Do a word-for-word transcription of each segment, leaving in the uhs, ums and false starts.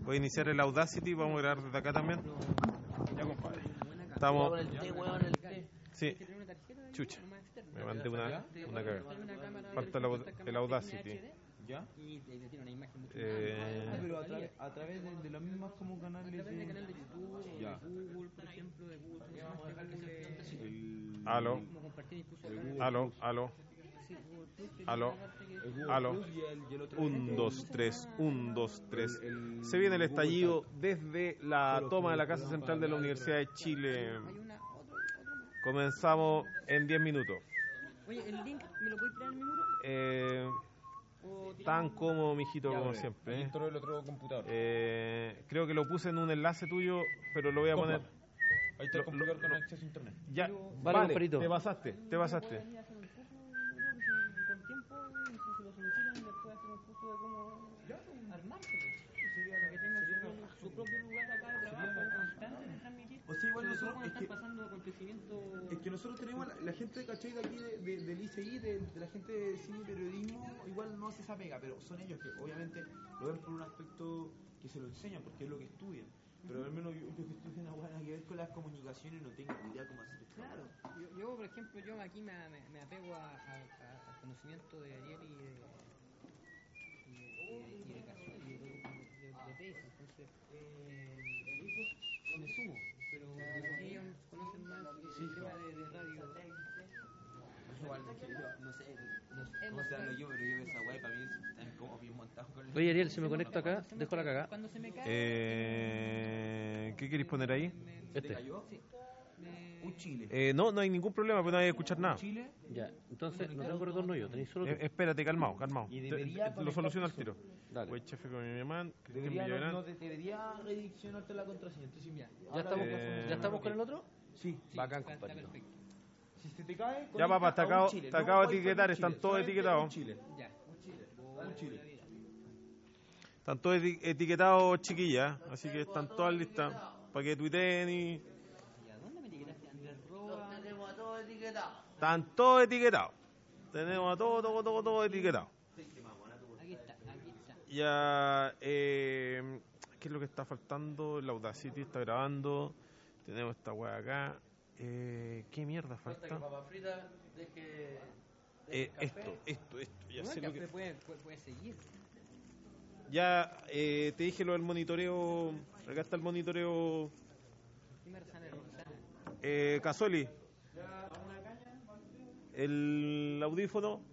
Voy a iniciar el Audacity, vamos a grabar desde acá también. Ya, compadre. Estamos. Sí. Chucha. Me mandé una, una cagada. Falta el, Aud- el Audacity. ¿Ya? Eh, Ah, pero a, tra a través de, de los mismos como canales de... canal de YouTube, Ya. de Google, por ejemplo, de Google, ¿cómo se llama este Google? El... Aló. Como compartir incluso El acá. Google Aló, Plus. aló, Sí, Google Plus, que aló. es una parte que- El Google Aló. Plus y el, y el otro... Un, dos, tres, un, dos, tres. El- el Se viene el Google estallido Talk. desde la toma de la Casa Central de la Universidad de Chile. Hay una, otro, otro más. Comenzamos en diez minutos. Oye, el link, ¿me lo puedes tirar en mi muro? Eh, O tirar- tan cómodo, mijito, Ya, como bueno, siempre. y ¿eh? entró el otro computador. Eh, creo que lo puse en un enlace tuyo, pero lo voy a Compa. poner. Ahí está lo- el computador lo- con lo- acceso a internet. Ya, Pero- vale, Vale, compadrito. te pasaste, te pasaste. Venir a hacer un curso, yo creo que si con tiempo, y si lo solicitan, después hacer un curso de cómo armarse. Para que tengan su, propio- su propio lugar acá de trabajo constante de transmitir. O sea, igual Sobre todo nosotros- cuando es están que- pasando acontecimientos. Es que nosotros tenemos la, la gente, ¿cachai? De aquí de, de, del I C I, de, de la gente de cine y periodismo, igual no hace esa pega, pero son ellos que obviamente lo ven por un aspecto que se lo enseñan, porque es lo que estudian. Pero al menos yo, yo que estudio una buena que ver con las comunicaciones no tengo idea cómo hacer esto. Claro, yo, yo, por ejemplo, yo aquí me, me, me apego a, a, a- al conocimiento de Ariel y de y de, y de, y de Casual, y de, de, de, de Teis, entonces eh, me sumo, pero ellos conocen más el tema de, de radio. Igual, es que yo no sé, no sé cómo se hablo yo, pero yo veo esa weá y para mí están como bien montados con el... Oye, Ariel, si me conecto acá, dejo la cagada. Cuando se me cae, Eh, ¿Qué queréis poner ahí? me- me- Este. ¿Te cayó? sí, me- Un Chile. Eh, no, no hay ningún problema, pero no hay que escuchar nada. Chile. Ya, entonces no tengo retorno yo, tenéis solo tú. Eh, espérate, calmado, calmado. Y Te- debería te- lo soluciono al tiro. Dale. Voy chefe con mi mamá, Cristian Debería, no, Villarán. no, te- debería redireccionarte la contraseña. Entonces, mira, ¿Ya ahora estamos, Eh, ¿Ya estamos con el otro? Sí, sí, Bacán, está- está compadrito. perfecto. si se te cae. Ya, papá, te conecta a un acabo- Chile, te no acabo de Wi-Fi etiquetar, un están Chile, todos solamente etiquetados. un Chile. Ya. Un Chile. Están todos eti- etiquetados, chiquillas, así que están todas listas para que tuiteen y... ¿Y a dónde me etiquetaste? Andrés Roa. Tenemos a todos etiquetados. Están todos etiquetados. Tenemos a todos, todos, todos, todos etiquetados. Aquí está, aquí está. Ya, eh, ¿qué es lo que está faltando? El Audacity está grabando. Tenemos esta weá acá. Eh, ¿Qué mierda Falta que falta? papa frita deje... Eh, esto, esto, esto. Ya, No, sé el lo café que- puede, puede, puede seguir. ya eh, te dije lo del monitoreo. Acá está el monitoreo. Primer sana, sana. Eh, Casoli. El audífono.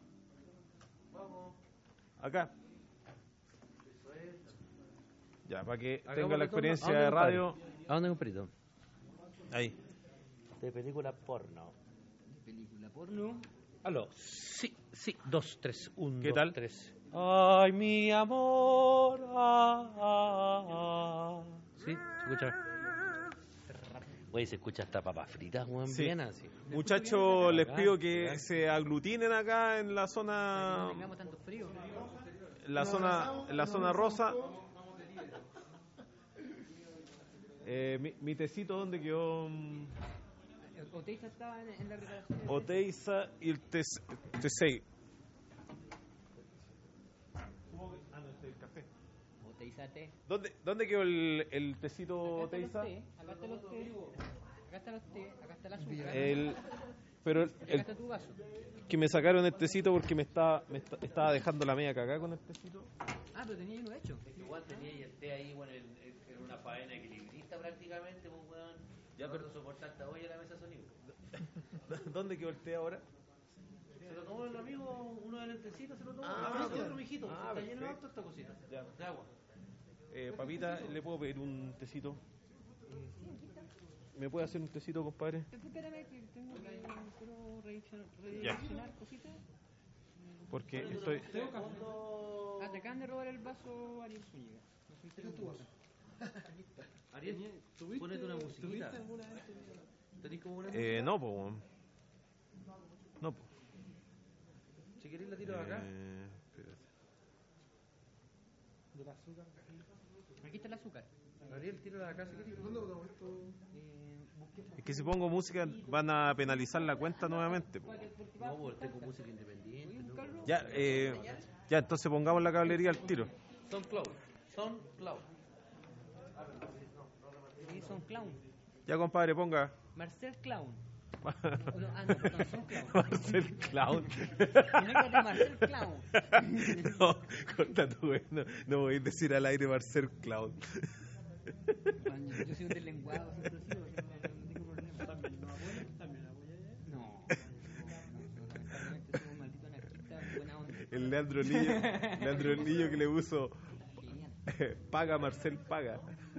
Acá. Ya, para que tenga Hagamos la retorno. experiencia ¿A dónde, de radio. compadre? ¿A dónde, compadrito? Ahí. De película porno. Película porno. Aló. Sí, sí. Dos, tres, un, ¿Qué dos, tal? tres. Ay, mi amor. Ah, ah, ah. ¿Sí? ¿Se escucha? Güey, se escucha hasta papas fritas, weón, Sí. bien así. Muchachos, les Acá, pido que acá. se aglutinen acá en la Para que zona, no tengamos tanto frío. en la zona, en la zona rosa. Eh, mi, mi tecito, ¿dónde quedó? Mm, Oteiza estaba en, en la preparación. del- Oteiza y el T seis. Oteiza té. ¿Dónde, ¿Dónde quedó el, el tecito Acá Oteiza? están los té, acá están los té, acá están los té, acá está el azúcar. El, pero el, y acá el- está tu vaso. que me sacaron el tecito porque me estaba, me esta- estaba dejando la media cagada con el tecito. Ah, pero tenía uno hecho. Igual tenía y el té ahí, bueno, era una faena equilibrista prácticamente, pues, weón. Ya, pero soportar esta olla en la mesa sonido. ¿Dónde quedó el té ahora? Se lo tomó el amigo, uno de lentecitos, se lo tomó. Ah, Ah, ya. otro mijito. Ah, está lleno de perfecto. auto esta cosita. Ya. De agua. Eh, papita, ¿le puedo pedir un tecito? ¿Me puede hacer un tecito, compadre? Espérame que tengo que quiero redireccionar, redireccionar cositas. Porque estoy... Ah, te acaban de robar el vaso Ariel Zúñiga. No soy tu tu vaso. Ariel, ponete una musiquita. ¿Tenés como una Eh, no, pues... No, pues... Si querés la tiro de acá. Eh, espérate. Aquí está el azúcar. Ariel, tiro de acá si querés. Eh, busqué- Es que si pongo música van a penalizar la cuenta nuevamente, po. No, porque tengo música independiente. ¿no? Ya, eh, ya, entonces pongamos la cablería al tiro. SoundCloud. SoundCloud. Sí, son clown. Ya, compadre, ponga. Marcel Clown. No, ah, no, perdón, son clown. Marcel Clown. Conéctate, Marcel Clown. No, corta tu güey. No, no voy a decir al aire Marcel Clown. Bueno, yo, yo soy un deslenguado, siempre he sido, no, no tengo problema. ¿También no apoya? ¿También apoya ella? No, no, no, lamentablemente soy un maldito anarquista, buena onda. El Leandro Lillo, Leandro Lillo que le puso paga Marcel, paga.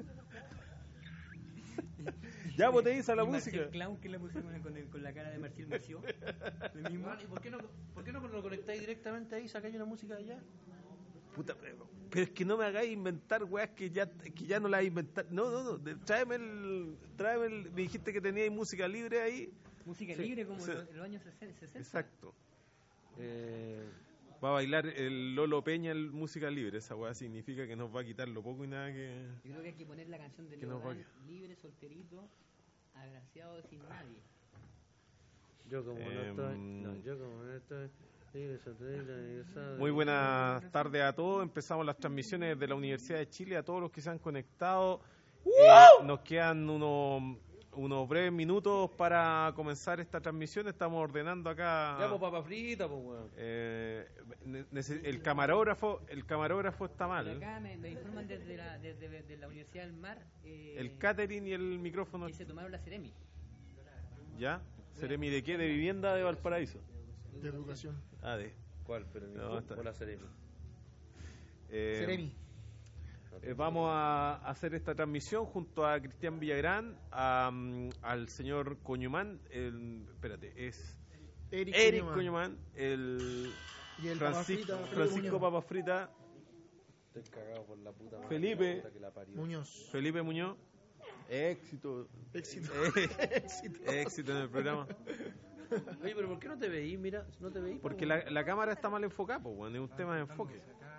Ya, pues te hizo la Y música. Marcel Clown, que le pusimos con, el, con la cara de Marcel Mació. Lo mismo. ¿Y por qué no, por qué no lo conectáis directamente ahí? ¿Sacáis una música de allá? Puta, pero, pero es que no me hagáis inventar weas que ya, que ya no las inventar. No, no, no. de- Tráeme el. Tráeme el. Me dijiste que teníais música libre ahí. Música Sí, libre como sí. en los, en los años sesenta. Exacto. Eh, Va a bailar el Lolo Peña en música libre. Esa wea significa que nos va a quitar lo poco y nada que. Yo creo que hay que poner la canción de Que Leo nos va Dan, a- libre, solterito, agraciado sin nadie. yo como no Em, estoy... No, yo como no estoy... libre, solterito, egresado, Muy buenas tardes a todos. Empezamos las transmisiones de la Universidad de Chile. A todos los que se han conectado. Eh, nos quedan unos, unos breves minutos para comenzar esta transmisión. Estamos ordenando acá. Ya, pues papa frita, pues weón. Eh, ne- nece- el camarógrafo, el camarógrafo está Por mal. acá me, me informan desde la, desde, desde la Universidad del Mar eh, El catering y el micrófono. que se tomaron la Ceremi. ¿Ya? ¿Seremi de qué? ¿De vivienda de Valparaíso? De educación. Ah, de. ¿Cuál? Pero ni No, está- o la Seremi. Eh, Seremi. eh, vamos a hacer esta transmisión junto a Cristian Villagrán, a, mm, al señor Coñumán, el, espérate, es Eric, Eric Coñumán. Coñumán, el, Y el Francisco, Papa Frita, Francisco Muñoz. Papa Frita, Estoy cagado por la puta madre. Felipe. la puta que la parió. Muñoz. Felipe Muñoz. Éxito. Éxito. Eh, Éxito. éxito en el programa. Oye, pero ¿por qué no te veís? Mira, no te veís. Porque la, la cámara está mal enfocada, pues, bueno, es un tema de enfoque.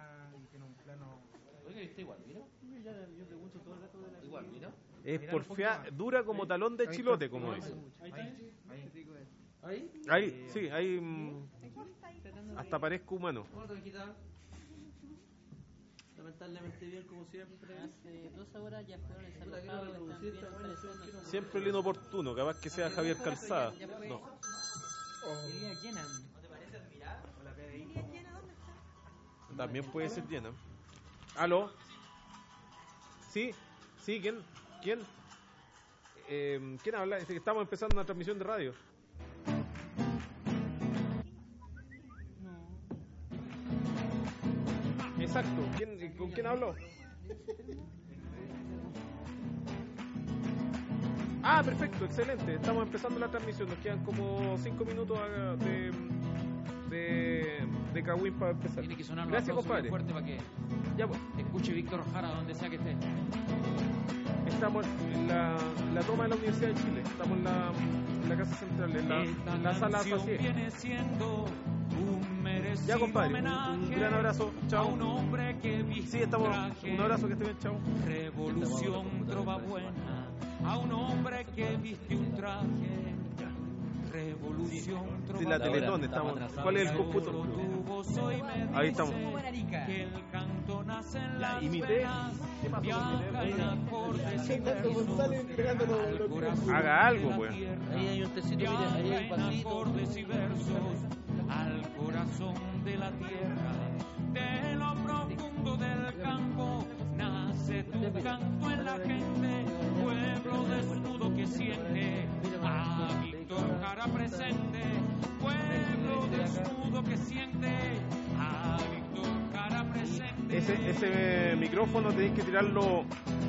Oye, está igual, mira. Yo, ya- yo pregunto todo el rato de la... Igual, mira. Es porfia, dura como talón de chilote, como dice. Ahí. Ahí, sí, ahí mm, hasta parezco humano. ¿Cómo te quitas? Lamentablemente bien, como siempre. Hace dos horas ya fueron Puta, quiero desalojados. reproducir están esta bien buena sesión, quiero- Siempre el inoportuno, capaz que sea Javier Calzada. Ya fue. No. Elías Llenan. También puede ser llena. ¿Aló? ¿Sí? ¿Sí? ¿Quién? ¿Quién? Eh, ¿Quién habla? Dice que estamos empezando una transmisión de radio. Exacto. ¿Quién, ¿Con quién hablo? Ah, perfecto, excelente. Estamos empezando la transmisión. Nos quedan como cinco minutos ah, de, de, de Cagüín para empezar. Tiene que sonar un Gracias, aplauso compadre. bien fuerte para que Ya, pues. escuche Víctor Jara donde sea que esté. Estamos en la, la toma de la Universidad de Chile. Estamos en la, en la casa central, en la, en la sala Facié. Viene siendo un merecido Ya, compadre, un, un homenaje gran abrazo. a Chao. un hombre que viste Sí, estamos. traje. Un abrazo, que esté bien, chao. Revolución trova buena a un hombre que viste un traje. Revolución trova Sí, la buena. Teletón, estamos. ¿Cuál es el computador? Tuvo soy me Ahí estamos. dice que el canto nace en Ya, las imité. venas, ¿Qué pasó con viaja en imité? acordes y Fernando versos González entregando los- al los corazón Haga algo, de la pues. tierra. Ahí hay un tecito, mire, ahí hay un Viaja en pasito. acordes y versos al corazón de la tierra. De lo profundo del campo nace tu canto en la gente, pueblo desnudo que siente a Víctor Jara presente, pueblo desnudo que siente a Víctor Jara presente. Ese, ese micrófono tenéis que tirarlo.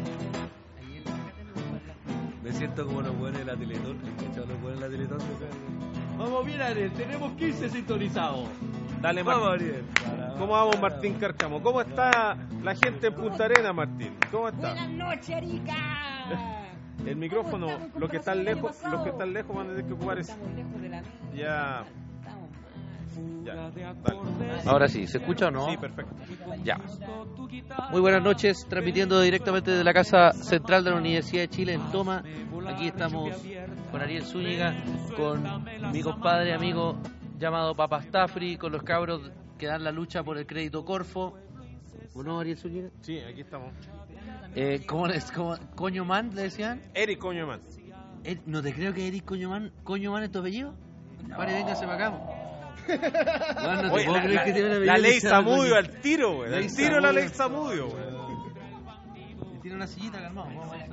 Me siento como los buenos de la Teletón. ¿Cachai? Los buenos de la Teletón. Vamos bien, Ariel, tenemos quince sintonizados. Dale, Vamos, Martín. Ariel. ¿Cómo vamos, Martín Carcamo? ¿Cómo está la gente en Punta Arena, Martín? ¿Cómo está? Buenas noches, Arica. El micrófono, ¿Cómo estamos en los que están comparación al año lejos, los que pasado? están lejos van a tener que ocupar ese. Estamos lejos de la media. Ya. Estamos mal. Ya, de dale. acordes. Ahora sí, ¿se escucha o no? Sí, perfecto. Ya. Muy buenas noches, transmitiendo directamente de la Casa Central de la Universidad de Chile en Toma. Aquí estamos con Ariel Zúñiga, con mi compadre, amigo llamado Papa Staffri, con los cabros que dan la lucha por el crédito Corfo. ¿O no, Ariel Zúñiga? Sí, aquí estamos. Eh, ¿Cómo es? ¿Cómo? ¿Coño Man le decían? Eric Coñoman. Eh, no te creo que Eric Coño Man. ¿Coño Man es tu apellido? Pare, véngase para acá. Bueno, no te Oye, puedo la, creer la- que tiene un apellido la que ley se llama Zamudio Coño. al tiro, güey. Ley Al tiro la ley Zamudio. Zamudio, güey. Y tiene una sillita, calmado. Vamos a ver.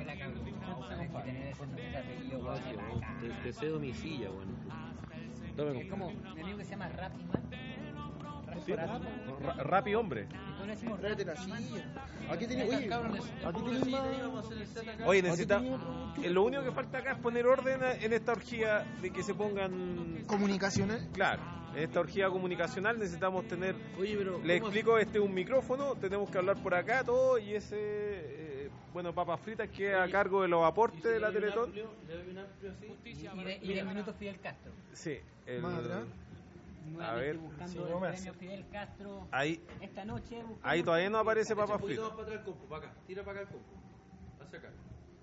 Te, te cedo mi silla, bueno. Tome, Es como mi amigo que se llama Rappi Man. Sí, Ra- Rappi hombre. Entonces le decimos Tráete la silla. Aquí tenés, oye, aquí tenés más. Oye, necesita. eh, Lo único que falta acá es poner orden a- en esta orgía de que se pongan. Comunicaciones. Claro, en esta orgía comunicacional necesitamos tener. Oye, pero. Le ¿cómo explico, este es un micrófono, tenemos que hablar por acá todo y ese, eh, bueno, papas fritas queda a cargo de los aportes de la Teletón. y, y de, y de minutos Fidel Castro. Sí, el- Más atrás. A ver, buscando sí, el no me premio Fidel Castro ahí, esta noche. buscando- ahí todavía no aparece Echa papas un poquito fritas. más para atrás el compo, para acá. Tira para acá el compo. Hacia acá.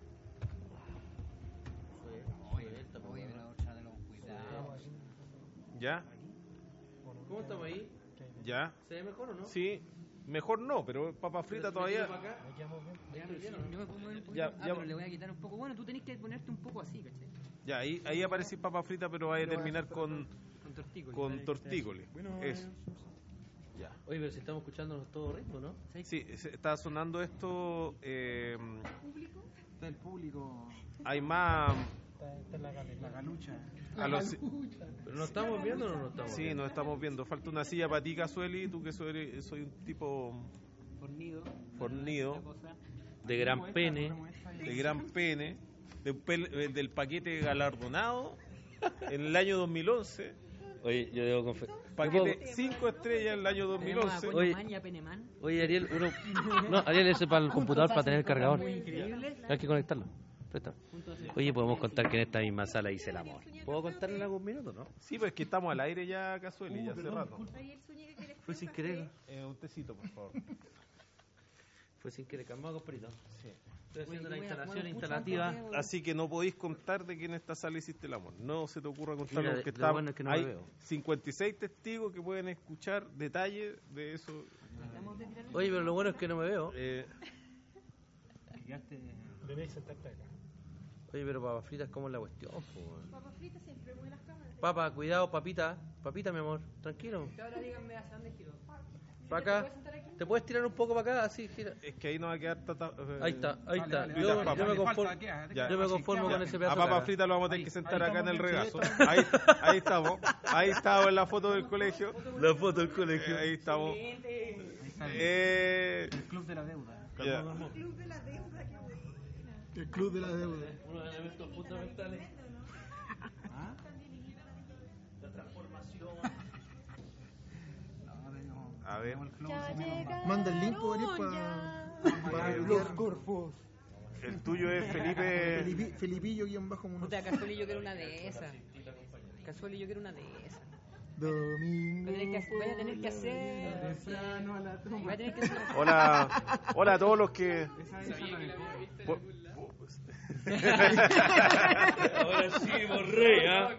Oye, pero echarle con cuidado. ¿Ya? ¿Cómo estamos ahí? ¿Ya? ¿Se ve mejor o no? Sí, mejor no, pero papas fritas todavía. Ya, pero sí, yo me puedo mover un poquito. Ya, ah, ya. pero le voy a quitar un poco. Bueno, tú tenés que ponerte un poco así, ¿cachai? Ya, ahí, ahí aparece papas fritas, pero va a terminar con, Con tortícolis. con tortícolis. Eso. Ya. Oye, pero si estamos escuchándonos todo ritmo, ¿no? Sí, se- está sonando esto. eh, Está el público. hay más. Está la, la galucha. A los, ¿Pero nos estamos viendo o no nos estamos sí, viendo? nos estamos viendo. Falta una silla para ti, Cazueli. Tú que soy, soy un tipo Fornido. fornido, Otra cosa. De gran pene. de gran pene, de un pel- eh, del paquete galardonado en el año dos mil once. Oye, yo debo confesar. Paquete cinco estrellas en el año dos mil Tenemos a once. Oye. Coño Man y a Peneman. Oye, Ariel, uno... No, Ariel, ese es para el computador, para tener el cargador. Muy increíbles. Hay que conectarlo. Presta. Juntos hacen- Oye, podemos contar que en esta misma sala hice el amor. ¿Puedo contarle en algún minuto, no? Sí, pues que estamos al aire ya, Cazueli, ya hace rato. Fue sin querer. Eh, un tecito, por favor. Fue sin querer. Calmado, compadrito. Sí. Estoy haciendo Oye, la voy a- instalación voy a instalativa. escuchar, Así que no podéis contar de que en esta sala hiciste el amor. No se te ocurra contarlo Mira, porque lo está, bueno es que no hay me veo. cincuenta y seis testigos que pueden escuchar detalles de eso. Oye, pero lo bueno es que no me veo. Eh, Debéis sentarte acá. Oye, pero papas fritas, ¿cómo es la cuestión? po, weón? Papas fritas siempre buenas cámaras. Papa, cuidado, papita. Papita, mi amor. Tranquilo. Que ahora díganme hacia dónde giro. Para acá. ¿Te puedes tirar un poco para acá? Así, gira. es que ahí no va a quedar tata- eh, Ahí está, ahí está. dale, Yo, dale, yo papa. me Le conformo, Ya. yo me conformo Ya. con ese A pedazo de papas cara. fritas lo vamos a tener que sentar ahí acá en el estamos regazo. bien, Ahí, ahí estamos. Ahí estamos en la foto del colegio. La foto del Eh, colegio. ahí estamos. Eh, El club de la deuda. ya. Club de la deuda, qué buena. El club de la deuda. Uno de los elementos fundamentales. La transformación. A ver. Ya llega Manda el link, la Ariel, noña. para Los corpos. El tuyo es Felipe. Felipi- Felipillo guión bajo mono. Puta, Cazueli, yo quiero una de esas. Cazueli, yo quiero una de esas. Domingo. Voy a tener que hacer. Voy a tener que hacer. Temprano a la Voy a tener que hacer. Hola, hola a todos los que. Por- Ahora sí, morrea.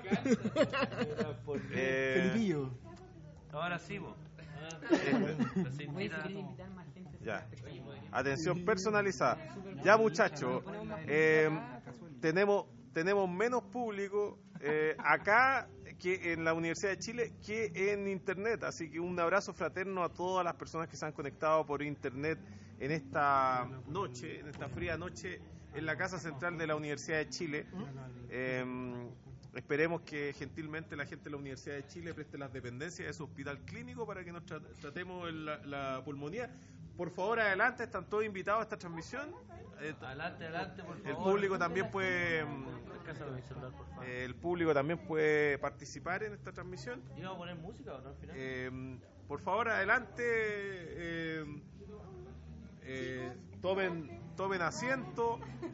eh, Felipillo. Ahora sí, vos. Voy a querer invitar más gente. Ya. Atención personalizada. Ya, muchachos, eh, tenemos tenemos menos público eh, acá que en la Universidad de Chile que en internet, así que un abrazo fraterno a todas las personas que se han conectado por internet en esta noche, en esta fría noche en la Casa Central de la Universidad de Chile. Eh, esperemos que gentilmente la gente de la Universidad de Chile preste las dependencias de su hospital clínico para que nos tra- tratemos el- la, la pulmonía. Por favor, adelante, están todos invitados a esta transmisión. Eh, Adelante, adelante, por favor. el público también puede mm, Alcánzalo mi celular, por favor. eh, el público también puede participar en esta transmisión. ¿Íbamos a poner música o no al final? Eh, por favor, adelante, eh, eh, tomen tomen asiento.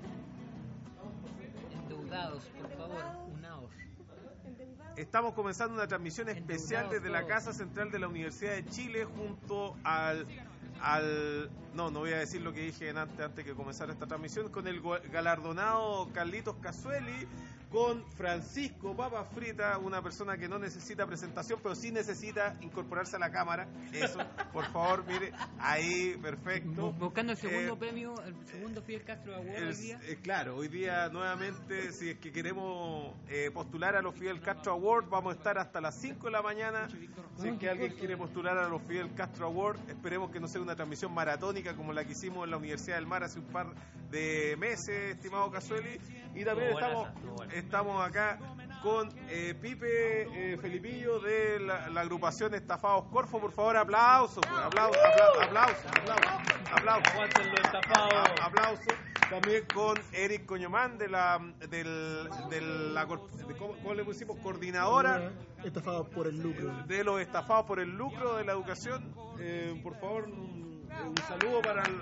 Endeudados, por favor, unaos. Estamos comenzando una transmisión especial desde la Casa Central de la Universidad de Chile junto al, al no, no voy a decir lo que dije antes, antes que comenzara esta transmisión, con el galardonado Carlitos Casueli, con Francisco Papa Frita, una persona que no necesita presentación, pero sí necesita incorporarse a la cámara. Eso, por favor, mire, ahí, perfecto. Buscando el segundo eh, premio, el segundo Fidel Castro Award el, hoy día. Eh, claro, hoy día nuevamente, si es que queremos eh, postular a los Fidel Castro Award, vamos a estar hasta las cinco de la mañana. Si es que alguien quiere postular a los Fidel Castro Award, esperemos que no sea una transmisión maratónica como la que hicimos en la Universidad del Mar hace un par de meses, estimado Casueli. Y también estamos, estamos acá con eh, Pipe eh, Felipillo de la, la agrupación Estafados Corfo. Por favor, aplausos, pues, aplausos, aplausos, aplausos, aplausos, aplausos, aplausos. También con Eric Coñomán de la del, del la, de, ¿cómo, ¿cómo le pusimos? Coordinadora estafados por el lucro de los estafados por el lucro de la educación. Eh, por favor, un, un saludo para el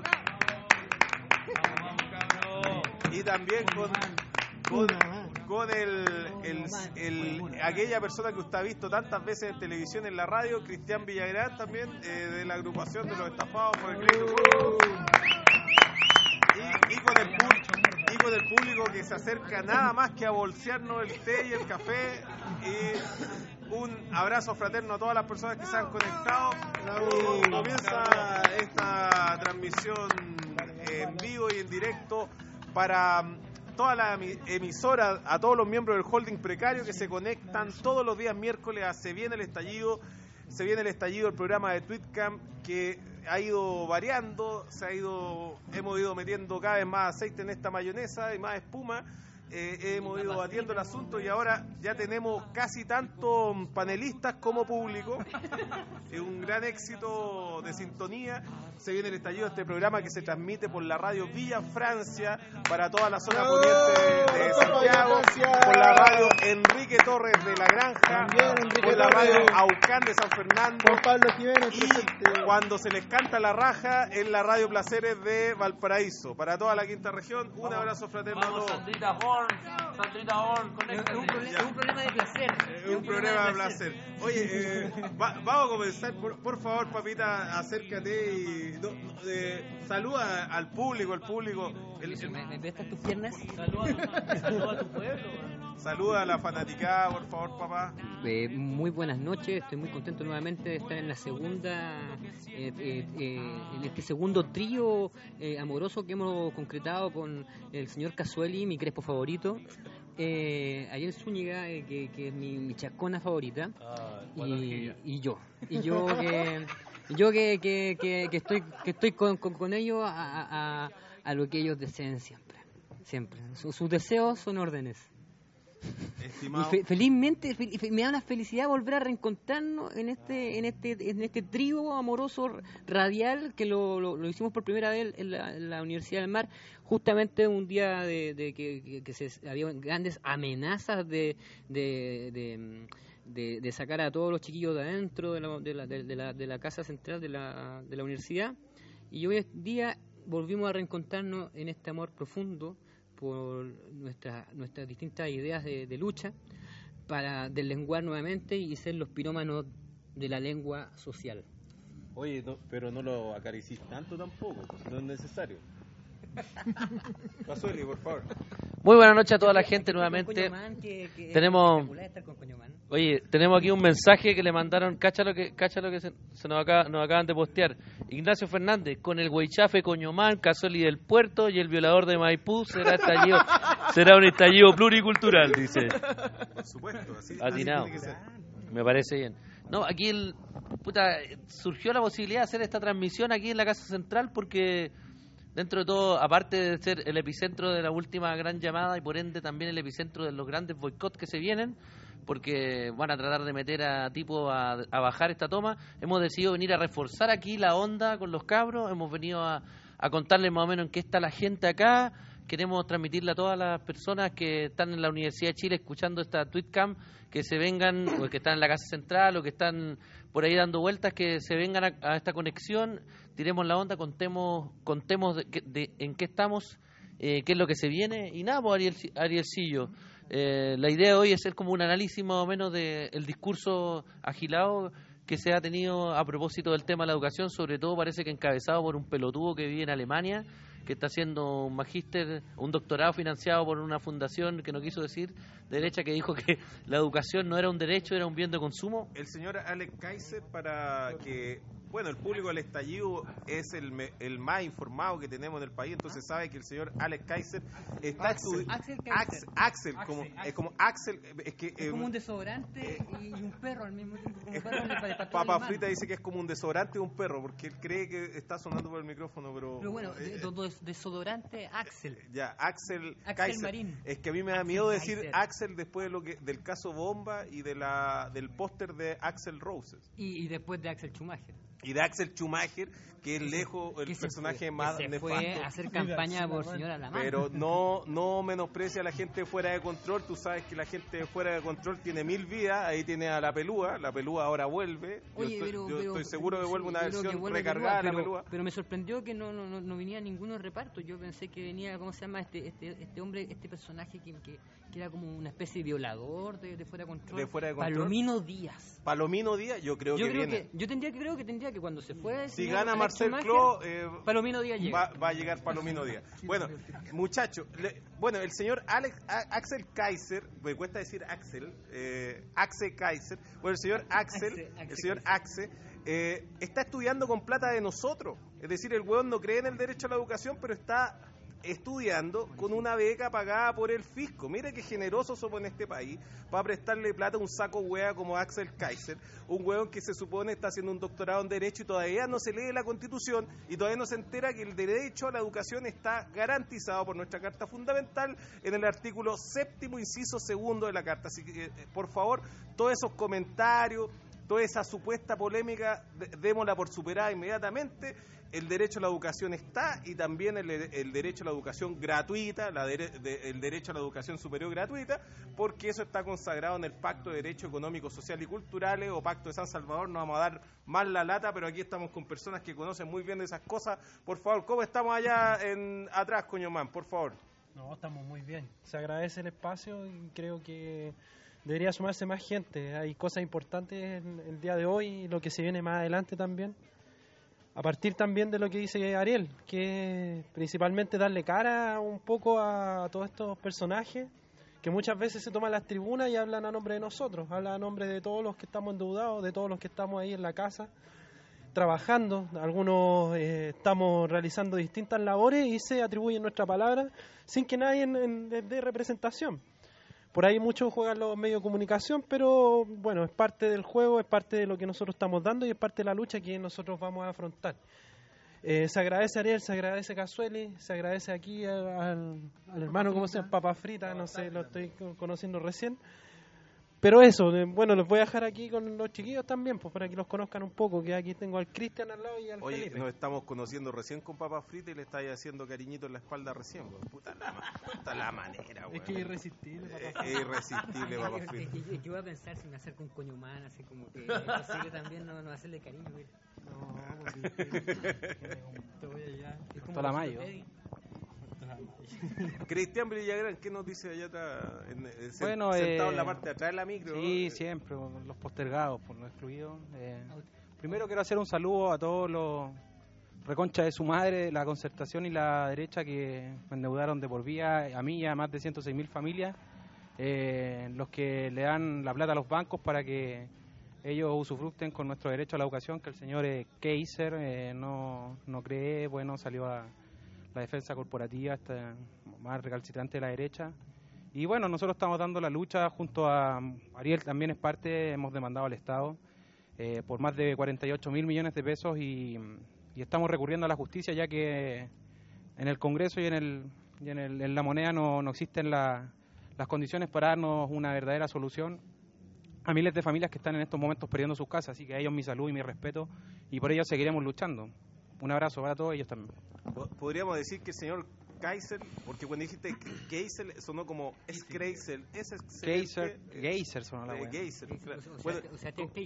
y también con con, con el, el, el aquella persona que usted ha visto tantas veces en televisión, en la radio, Cristian Villagrán, también eh, de la agrupación de los estafados por el crédito. Y, y, con el y con el público que se acerca nada más que a bolsearnos el té y el café. Y un abrazo fraterno a todas las personas que se han conectado. Y comienza esta transmisión en vivo y en directo para toda la emisora, a todos los miembros del holding precario que se conectan todos los días miércoles a Se Viene el Estallido. Se viene el estallido, el programa de Tweetcam que ha ido variando, se ha ido, hemos ido metiendo cada vez más aceite en esta mayonesa y más espuma. Eh, hemos ido batiendo el asunto y ahora ya tenemos casi tanto panelistas como público. Es un gran éxito de sintonía. Se viene el estallido, este programa que se transmite por la radio Villa Francia para toda la zona poniente de Santiago, por la radio Enrique Torres de La Granja, por la radio Aucán de San Fernando, y cuando se les canta la raja en la radio Placeres de Valparaíso. Para toda la quinta región, un abrazo fraterno a todos. Sandrita Horn, es un, problema, es un problema de placer. Es un, un problema de placer. placer. Oye, eh, va, vamos a comenzar. Por, por favor, papita, acércate y no, no, eh, saluda al público, al público. El, el, ¿Me, ¿Me prestas tus piernas? Saluda, saluda a tu pueblo. Saluda a la fanaticada, por favor, papá. Eh, muy buenas noches, estoy muy contento nuevamente de estar en la segunda, eh, eh, eh, en este segundo trío eh, amoroso que hemos concretado con el señor Casueli, mi crespo favorito, eh, Ariel Zúñiga, eh, que, que es mi, mi chascona favorita, ah, y, y yo, y yo que, yo que, que, que, que estoy, que estoy con, con, con ellos a, a, a lo que ellos deseen siempre, siempre. Sus, sus deseos son órdenes. Estimado. Y fe, felizmente fe, me da una felicidad volver a reencontrarnos en este en este en este trío amoroso radial que lo, lo, lo hicimos por primera vez en la, en la Universidad del Mar, justamente un día de, de que, que, que se había grandes amenazas de de, de de de sacar a todos los chiquillos de adentro de la de la, de, de la, de la casa central de la de la universidad, y hoy día volvimos a reencontrarnos en este amor profundo por nuestra, nuestras distintas ideas de, de lucha para deslenguar nuevamente y ser los pirómanos de la lengua social. Oye, no, pero no lo acaricís tanto tampoco, no es necesario. Casueli, por favor. Muy buenas noches a toda la gente nuevamente. Que, que tenemos Oye, tenemos aquí un mensaje que le mandaron, cacha lo que, cacha lo que se, se nos, acaba, nos acaban de postear. Ignacio Fernández, con el Huaychafe Coñomán, Casueli del Puerto y el violador de Maipú será estallido, será un estallido pluricultural, dice. Por supuesto, así, atinado. Así tiene que ser. Me parece bien. No, aquí el, puta, surgió la posibilidad de hacer esta transmisión aquí en la Casa Central porque dentro de todo, aparte de ser el epicentro de la última gran llamada y por ende también el epicentro de los grandes boicots que se vienen, porque van a tratar de meter a tipo a, a bajar esta toma, hemos decidido venir a reforzar aquí la onda con los cabros, hemos venido a, a contarles más o menos en qué está la gente acá, queremos transmitirle a todas las personas que están en la Universidad de Chile escuchando esta Tweetcam, que se vengan, o que están en la Casa Central, o que están por ahí dando vueltas, que se vengan a, a esta conexión, tiremos la onda, contemos contemos de, de, en qué estamos, eh, qué es lo que se viene, y nada, pues Ariel, Arielcillo, eh, la idea de hoy es hacer como un análisis más o menos del discurso agilado que se ha tenido a propósito del tema de la educación, sobre todo parece que encabezado por un pelotudo que vive en Alemania, que está haciendo un magíster, un doctorado financiado por una fundación que no quiso decir, de derecha, que dijo que la educación no era un derecho, era un bien de consumo. El señor Alex Kaiser, para que, bueno, el público del estallido es el, me- el más informado que tenemos en el país, entonces sabe que el señor Alex Kaiser está estudiando... Axel Kaiser. Axel, como, es como Axel, es que... Es eh, como un desodorante y un perro al mismo tiempo. Como un perro para- para todo el Papa animal. Frita dice que es como un desodorante de un perro, porque él cree que está sonando por el micrófono, pero... Pero bueno, eh, de- todo es desodorante Axel. Ya, Axel, Axel Kaiser. Marín. Es que a mí me da Axel miedo decir Kaiser. Axel después de lo que del caso Bomba y de la del póster de Axel Roses Y, y después de Axel Schumacher. y de Axel Schumacher, que es lejos el Que se personaje fue- más que se fue nefasto. a hacer campaña por señora Lamar. Pero no no menosprecia a la gente fuera de control. Tú sabes que la gente fuera de control tiene mil vidas. Ahí tiene a la pelúa. La pelúa ahora vuelve. Yo Oye, estoy, pero, yo pero- estoy seguro que sí, vuelve una yo creo que versión vuelve recargada de la pero, pelúa. pero me sorprendió que no, no, no, no venía ninguno reparto. Yo pensé que venía, ¿cómo se llama? Este este, este hombre, este personaje que, que, que era como una especie de violador de, de fuera de control. De fuera de control. Palomino Díaz. Palomino Díaz, yo creo Yo que creo viene. que, yo tendría que creo que tendría que cuando se fue. el Si señor gana Alex Marcel Schumacher, Cló, eh, Palomino Díaz llega. va, va a llegar Palomino Díaz. Bueno, muchachos, le- bueno, el señor Alex, a- Axel Kaiser, me cuesta decir Axel, eh, Axel Kaiser, bueno, el señor Axel, Axel, Axel el señor Kaiser. Axel, eh, está estudiando con plata de nosotros. Es decir, el hueón no cree en el derecho a la educación, pero está estudiando con una beca pagada por el fisco. Mira qué generosos somos en este país para prestarle plata a un saco hueá como Axel Kaiser, un hueón que se supone está haciendo un doctorado en Derecho y todavía no se lee la Constitución y todavía no se entera que el derecho a la educación está garantizado por nuestra Carta Fundamental en el artículo séptimo, inciso segundo de la Carta. Así que, eh, por favor, todos esos comentarios, toda esa supuesta polémica, de- démosla por superada inmediatamente. El derecho a la educación está y también el, el derecho a la educación gratuita, la dere- de- el derecho a la educación superior gratuita, porque eso está consagrado en el Pacto de Derechos Económicos, Sociales y Culturales o Pacto de San Salvador. No vamos a dar más la lata, pero aquí estamos con personas que conocen muy bien de esas cosas. Por favor, ¿cómo estamos allá en atrás, coño man? Por favor. No, estamos muy bien. Se agradece el espacio y creo que debería sumarse más gente. Hay cosas importantes el, el día de hoy y lo que se viene más adelante también. A partir también de lo que dice Ariel, que es principalmente darle cara un poco a todos estos personajes que muchas veces se toman las tribunas y hablan a nombre de nosotros, hablan a nombre de todos los que estamos endeudados, de todos los que estamos ahí en la casa trabajando. Algunos eh, estamos realizando distintas labores y se atribuyen nuestra palabra sin que nadie en, en, les dé representación. Por ahí muchos juegan los medios de comunicación, pero bueno, es parte del juego, es parte de lo que nosotros estamos dando y es parte de la lucha que nosotros vamos a afrontar. Eh, se agradece a Ariel, se agradece a Casueli, se agradece aquí a- al, al hermano, ¿cómo se llama? Papa Frita, no sé, lo estoy co- conociendo recién. Pero eso, eh, bueno, los voy a dejar aquí con los chiquillos también, pues para que los conozcan un poco, que aquí tengo al Cristian al lado y al Oye, Felipe. nos estamos conociendo recién con Papa Frita y le estáis haciendo cariñito en la espalda recién, weón. Puta la, ma- puta la manera, weón. Es que es irresistible, papá. Es, es irresistible, Papa Yo- Frita. yo- yo- yo iba a pensar si me acerco un coño humano, así como que es posible también no, no hacerle cariño, güey. No, porque te voy allá. Es como Cortó la los mayo. Eddie. Cristian Villagrán, ¿qué nos dice allá atrás? En- en- sen- Bueno, sentado eh, en la parte de atrás de la micro. Sí, eh, siempre, los postergados, por los excluidos. Eh, primero quiero hacer un saludo a todos los reconchas de su madre, la concertación y la derecha que me endeudaron de por vía, a mí y a más de ciento seis mil familias, eh, los que le dan la plata a los bancos para que ellos usufructen con nuestro derecho a la educación, que el señor eh, Kaiser eh, no, no cree, bueno, salió a la defensa corporativa, esta más recalcitrante de la derecha. Y bueno, nosotros estamos dando la lucha junto a Ariel, también es parte, hemos demandado al Estado eh, por más de cuarenta y ocho mil millones de pesos y, y estamos recurriendo a la justicia ya que en el Congreso y en, el, y en, el, en la moneda no, no existen la, las condiciones para darnos una verdadera solución a miles de familias que están en estos momentos perdiendo sus casas, así que a ellos mi salud y mi respeto y por ello seguiremos luchando. Un abrazo para todos ellos también. po- Podríamos decir que el señor Kaiser, porque cuando dijiste Kaiser sonó como es Kreisel, es Geyser, Geyser sonó la eh, wea. Geyser, Sí, claro. o sea, Bueno, o sea, tiene Kate.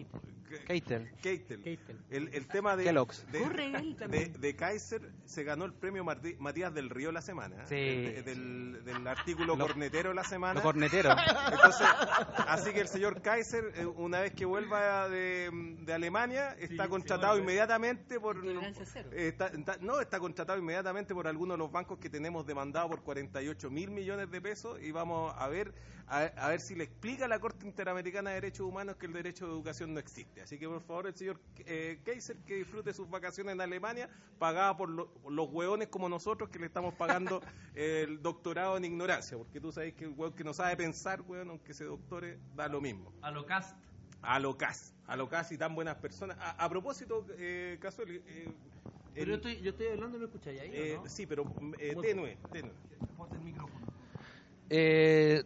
Keitel. Keitel. Keitel. El, el tema de, Kellogg's. de, Corre él de, también. de Kaiser se ganó el premio Martí- Matías del Río la semana. Sí. ¿eh? De- del, del artículo Lo- cornetero la semana. Los corneteros. Entonces, así que el señor Kaiser, eh, una vez que vuelva de, de Alemania, está contratado inmediatamente por... Tolerancia cero. eh, está- está- no, está contratado inmediatamente por algunos de los bancos que tenemos demandado por cuarenta y ocho mil millones de pesos y vamos a ver a, a ver si le explica a la Corte Interamericana de Derechos Humanos que el derecho de educación no existe. Así que por favor el señor eh, Kaiser que disfrute sus vacaciones en Alemania pagada por, lo- por los hueones como nosotros que le estamos pagando el doctorado en ignorancia, porque tú sabes que el hueón que no sabe pensar, hueón, aunque se doctore, da lo mismo. A lo cast. A lo cas, a lo cas y tan buenas personas. A, a propósito, eh, Casuel, eh, Pero el- yo estoy, yo estoy hablando y me escucháis ahí, eh, ¿o no? sí, pero eh, tenue, tenue. Eh,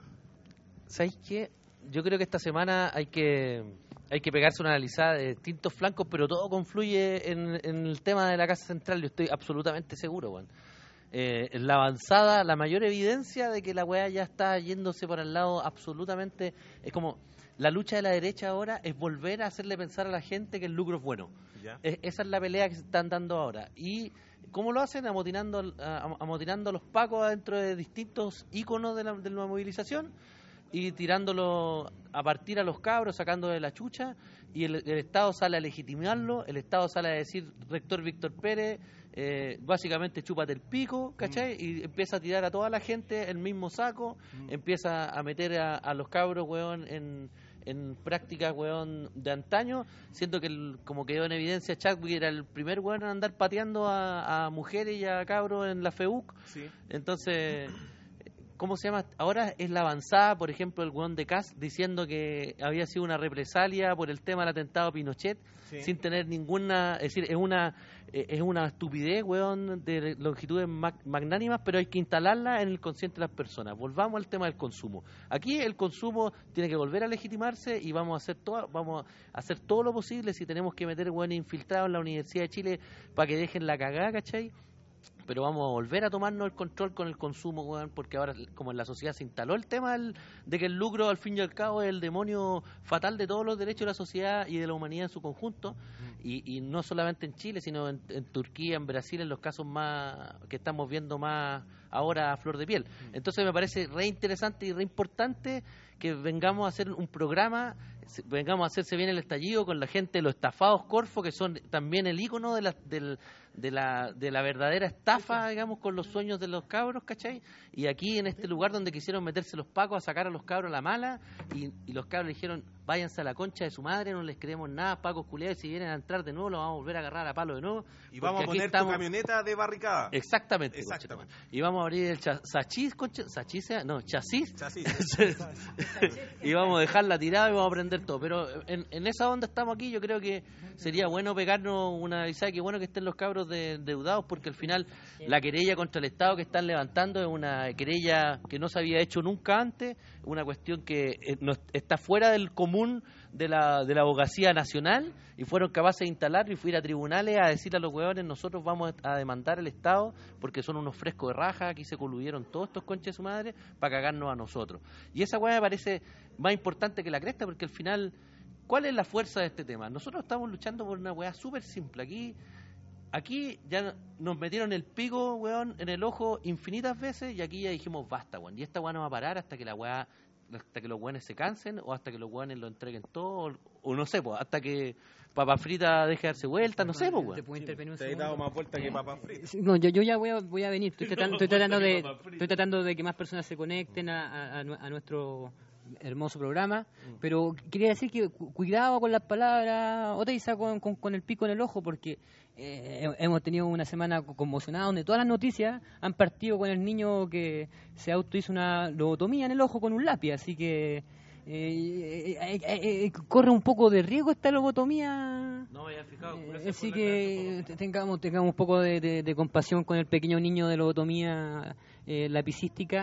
¿Sabéis qué? Yo creo que esta semana hay que hay que pegarse una analizada de distintos flancos, pero todo confluye en, en el tema de la Casa Central, yo estoy absolutamente seguro, weón. Eh, en la avanzada, la mayor evidencia de que la weá ya está yéndose por el lado absolutamente... Es como, la lucha de la derecha ahora es volver a hacerle pensar a la gente que el lucro es bueno. ¿Ya? Es- esa es la pelea que se están dando ahora. ¿Y cómo lo hacen? Amotinando, al- a- amotinando a los pacos dentro de distintos íconos de la, de la movilización y tirándolo a partir a los cabros, sacando de la chucha, y el, el Estado sale a legitimarlo, el Estado sale a decir, rector Víctor Pérez, eh, básicamente chúpate el pico, ¿cachai? Y empieza a tirar a toda la gente el mismo saco, empieza a meter a, a los cabros, weón, en, en prácticas, weón, de antaño, siendo que, el- como quedó en evidencia, Chadwick era el primer weón en andar pateando a, a mujeres y a cabros en la FEUC. Sí. Entonces, ¿cómo se llama? Ahora es la avanzada, por ejemplo, el weón de Cas diciendo que había sido una represalia por el tema del atentado a Pinochet, Sí. sin tener ninguna, es decir, es una eh, es una estupidez, weón, de longitudes mag- magnánimas, pero hay que instalarla en el consciente de las personas. Volvamos al tema del consumo. Aquí el consumo tiene que volver a legitimarse y vamos a hacer todo, vamos a hacer todo lo posible si tenemos que meter weón infiltrados en la Universidad de Chile para que dejen la cagada, ¿cachai? Pero vamos a volver a tomarnos el control con el consumo, weón, porque ahora, como en la sociedad se instaló el tema del- de que el lucro, al fin y al cabo, es el demonio fatal de todos los derechos de la sociedad y de la humanidad en su conjunto, y, y no solamente en Chile, sino en, en Turquía, en Brasil, en los casos más que estamos viendo más ahora a flor de piel. Entonces me parece re interesante y re importante que vengamos a hacer un programa, se- vengamos a hacerse bien el estallido con la gente de los estafados Corfo, que son también el ícono de la, del, de la, de la verdadera estafa, digamos, con los sueños de los cabros, ¿cachai? Y aquí en este lugar donde quisieron meterse los pacos a sacar a los cabros a la mala, y, y los cabros le dijeron, váyanse a la concha de su madre, no les creemos nada, pacos culiados, y si vienen a entrar de nuevo, los vamos a volver a agarrar a palo de nuevo. Y vamos a porque aquí poner estamos- tu camioneta de barricada. Exactamente, Exactamente. conchetumare. Y vamos a abrir el cha- sachís, concha, sachís, sea- no, chasis, Chasis. y vamos a dejarla tirada y vamos a aprender todo. Pero en, en esa onda estamos aquí. Yo creo que sería bueno pegarnos una avisada, que bueno que estén los cabros de, endeudados, porque al final la querella contra el Estado que están levantando es una querella que no se había hecho nunca antes, una cuestión que eh, no- está fuera del común de la, de la abogacía nacional, y fueron capaces de instalarlo y fui a ir a tribunales a decirle a los huevones, nosotros vamos a demandar al Estado porque son unos frescos de raja, aquí se coludieron todos estos conches de su madre para cagarnos a nosotros. Y esa hueá me parece más importante que la cresta, porque al final, ¿cuál es la fuerza de este tema? Nosotros estamos luchando por una hueá súper simple. Aquí Aquí ya nos metieron el pico, weón, en el ojo infinitas veces, y aquí ya dijimos basta, weón. Y esta weá no va a parar hasta que la weá, hasta que los weones se cansen, o hasta que los weones lo entreguen todo, o, o no sé, pues, hasta que Papa Frita deje de darse vuelta, no sé, pues, ¿Te weón. puedo intervenir un Te he segundo? dado más vuelta que papas fritas. Sí, No, yo, yo ya voy a, voy a venir. Estoy tratando, estoy tratando de, estoy tratando de que más personas se conecten a, a- a nu- a nuestro hermoso programa, pero quería decir que cu- cuidado con las palabras, Oteiza, con, con, con el pico en el ojo, porque eh, he- hemos tenido una semana co- conmocionada donde todas las noticias han partido con el niño que se autohizo una lobotomía en el ojo con un lápiz, así que eh, eh, eh, eh, eh, corre un poco de riesgo esta lobotomía. No me había fijado. Eh, Así que te- tengamos, tengamos un poco de, de- de compasión con el pequeño niño de lobotomía eh, lapicística.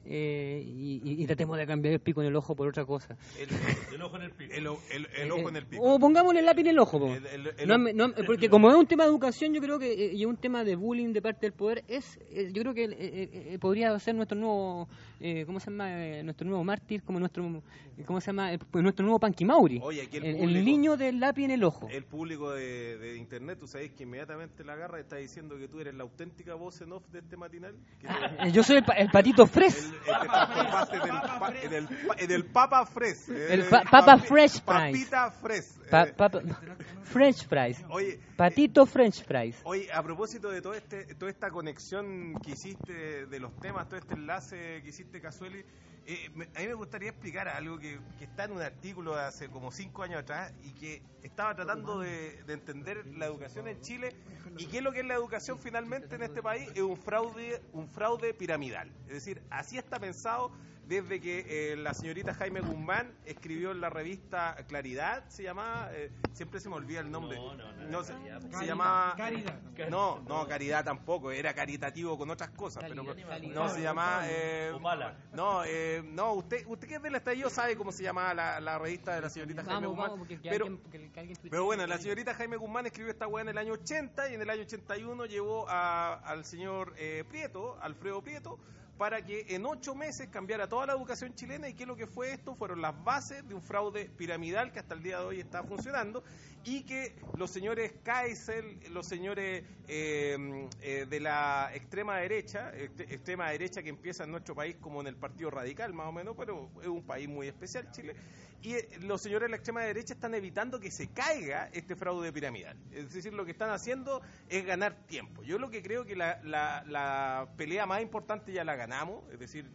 eh, y, y, y tratemos de cambiar el pico en el ojo por otra cosa. El, el ojo en el pico. El, el, el ojo en el pico. O pongámosle el lápiz en el ojo, po. El- el- el- No, no, porque como es un tema de educación, yo creo que eh, y un tema de bullying de parte del poder, es eh, yo creo que eh, eh, podría ser nuestro nuevo, eh, ¿cómo se llama? Eh, nuestro nuevo mártir, como nuestro, eh, ¿cómo se llama? Eh, pues nuestro nuevo Panqui Mauri. Oye, aquí el el, el público- niño del lápiz en el ojo. El público de, de internet, tú sabes que inmediatamente la agarra y está diciendo que tú eres la auténtica voz en off de este matinal. Que Eh, Yo soy el, pa- el patito Fres. el, el que transformaste en el, pa- en el, pa- en el Papa Fres. El pa- Papa Fresh Fries. Papita Fres. Pa- Eh, papa- French fries. Oye, Patito French fries. Oye, a propósito de todo este, toda esta conexión que hiciste de los temas, todo este enlace que hiciste, Casueli, eh, me- a mí me gustaría explicar algo que, que está en un artículo de hace como cinco años atrás y que estaba tratando de, de entender la educación en Chile y qué es lo que es la educación finalmente en este país. Es un fraude, un fraude piramidal. Es decir, así está pensado desde que eh, la señorita Jaime Guzmán escribió en la revista Claridad, se llamaba, eh, siempre se me olvida el nombre. No, no, no No, era se, Claridad, se Caridad. llamaba... Caridad. No, no, Caridad tampoco, era caritativo con otras cosas. Calidad, pero calidad. No, se llamaba... Eh, Opala. no, eh, no, usted usted que es del estallido sabe cómo se llamaba la, la revista de la señorita Jaime Vamos, Guzmán. vamos, porque que pero, alguien, que, que alguien tuitee. pero bueno, la señorita Jaime Guzmán escribió esta weá en el año ochenta y en el año ochenta y uno llevó a, al señor eh, Prieto, Alfredo Prieto, para que en ocho meses cambiara toda la educación chilena. ¿Y qué es lo que fue esto? Fueron las bases de un fraude piramidal que hasta el día de hoy está funcionando y que los señores Kaiser, los señores eh, eh, de la extrema derecha, este- extrema derecha que empieza en nuestro país como en el Partido Radical más o menos, pero es un país muy especial Chile, y eh, los señores de la extrema derecha están evitando que se caiga este fraude piramidal. Es decir, lo que están haciendo es ganar tiempo. Yo lo que creo que la, la, la pelea más importante ya la ganamos, es decir,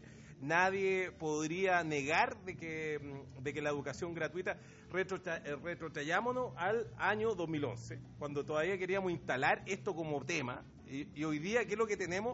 nadie podría negar de que, de que la educación gratuita, retrotra, eh, retrotrayámonos al año dos mil once, cuando todavía queríamos instalar esto como tema, y, y hoy día, ¿qué es lo que tenemos?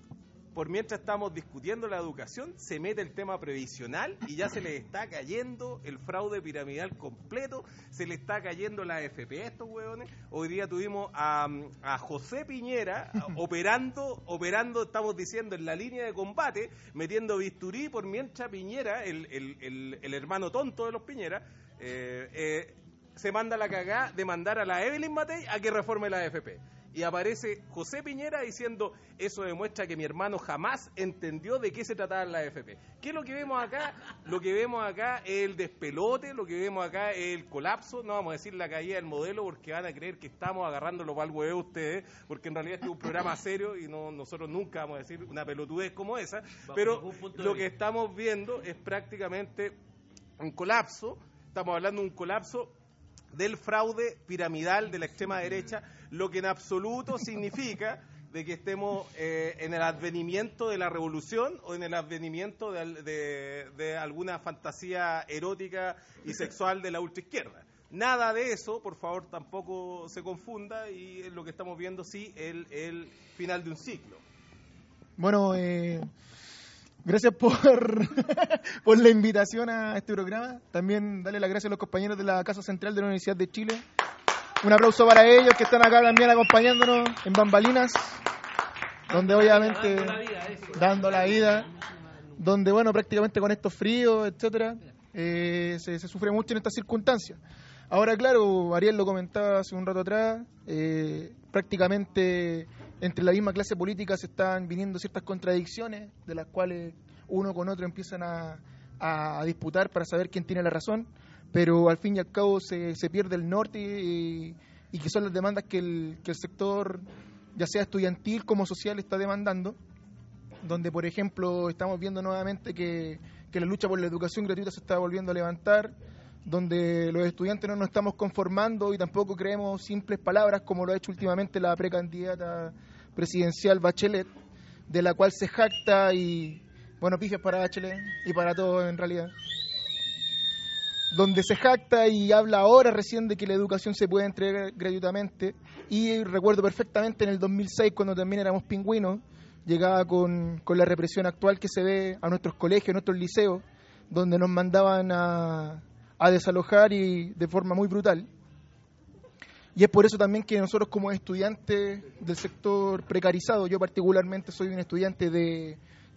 Por mientras estamos discutiendo la educación, se mete el tema previsional y ya se le está cayendo el fraude piramidal completo, se le está cayendo la A F P a estos hueones. Hoy día tuvimos a, a José Piñera a- operando, operando, estamos diciendo, en la línea de combate, metiendo bisturí, por mientras Piñera, el, el, el, el hermano tonto de los Piñera, eh, eh, se manda la cagada de mandar a la Evelyn Matei a que reforme la A F P. Y aparece José Piñera diciendo, eso demuestra que mi hermano jamás entendió de qué se trataba la A F P. ¿Qué es lo que vemos acá? Lo que vemos acá es el despelote, lo que vemos acá es el colapso. No vamos a decir la caída del modelo porque van a creer que estamos agarrándolo para el huevo ustedes, porque en realidad este es un programa serio y no nosotros nunca vamos a decir una pelotudez como esa. Pero ningún punto de lo que vista. estamos viendo es prácticamente un colapso. Estamos hablando de un colapso del fraude piramidal de la extrema derecha, lo que en absoluto significa de que estemos eh, en el advenimiento de la revolución o en el advenimiento de, al- de- de alguna fantasía erótica y sexual de la ultraizquierda. Nada de eso, por favor, tampoco se confunda, y es lo que estamos viendo, sí, el, el final de un ciclo. Bueno, eh, gracias por, por la invitación a este programa. También darle las gracias a los compañeros de la Casa Central de la Universidad de Chile. Un aplauso para ellos que están acá también acompañándonos en bambalinas, donde obviamente Dando la vida, eso. dando la vida, donde bueno, prácticamente con estos fríos, etcétera, eh, se, se sufre mucho en estas circunstancias. Ahora, claro, Ariel lo comentaba hace un rato atrás, eh, prácticamente entre la misma clase política se están viniendo ciertas contradicciones, de las cuales uno con otro empiezan a, a, a disputar para saber quién tiene la razón, pero al fin y al cabo se, se pierde el norte y, y que son las demandas que el, que el sector, ya sea estudiantil como social, está demandando, donde por ejemplo estamos viendo nuevamente que, que la lucha por la educación gratuita se está volviendo a levantar, donde los estudiantes no nos estamos conformando y tampoco creemos simples palabras como lo ha hecho últimamente la precandidata presidencial Bachelet, de la cual se jacta y, bueno, pifias para Bachelet y para todos en realidad, donde se jacta y habla ahora recién de que la educación se puede entregar gratuitamente. Y recuerdo perfectamente en el dos mil seis, cuando también éramos pingüinos, llegaba con, con la represión actual que se ve a nuestros colegios, a nuestros liceos, donde nos mandaban a, a desalojar y de forma muy brutal. Y es por eso también que nosotros como estudiantes del sector precarizado, yo particularmente soy un estudiante de,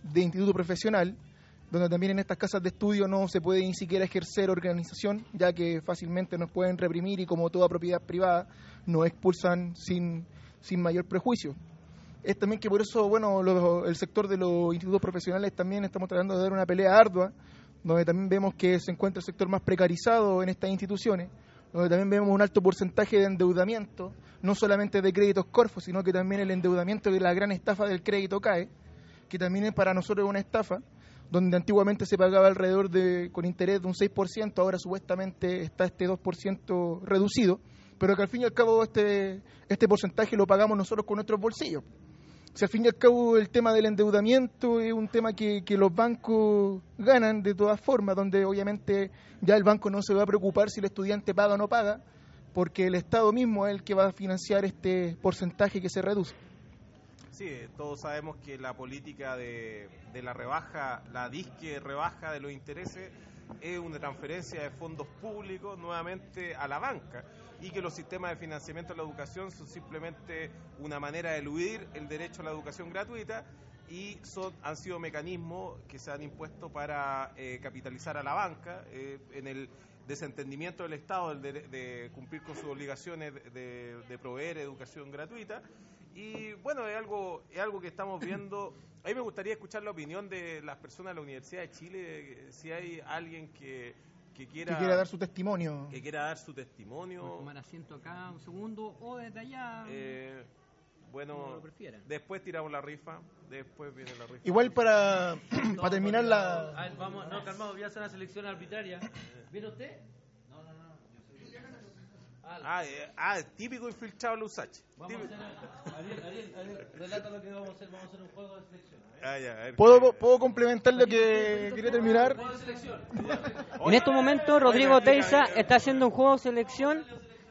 de instituto profesional, donde también en estas casas de estudio no se puede ni siquiera ejercer organización, ya que fácilmente nos pueden reprimir y como toda propiedad privada nos expulsan sin, sin mayor prejuicio. Es también que por eso, bueno, lo, el sector de los institutos profesionales también estamos tratando de dar una pelea ardua, donde también vemos que se encuentra el sector más precarizado en estas instituciones, donde también vemos un alto porcentaje de endeudamiento, no solamente de créditos Corfo, sino que también el endeudamiento de la gran estafa del crédito C A E, que también es para nosotros una estafa, donde antiguamente se pagaba alrededor de, con interés de un seis por ciento, ahora supuestamente está este dos por ciento reducido, pero que al fin y al cabo este, este porcentaje lo pagamos nosotros con nuestros bolsillos. Si al fin y al cabo el tema del endeudamiento es un tema que, que los bancos ganan de todas formas, donde obviamente ya el banco no se va a preocupar si el estudiante paga o no paga, porque el Estado mismo es el que va a financiar este porcentaje que se reduce. Sí, todos sabemos que la política de, de la rebaja, la disque rebaja de los intereses es una transferencia de fondos públicos nuevamente a la banca y que los sistemas de financiamiento de la educación son simplemente una manera de eludir el derecho a la educación gratuita y son han sido mecanismos que se han impuesto para eh, capitalizar a la banca eh, en el desentendimiento del Estado de, de cumplir con sus obligaciones de, de proveer educación gratuita. Y bueno, es algo es algo que estamos viendo. A mí me gustaría escuchar la opinión de las personas de la Universidad de Chile, si hay alguien que, que quiera que quiera dar su testimonio. Que quiera dar su testimonio. Puedes tomar asiento acá un segundo o desde allá. Eh, bueno, después tiramos la rifa, después viene la rifa. Igual para, para terminar la... A ver, vamos, no, calmado, voy a hacer una selección arbitraria. ¿Viene usted? No, no, no. Ah, eh, ah, típico infiltrado Lusache. Vamos a hacer, Ariel, Ariel, Ariel, relata lo que vamos a hacer. Vamos a hacer un juego de selección. Ah, ya, a ver. ¿Puedo, ¿Puedo complementar lo que quería terminar? En estos momentos Rodrigo Teiza está haciendo un juego de selección.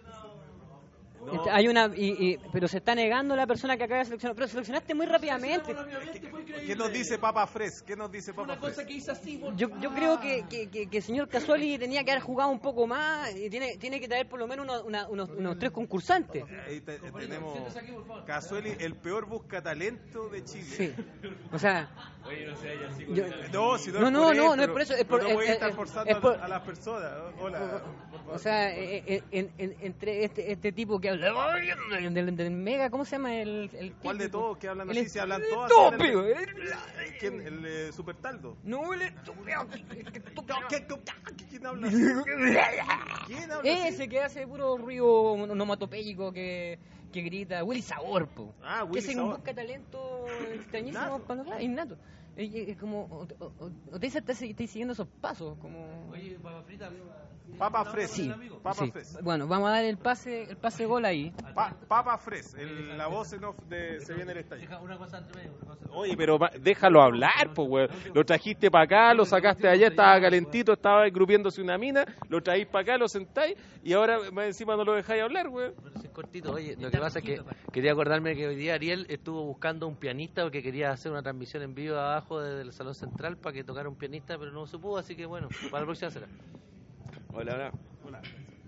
No. Hay una y, y, pero se está negando la persona que acaba de seleccionar. Pero seleccionaste muy rápidamente. ¿Qué nos dice Papa Fres? ¿Qué nos dice Papa Fres? Yo, yo creo que, que, que, que el señor Casuali tenía que haber jugado un poco más y tiene, tiene que traer por lo menos unos, una, unos, unos tres concursantes. Ahí te, tenemos Casuali, el peor buscatalento de Chile. Sí. O sea, Oye, no sé, así yo, no, si no, no, es no, por él, no, no es pero- por eso, es por, pero no voy a es- estar es- forzando es por- a las personas. Hola. O sea, eh, eh, en- en- entre este, este tipo que habla del, del mega, ¿cómo se llama? El, el ¿Cuál de típico? todos que hablan El así? Si hablan todos estúpido, así. el- El, ¿Quién? ¿El eh, Super Taldo? No, el estúpido. ¿Qué- qué- ¿Quién habla así? ¿Quién habla así? Ese que hace puro ruido onomatopéyico que, que grita Willy Sabor, po. Ah, que Willy es un Sabor. busca talento extrañísimo Innato. cuando claro, innato. Es, es- es como o- o- o- Oteiza está, está siguiendo esos pasos, como Oye, papa frita. Papa Fres. sí, Papa sí. Fres. Bueno, vamos a dar el pase, el pase gol ahí. Pa- Papa Fres, el- la voz en off de Se viene el estadio. Deja una cosa entre medio. una cosa entre Oye, pero pa- déjalo hablar, pues, weón. Lo trajiste para acá, lo sacaste de allá, estaba calentito, estaba grupiéndose una mina, lo traís para acá, lo sentáis y ahora más encima no lo dejáis hablar, weón. Pero si es cortito, oye, lo que pasa es que quería acordarme que hoy día Ariel estuvo buscando un pianista porque quería hacer una transmisión en vivo abajo desde el Salón Central para que tocara un pianista, pero no se pudo, así que bueno, para la próxima será. Hola, hola. Hola.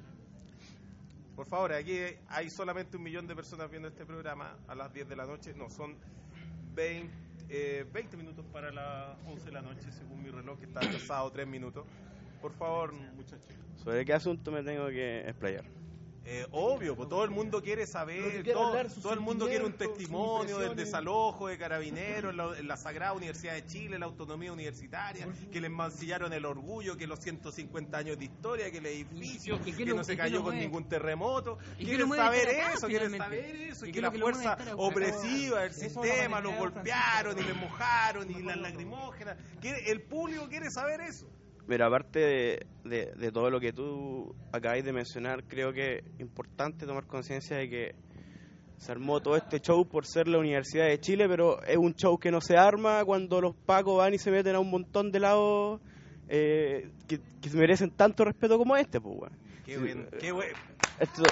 Por favor, aquí hay solamente un millón de personas viendo este programa a las diez de la noche. No, son veinte, eh, veinte minutos para las once de la noche, según mi reloj, que está atrasado tres minutos. Por favor, muchachos. ¿Sobre qué asunto me tengo que explayar? Eh, obvio, pues todo el mundo quiere Lo saber, que quiere todo, hablar, sus todo el mundo quiere un sentimientos, sus testimonio del impresiones. desalojo de Carabineros en la, en la Sagrada Universidad de Chile, la autonomía universitaria, que les mancillaron el orgullo, que los ciento cincuenta años de historia, que el edificio, ¿Y- y qué que lo- no se y qué cayó lo con mueve? ningún terremoto. ¿Y qué Quieren lo mueve saber estar acá, eso, quieren finalmente? saber eso, ¿Y y qué que lo la que lo mueve fuerza estar acá? opresiva del Eso es sistema lo los que golpearon y les mojaron y las lacrimógenas. Quiere- El público quiere saber eso. Mira, aparte de, de, de todo lo que tú acabáis de mencionar, creo que es importante tomar conciencia de que se armó todo este show por ser la Universidad de Chile, pero es un show que no se arma cuando los pacos van y se meten a un montón de lados eh, que, que se merecen tanto respeto como este, pues, weón. Qué bueno, qué bueno. Esto,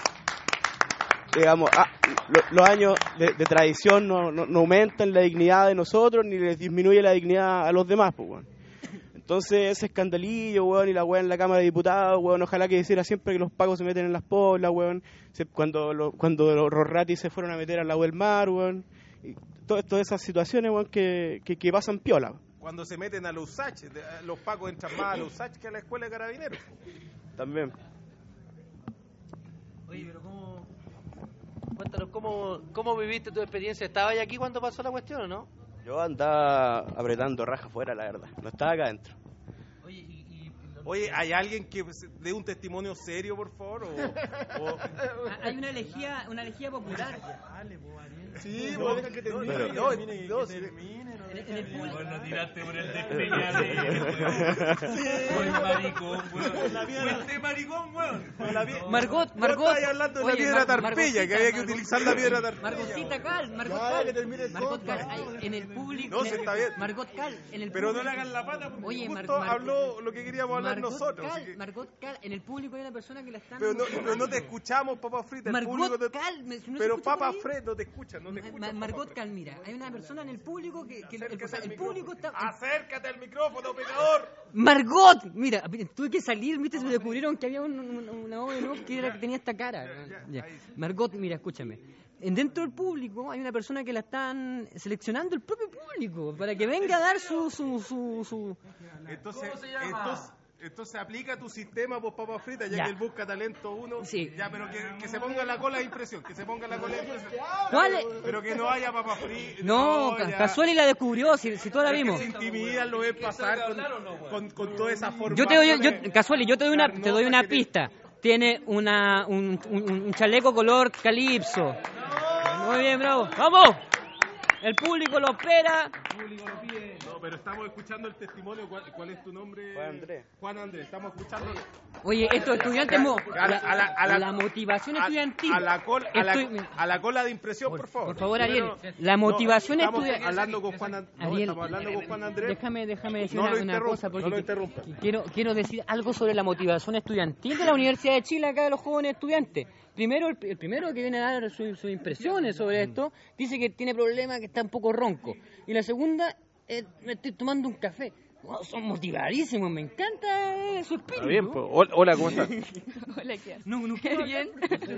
digamos, ah, lo- los años de, de tradición no, no, no aumentan la dignidad de nosotros ni les disminuye la dignidad a los demás, pues, weón. Entonces ese escandalillo, weón, y la weón en la Cámara de Diputados, weón, ojalá que hiciera siempre que los pagos se meten en las poblas, weón, se- cuando, lo- cuando los ratis se fueron a meter al lado del mar, weón, y to- todas esas situaciones, weón, que, que, que pasan piola. Cuando se meten a los U S A C, de- los pacos entran más a los U S A C que a la escuela de carabineros. También. Oye, pero ¿cómo? Cuéntanos, ¿cómo, cómo viviste tu experiencia? ¿Estabas ahí aquí cuando pasó la cuestión o no? Yo andaba apretando raja afuera, la verdad. No estaba acá adentro. Oye, y, y- Oye, ¿hay alguien que se- dé un testimonio serio, por favor? O, o- Hay una elegía, una elegía popular. Sí, No, no, deja que termine, pero- que no, termine, no, que sí. termine, no En, deja en el que- público. Bueno, tiraste por el despeñadero, weón. Buen maricón, weón. Fuiste maricón, weón. Margot, Vos Margot. estabas hablando de la Oye, piedra Mar- tarpeya, Margotcita, que había que Margot- utilizar la piedra tarpeya. Margotcita Cal, Margot Ya, Cal. que termine el Margot podcast. Cal, hay- en el público. No, sí, está bien. Margot Cal, en el Pero no público. le hagan la pata porque Oye, Mar- justo Mar- habló lo que queríamos hablar Margot nosotros. Cal, así que- Margot Cal, en el público hay una persona que la está. Pero no, pero no te escuchamos, Papa Frita. El Margot público te- Cal, me- ¿no se pero escucha Papa por ahí? Fred no te escucha, no te Ma- escucha. Ma- Papa Margot Fred. Cal, mira, hay una persona en el público que, que el, Acércate o sea, al el micrófono. público está. Acércate al micrófono, pecador. Margot, mira, tuve que salir, viste, se me descubrieron que había un- un- una obra ¿no? que, era, que tenía esta cara. Ya. Margot, mira, escúchame. En dentro del público hay una persona que la están seleccionando el propio público para que venga a dar su su su, su... Entonces, entonces, entonces aplica tu sistema, pues, Papa Frita, ya, Ya. que él busca talento uno. Sí. Ya, pero que, que se ponga la cola de impresión, que se ponga la cola de impresión. ¿Cuál es? Pero que no haya Papa Frita. No, Ca- Casueli la descubrió, si, si toda la Es que vimos. se intimidan, lo ven pasar con, con, con toda esa forma. Yo te doy, yo, Casueli, yo te doy una, te doy una pista. Tiene una, un, un, un chaleco color calipso. Muy bien, bravo. ¡Vamos! El público lo espera. No, pero estamos escuchando el testimonio. ¿Cuál, cuál es tu nombre? Juan Andrés. Juan Andrés, estamos escuchando. Oye, estos estudiantes, mo- A la- a la- a la- la motivación a- estudiantil. A la, col- a, la, Estoy- a la cola de impresión, por, favor. Por favor, Ariel, Primero- la motivación no, estamos estudiantil. hablando con Juan Andrés. No, Ariel, estamos hablando con Juan Andrés. Déjame, déjame decir No una, lo una interrumpa, cosa porque no lo que- interrumpa. que quiero, quiero decir algo sobre la motivación estudiantil de la Universidad de Chile acá de los jóvenes estudiantes. Primero, el, el primero que viene a dar su- sus impresiones sobre esto, dice que tiene problemas, que está un poco ronco. Y la segunda, eh, me estoy tomando un café. Wow, son motivadísimos, me encanta eh, su espíritu. Está bien, pues. Hol- Hola, ¿cómo estás? Hola, ¿qué haces? No, no quiero Bien.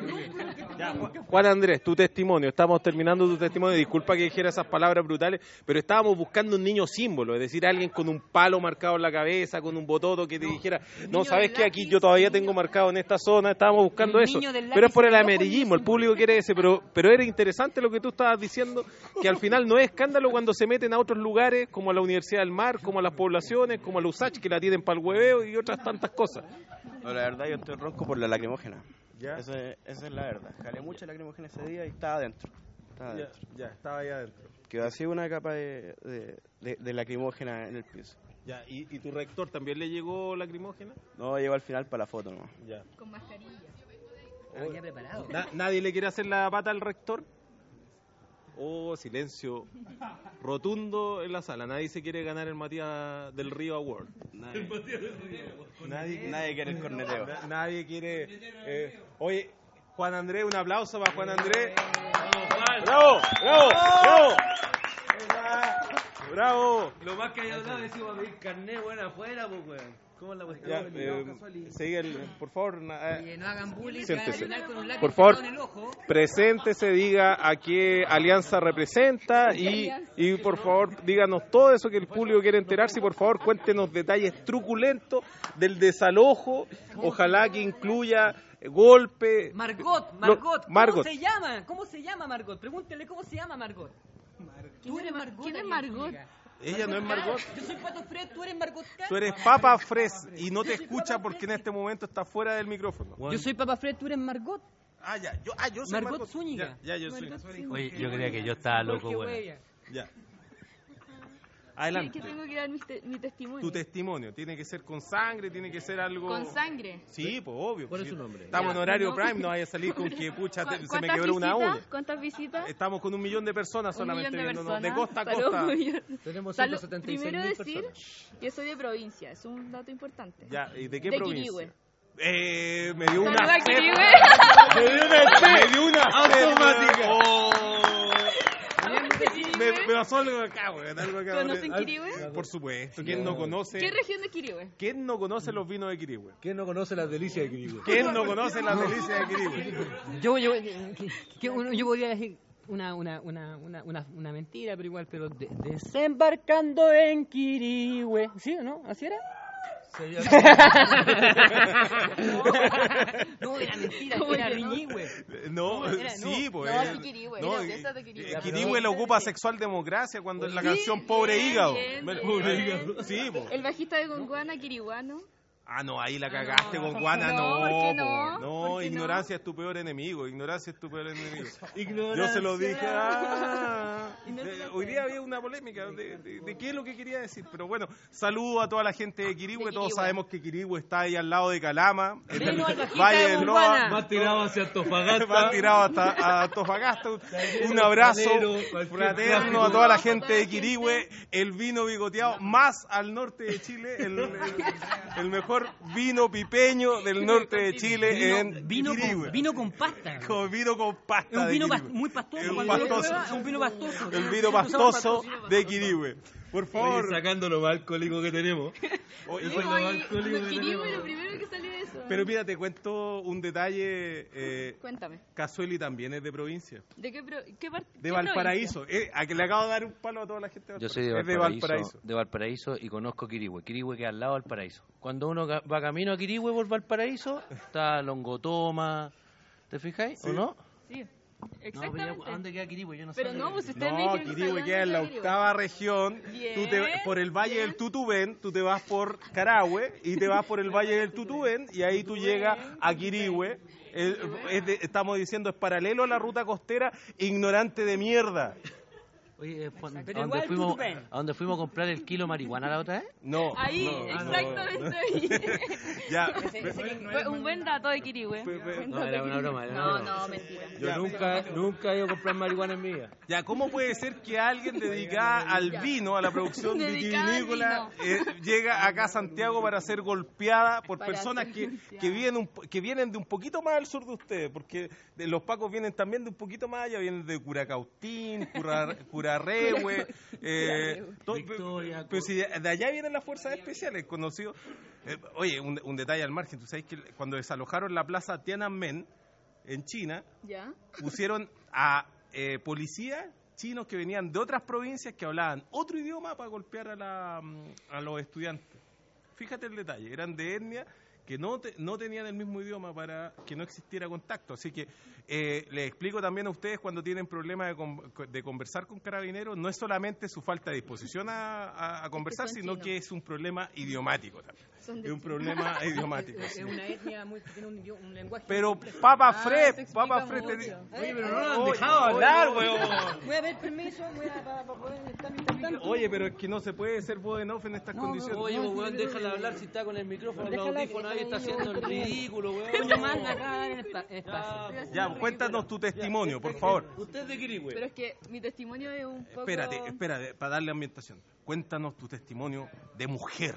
Juan Andrés, tu testimonio. Estamos terminando tu testimonio. Disculpa que dijera esas palabras brutales, pero estábamos buscando un niño símbolo, es decir, alguien con un palo marcado en la cabeza, con un bototo que te dijera, no, ¿sabes qué? Aquí yo todavía tengo marcado en esta zona. Estábamos buscando El eso. niño del Pero es por el lápiz rojo, amarillismo, el público quiere ese. Pero, pero era interesante lo que tú estabas diciendo, que al final no es escándalo cuando se meten a otros lugares, como a la Universidad del Mar, como a las poblaciones, como a la U S A C, que la tienen para el hueveo y otras tantas cosas. No, la verdad yo estoy ronco por la lacrimógena. Ya. Esa, es- esa es la verdad. Jalé mucha lacrimógena ese día y estaba adentro. Estaba Ya, adentro. ya, estaba ahí adentro. Quedó así una capa de, de, de- de lacrimógena en el piso. Ya, ¿y, y tu rector también le llegó lacrimógena? No, llegó al final para la foto nomás. Ya. Con mascarilla. Había preparado. Na- ¿Nadie le quiere hacer la pata al rector? Oh, silencio rotundo en la sala. Nadie se quiere ganar el Matías del Río Award. Nadie, Nadie, nadie quiere el corneteo. na- nadie quiere. eh, oye, Juan Andrés, un aplauso para Juan Andrés. ¡Bravo! ¡Bravo! ¡Bravo! ¡Bravo! Lo más que hay hablado es que iba a pedir carnet, bueno, afuera, pues, weón. ¿Cómo es la cuestión? Ya, eh, sigue el- por favor. na- eh, Oye, no hagan bullying, que van a siéntese. llenar con un lápiz Por favor, pegado en el ojo. preséntese, diga a qué alianza representa y, y por favor díganos todo eso que el público quiere enterarse y por favor cuéntenos detalles truculentos del desalojo, ojalá que incluya eh, golpe. Margot, Lo- Margot, ¿cómo Margot. se llama? ¿Cómo se llama Margot? Pregúntele cómo se llama Margot. Tú eres Margot. ¿Quién es Ariel Margot? Zúñiga. Ella no es Margot. Yo soy Pato Fred, tú eres Margot Cal. Tú eres Papa Fres y no te escucha porque en este momento está fuera del micrófono. Yo soy Papa Fred, tú eres Margot. Ah, ya, yo, ah, yo soy Margot Margot. Zúñiga. Ya, ya, yo soy. Margot Zúñiga. Oye, yo creía que yo estaba loco, Jorge weón. Huella. Ya. ¿Qué, Adelante. qué tengo que dar mi, te- mi testimonio? Tu testimonio tiene que ser con sangre, tiene que ser algo. Con sangre. Sí, pues obvio. ¿Cuál es sí. su nombre? Estamos Ya, en horario no. prime, no vaya a salir con que pucha, te- ¿Cu- se me cuántas quebró una visitas? uña. ¿Cuántas visitas? Estamos con un millón de personas Un solamente millón de viéndonos, personas. de costa a Saludos, costa. un millón. Tenemos Salud. ciento setenta y seis Primero mil decir personas. que soy de provincia, es un dato importante. Ya, ¿y de qué De provincia? Quirihue. Eh, me dio una Saluda a sed. Quirihue. Me dio una sed. Me dio una sed. Automática. Oh. ¿Conocen Quirihue? Me, me pasó algo acá, weón. Algo acá. ¿Conocen Al- Quirihue? Por supuesto. ¿Quién no conoce? ¿Qué región de Quirihue? ¿Quién no conoce los vinos de Quirihue? ¿Quién no conoce las delicias de Quirihue? ¿Quién no conoce las delicias de Quirihue? Yo, yo, que- que uno- yo podría decir, una, una, una, una, una, una mentira, pero igual, pero de- desembarcando en Quirihue. ¿Sí o no? ¿Así era? No, era mentira, ¿Cómo era que no? Riñihue. No, No, era- sí, no. pues. No, eh, sí, Quirihue, no, creo que eh, esa es de Quirihue. eh, Quirihue la ocupa Sexual Democracia cuando es la Sí, canción Pobre bien, Hígado. bien, Me- bien. Pobre Hígado. Sí, pues. El bajista de Gonguana, Quiriguano. Ah, no, ahí la cagaste con Guana, No, no. ¿por qué po. no? No, ¿Por qué ignorancia es tu peor enemigo, ignorancia es tu peor enemigo. Yo Ignorancia. se lo dije. ah. Y no te Eh, lo hoy sé. día había una polémica de, de- de qué es lo que quería decir. Pero bueno, saludo a toda la gente de Quirihue. De Todos Quirihue. sabemos que Quirihue está ahí al lado de Calama. en el Menos al bajista Valle de del Gonguana. Loa. Más tirado hacia Antofagasta. Va tirado hasta a Antofagasta. Un abrazo fraterno a toda la gente de Quirihue. El vino bigoteado más al norte de Chile. El, el- el mejor vino pipeño del norte de Chile en Vino Quirihue. con, vino con pasta. Con vino con pasta. Es un de vino Quirihue. pas- muy pastoso. Es un cuando lo pastoso. pruebas, es un vino pastoso. El vino pastoso de Quirihue. Por favor. Oye, sacando lo más alcohólico que tenemos. Oye, Sí, lo oye, más alcohólico que Quirihue, tenemos. lo primero que salió de eso. pero mira, te cuento un detalle. Eh, Cuéntame. Cazueli también es de provincia. ¿De qué, pro- qué parte? De Valparaíso. Eh, a que le acabo de dar un palo a toda la gente de Yo soy de Valparaíso. Es Valparaíso, de Valparaíso y conozco Quirihue. Quirihue queda al lado del Valparaíso. Cuando uno ca- va camino a Quirihue por Valparaíso, está Longotoma. ¿Te fijáis o no? Sí, No, exactamente. pero ya, ¿a dónde queda Quirihue? Yo no Pero sé. no, pues ustedes me No, dijeron que Quirihue estaban queda en la hablando de octava región. Bien, Tú te, por el valle bien. del Tutubén, tú te vas por Carahue y te vas por el valle del Tutubén y ahí tú llegas a Quirihue. Eh, es de- estamos diciendo, es paralelo a la ruta costera, ignorante de mierda. Oye, eh, ¿a Pero dónde, igual fuimos, Tutupén. ¿a dónde fuimos a comprar el kilo de marihuana la otra vez? No. Ahí, no, exactamente no. ahí. Ya. Fue un buen dato de Quirihue. Fue- fue- Buen No, dato era de una Quirihue. broma, era No, una broma. no, mentira. Yo nunca, nunca he ido a comprar marihuana en mi vida. Ya, ¿cómo puede ser que alguien dedicado al vino, a la producción Dedicada al vitivinícola, eh, llega acá a Santiago para ser golpeada por Para personas ser que, golpeada. que, vienen un po- que vienen de un poquito más al sur de ustedes? Porque de- los pacos vienen también de un poquito más allá, vienen de Curacautín, Cura- Curarrehue, eh, to- Victoria, pero si de de allá vienen las fuerzas especiales, conocidos. Eh, oye, un, un detalle al margen, tú sabes que cuando desalojaron la plaza Tiananmen en China, ¿Ya? pusieron a eh, policías chinos que venían de otras provincias que hablaban otro idioma para golpear a, la, mm, a los estudiantes. Fíjate el detalle, eran de etnia que no, te- no tenían el mismo idioma para que no existiera contacto. Así que eh, les explico también a ustedes cuando tienen problemas de, con- de conversar con carabineros, no es solamente su falta de disposición a, a- a conversar, son sino chinos. que es un problema idiomático también. Son de Es un China. problema idiomático. Es sí. una etnia muy, que tiene un, idioma- un lenguaje. Pero complejo. Papa Ah, Fred, eso explica Papa Fred, te mucho. di- Oye, pero no lo han Oye, dejado oye, hablar, oye. weón. Voy a pedir permiso, voy a, para, para poder estar interviniendo. Oye, pero es que no se puede ser voz en off en estas No, condiciones. Oye, pues, weón, déjala hablar si está con el micrófono, el Déjala audífono que ahí, está ahí yo haciendo el intervengo. ridículo, weón. Coño, manda acá en espa- espacio. Ya, cuéntanos tu testimonio, por favor. Usted es de Quirihue. Pero es que mi testimonio es un poco... Espérate, espérate, para darle ambientación. Cuéntanos tu testimonio de mujer.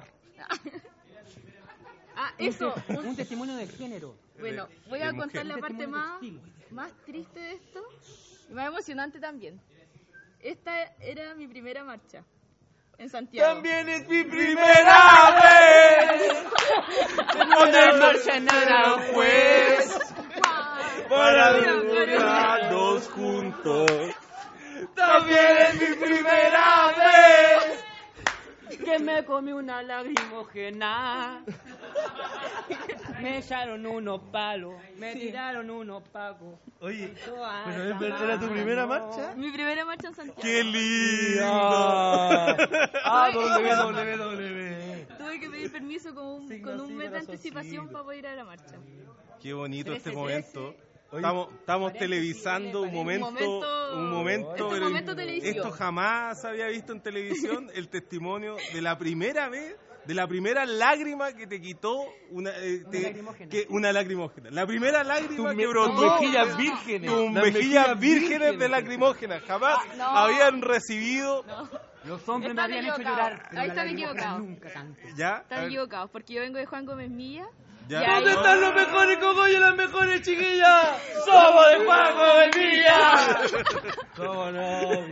Ah, eso. Un, un testimonio de género. Bueno, voy de a mujer. contar la Un parte testimonio más, textil. más triste de esto y más emocionante también. Esta era mi primera marcha en Santiago. También es mi primera vez. Una marcha en Aranjuez ¡Guau! para Mira, mira. disfrutarnos juntos. También es mi primera vez. que me comí una lagrimógena. Me echaron unos palos, me tiraron unos pacos. Oye, Toda pero esa ¿es- ¿era tu mano. primera marcha? Mi primera marcha en Santiago. ¡Qué lindo! Ah, W W W. Tuve que pedir permiso con un, Signo, con un signo, mes de corazoncito. anticipación para poder ir a la marcha. Qué bonito este Trece, momento. Oye, Estamos, estamos televisando un momento, momento- un momento, Este pero momento televisivo. esto jamás se había visto en televisión, el testimonio de la primera vez, de la primera lágrima que te quitó una, eh, te- lacrimógena. que, una lacrimógena. La primera lágrima Tus que me- brotó. tus mejillas vírgenes. Tus Las mejillas mejillas vírgenes de vírgenes. lacrimógena. Jamás no. habían recibido. Los hombres me Están habían hecho equivocados. llorar, pero Ahí la están lagrimógena equivocados. nunca tanto. ¿Ya? A Están ver, equivocados porque yo vengo de Juan Gómez Milla. ya. Y ahí- ¿Dónde están los mejores cogollos y las mejores chiquillas? ¡Somos de Juanjo de Villa! ¿Cómo no?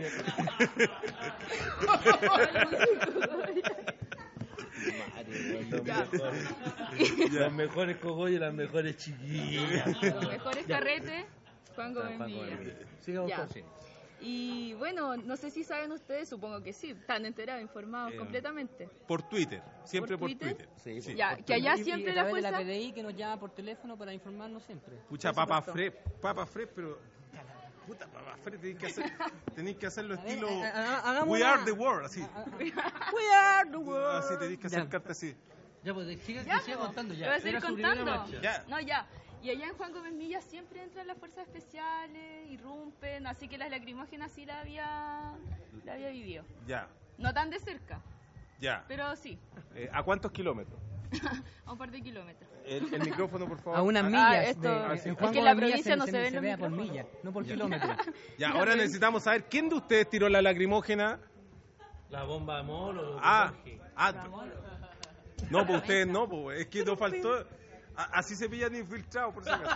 Ya. Las mejores cogollos y las mejores chiquillas. Los mejores carretes Juan Gómez Juan Milla. Gómez Milla. Sigamos Ya. con sí. Y bueno, no sé si saben ustedes, supongo que sí, están enterados, informados Eh, completamente. Por Twitter, siempre por, ¿Por Twitter? Twitter. Sí, Sí. Ya, que allá Y- y siempre a la través de la fuerza... P D I que nos llama por teléfono para informarnos siempre. Pucha, Por papa supuesto. fresh, papa fresh, pero... Puta, papa fresh, tenéis que, hacer, tenéis que hacerlo A ver, estilo... ha- ha- hagamos We una- are the world, así. We are the world. Así tenéis que Ya. acercarte así. Ya, pues siga, Ya, siga po. contando Te ya. voy a seguir Era su primera contando. marcha. Ya. No, ya. Y allá en Juan Gómez Milla siempre entran las fuerzas especiales, irrumpen, así que las lacrimógenas sí la había, la había vivido. Ya, No tan de cerca, ya. pero sí, Eh, ¿A cuántos kilómetros? a un par de kilómetros. El, el micrófono, por favor. A unas Ah, millas. esto- de- es en que Juan en la Gómez Milla provincia no se ven se los vea por micrófonos. milla, no por Ya. kilómetro. Ya, ahora necesitamos saber quién de ustedes tiró la lacrimógena. La bomba de molo. lo Ah, Jorge. ah, no, pues ustedes no, pues es que nos faltó. a- Así se pillan infiltrados, por si acaso.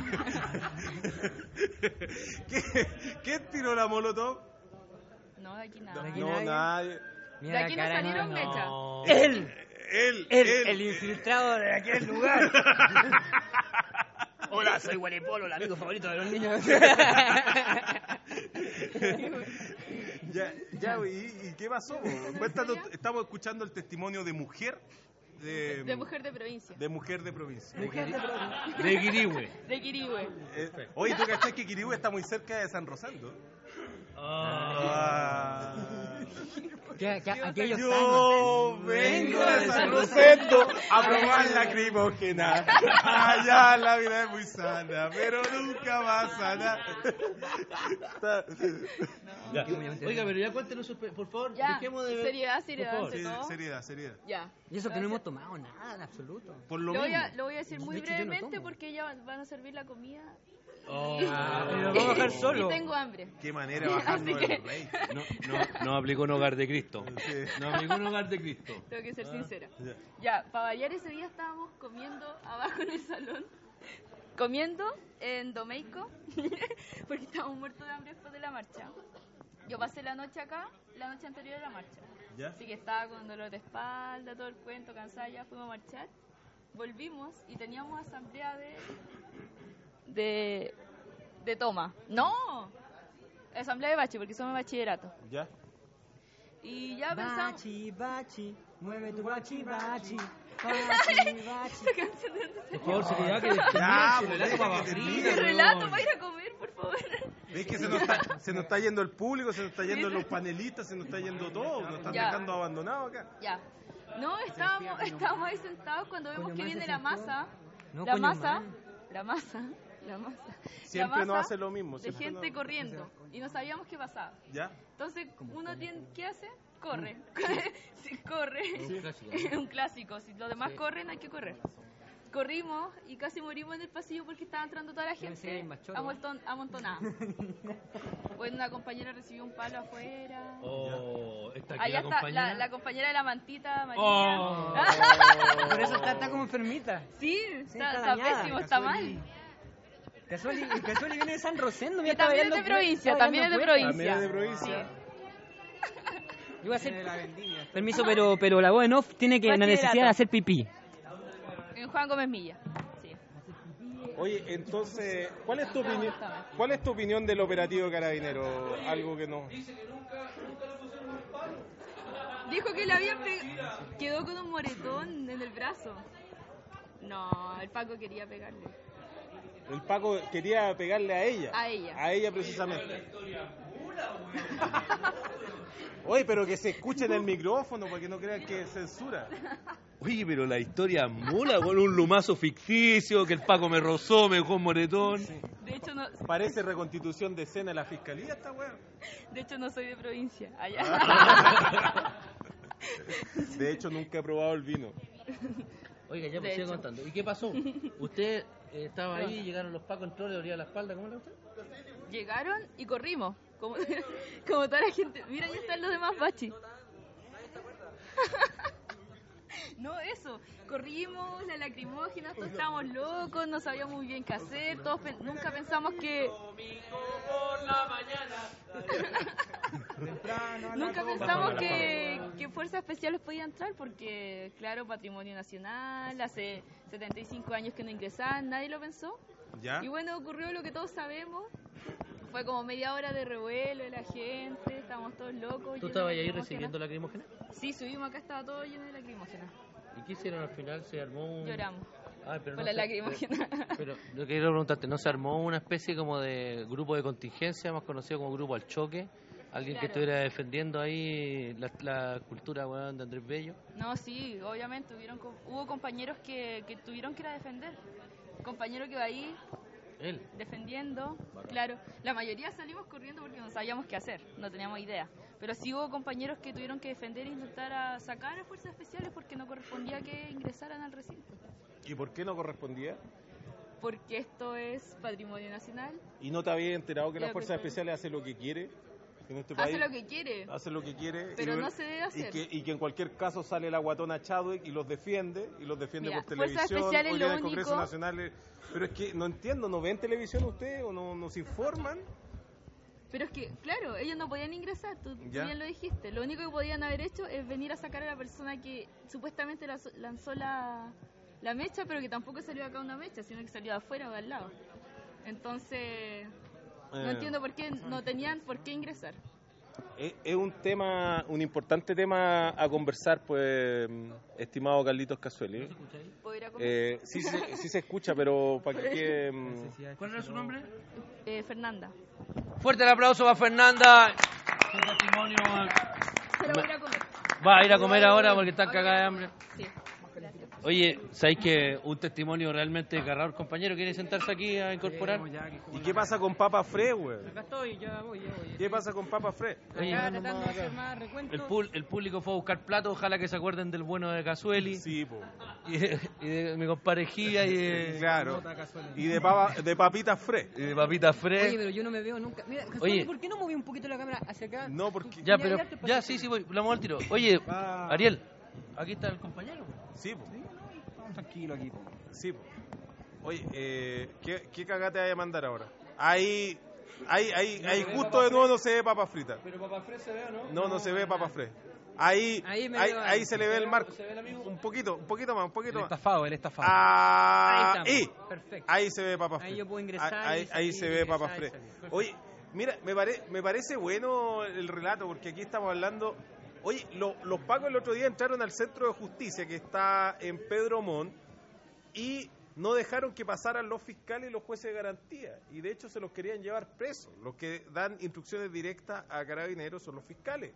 ¿Qué- ¿Quién tiró la molotov? No, de aquí No, nada. aquí no, nadie. nadie. Mira De la aquí no cara, salieron no. mechas. No. Él, Él, él, él. el infiltrado de aquel lugar. Hola, soy Guaripolo, el amigo favorito de los niños. Ya, ya, ¿y, y qué pasó? po? Cuéntanos, estamos escuchando el testimonio de mujer de, De mujer de provincia, de mujer de provincia. De Quirihue. de Quirihue. Eh, oye, ¿tú cachás que Quirihue está muy cerca de San Rosendo? Ah. Que- que- aquellos Yo vengo de San Rosendo a probar lacrimógena. Allá la vida es muy sana, pero nunca va a sanar. Está- Ya. Oiga, pero ya cuéntenos, su- por favor, Ya, dejemos de ver. seriedad, por seriedad favor. ante Sí, todo. seriedad, seriedad. Ya. Y eso que no hemos tomado nada en absoluto. Por lo Lo voy, mismo. a, lo voy a decir muy De hecho, yo no brevemente tomo. porque ya van a servir la comida. Oh. Pero lo vamos a dejar solo. Y tengo hambre. Qué manera de bajarnos Así que- el rey. No, no, no aplicó un hogar de Cristo. Sí. No aplicó un hogar de Cristo. Tengo que ser sincera. Ya. Ya, para variar ese día estábamos comiendo abajo en el salón. Comiendo en Domeico. Porque estábamos muertos de hambre después de la marcha. Yo pasé la noche acá, la noche anterior a la marcha. ¿Ya? Así que estaba con dolor de espalda, todo el cuento, cansada, ya fuimos a marchar. Volvimos y teníamos asamblea de... de... de toma. ¡No! Asamblea de bachi, porque somos bachillerato. ¿Ya? Y ya pensamos... Bachi, bachi, mueve tu bachi, bachi. Bachi, bachi. Esa canción de- Por favor, seriedad, que Ya, termine pues, el relato para que termine. Patrina, El weón. relato para ir a comer, por favor. ¿Ves que se nos, está, se nos está yendo el público, se nos está yendo los panelistas, se nos está yendo todo? Nos están Ya. dejando abandonados acá. Ya. No, estábamos, estábamos ahí sentados cuando vemos Coño, que man, viene se la sentó. masa. No, la coño, masa. man. La masa. La masa. Siempre la nos masa hace lo mismo. de siempre gente nos- corriendo. Y no sabíamos qué pasaba. ¿Ya? Entonces, uno tiene, ¿qué hace? Corre. Sí, corre. Un clásico. Es un clásico. Si los demás corren, hay que correr. Corrimos y casi morimos en el pasillo porque estaba entrando toda la sé, hay gente más choro. amonton- amontonada. Bueno, una compañera recibió un palo afuera. Oh, está aquí Allá la está compañera. la, la compañera de la mantita, María. Oh. Por eso está, está como enfermita. Sí, Sí, está, está está dañada. pésimo, está mal. Casuali, el Casuali viene de San Rosendo. Y mira, también está es de bailando provincia, cueca, también es de está bailando También es de provincia. provincia. Yo voy a hacer... Permiso, pero, pero la voz en off tiene que la Bachillerato. necesidad de hacer pipí. En Juan Gómez Milla. Sí. Oye, entonces, ¿cuál es tu opinión? ¿Cuál es tu opinión del operativo Carabinero? Algo que no. Dijo que le habían pegado. Quedó con un moretón en el brazo. No, el Paco quería pegarle. El Paco quería pegarle a ella. A ella. A ella precisamente. Oye, pero que se escuche en el micrófono para que no crean que es censura. Oye, pero la historia mula con un lumazo ficticio, que el Paco me rozó, me dejó un moretón. De hecho, no, Parece reconstitución de escena de la fiscalía esta weá. de hecho, no soy de provincia. Allá. De hecho, nunca he probado el vino. Oiga, ya De pues sigue hecho. contando. ¿Y qué pasó? Usted eh, estaba ahí, llegaron los Pacos, entró, le dolía la espalda, ¿cómo le usted? Llegaron y corrimos. Como, como toda la gente. Mira, ya están los demás bachi. No, eso. Corrimos, la lacrimógena, todos estábamos locos, no sabíamos muy bien qué hacer. Todos pen- nunca pensamos que. Temprano, a la Nunca toma. pensamos que, que Fuerzas Especiales podía entrar porque, claro, patrimonio nacional, hace setenta y cinco años que no ingresaban, nadie lo pensó. ¿Ya? Y bueno, ocurrió lo que todos sabemos. Fue como media hora de revuelo de la gente, estábamos todos locos. ¿Tú llenos estabas de ahí lacrimógena. recibiendo lacrimógena? Sí, subimos acá, estaba todo lleno de lacrimógena. ¿Y qué hicieron al final? ¿Se armó un...? Lloramos. Ay, pero Por no la se- lacrimógena. Pero lo que quiero preguntarte, ¿no se armó una especie como de grupo de contingencia, más conocido como grupo al choque? ¿Alguien que Claro. estuviera defendiendo ahí la, la cultura, weón, de Andrés Bello? No, sí, obviamente hubieron, co- hubo compañeros que, que tuvieron que ir a defender. Compañero que va ahí Él. defendiendo, claro. La mayoría salimos corriendo porque no sabíamos qué hacer, no teníamos idea. Pero sí hubo compañeros que tuvieron que defender e intentar a sacar a fuerzas especiales porque no correspondía que ingresaran al recinto. ¿Y por qué no correspondía? Porque esto es patrimonio nacional. ¿Y no te habías enterado que Ya, las fuerzas pero- especiales hacen lo que quiere en este Hace país? lo que quiere. Hace lo que quiere. Pero y, no se debe hacer. Y que, y que en cualquier caso sale la guatona Chadwick y los defiende, y los defiende Mira, por Fuerzas televisión, Especiales hoy lo día en el Congreso único- Nacional. eh, Pero es que no entiendo, ¿no ven televisión ustedes o no nos informan? Pero es que, claro, ellos no podían ingresar, tú, tú Ya. bien lo dijiste. Lo único que podían haber hecho es venir a sacar a la persona que supuestamente la- lanzó la, la mecha, pero que tampoco salió acá una mecha, sino que salió de afuera o de al lado. Entonces, no Eh. entiendo por qué no tenían por qué ingresar. Es, es un tema, un importante tema a conversar, pues, estimado Carlitos Casueli. ¿Puedo ir a comer? Eh, sí, se- sí se escucha, pero para que quede, mm, ¿Cuál era su nombre? Eh, Fernanda. Fuerte el aplauso para Fernanda. Su testimonio. Pero voy a ir a comer. Va a ir a comer ahora porque está cagada de hambre. Sí. Oye, ¿sabéis que un testimonio realmente desgarrador, compañero? ¿Quiere sentarse aquí a incorporar? ¿Y qué pasa con Papa Fred, güey? Acá estoy, ya voy, ya voy. ¿Qué pasa con Papa Fred? Oye, Acá tratando de hacer más recuentos. El, pul- el público fue a buscar plato, ojalá que se acuerden del bueno de Casueli. Sí, po. Y de, y de mi compadre Gia y de, Claro. Y de, papa, de papitas Fred. y de Papita Oye, Fred. pero yo no me veo nunca. Mira, Casueli, Oye. ¿por qué no moví un poquito la cámara hacia acá? No, porque... Ya, pero, ya te ya, pasé. sí, sí, voy, lo vamos al tiro. Oye, Ah. Ariel, aquí está el compañero. Sí, po. Tranquilo aquí. po. Sí, po. Oye, eh, ¿qué, ¿qué cagate hay a mandar ahora? Ahí, ahí, ahí, ahí justo de nuevo no se ve papa frita. Pero Papá Fred se ve, ¿o no? No, no se ve papa fred. Ahí, Ahí ahí, me ahí, veo ahí. se le ve el marco. ¿Se ve el amigo? Un poquito, un poquito más, un El poquito más. estafado, el estafado. Ah, Ahí ahí, estamos. Perfecto. ahí se ve papa Ahí fred. yo puedo ingresar Ahí, y ahí salir, se ve papa ingresar y fred. salir. Oye, mira, me, pare, me parece bueno el relato porque aquí estamos hablando. Oye, lo- los pacos el otro día entraron al centro de justicia que está en Pedro Montt y no dejaron que pasaran los fiscales y los jueces de garantía. Y de hecho se los querían llevar presos. Los que dan instrucciones directas a carabineros son los fiscales.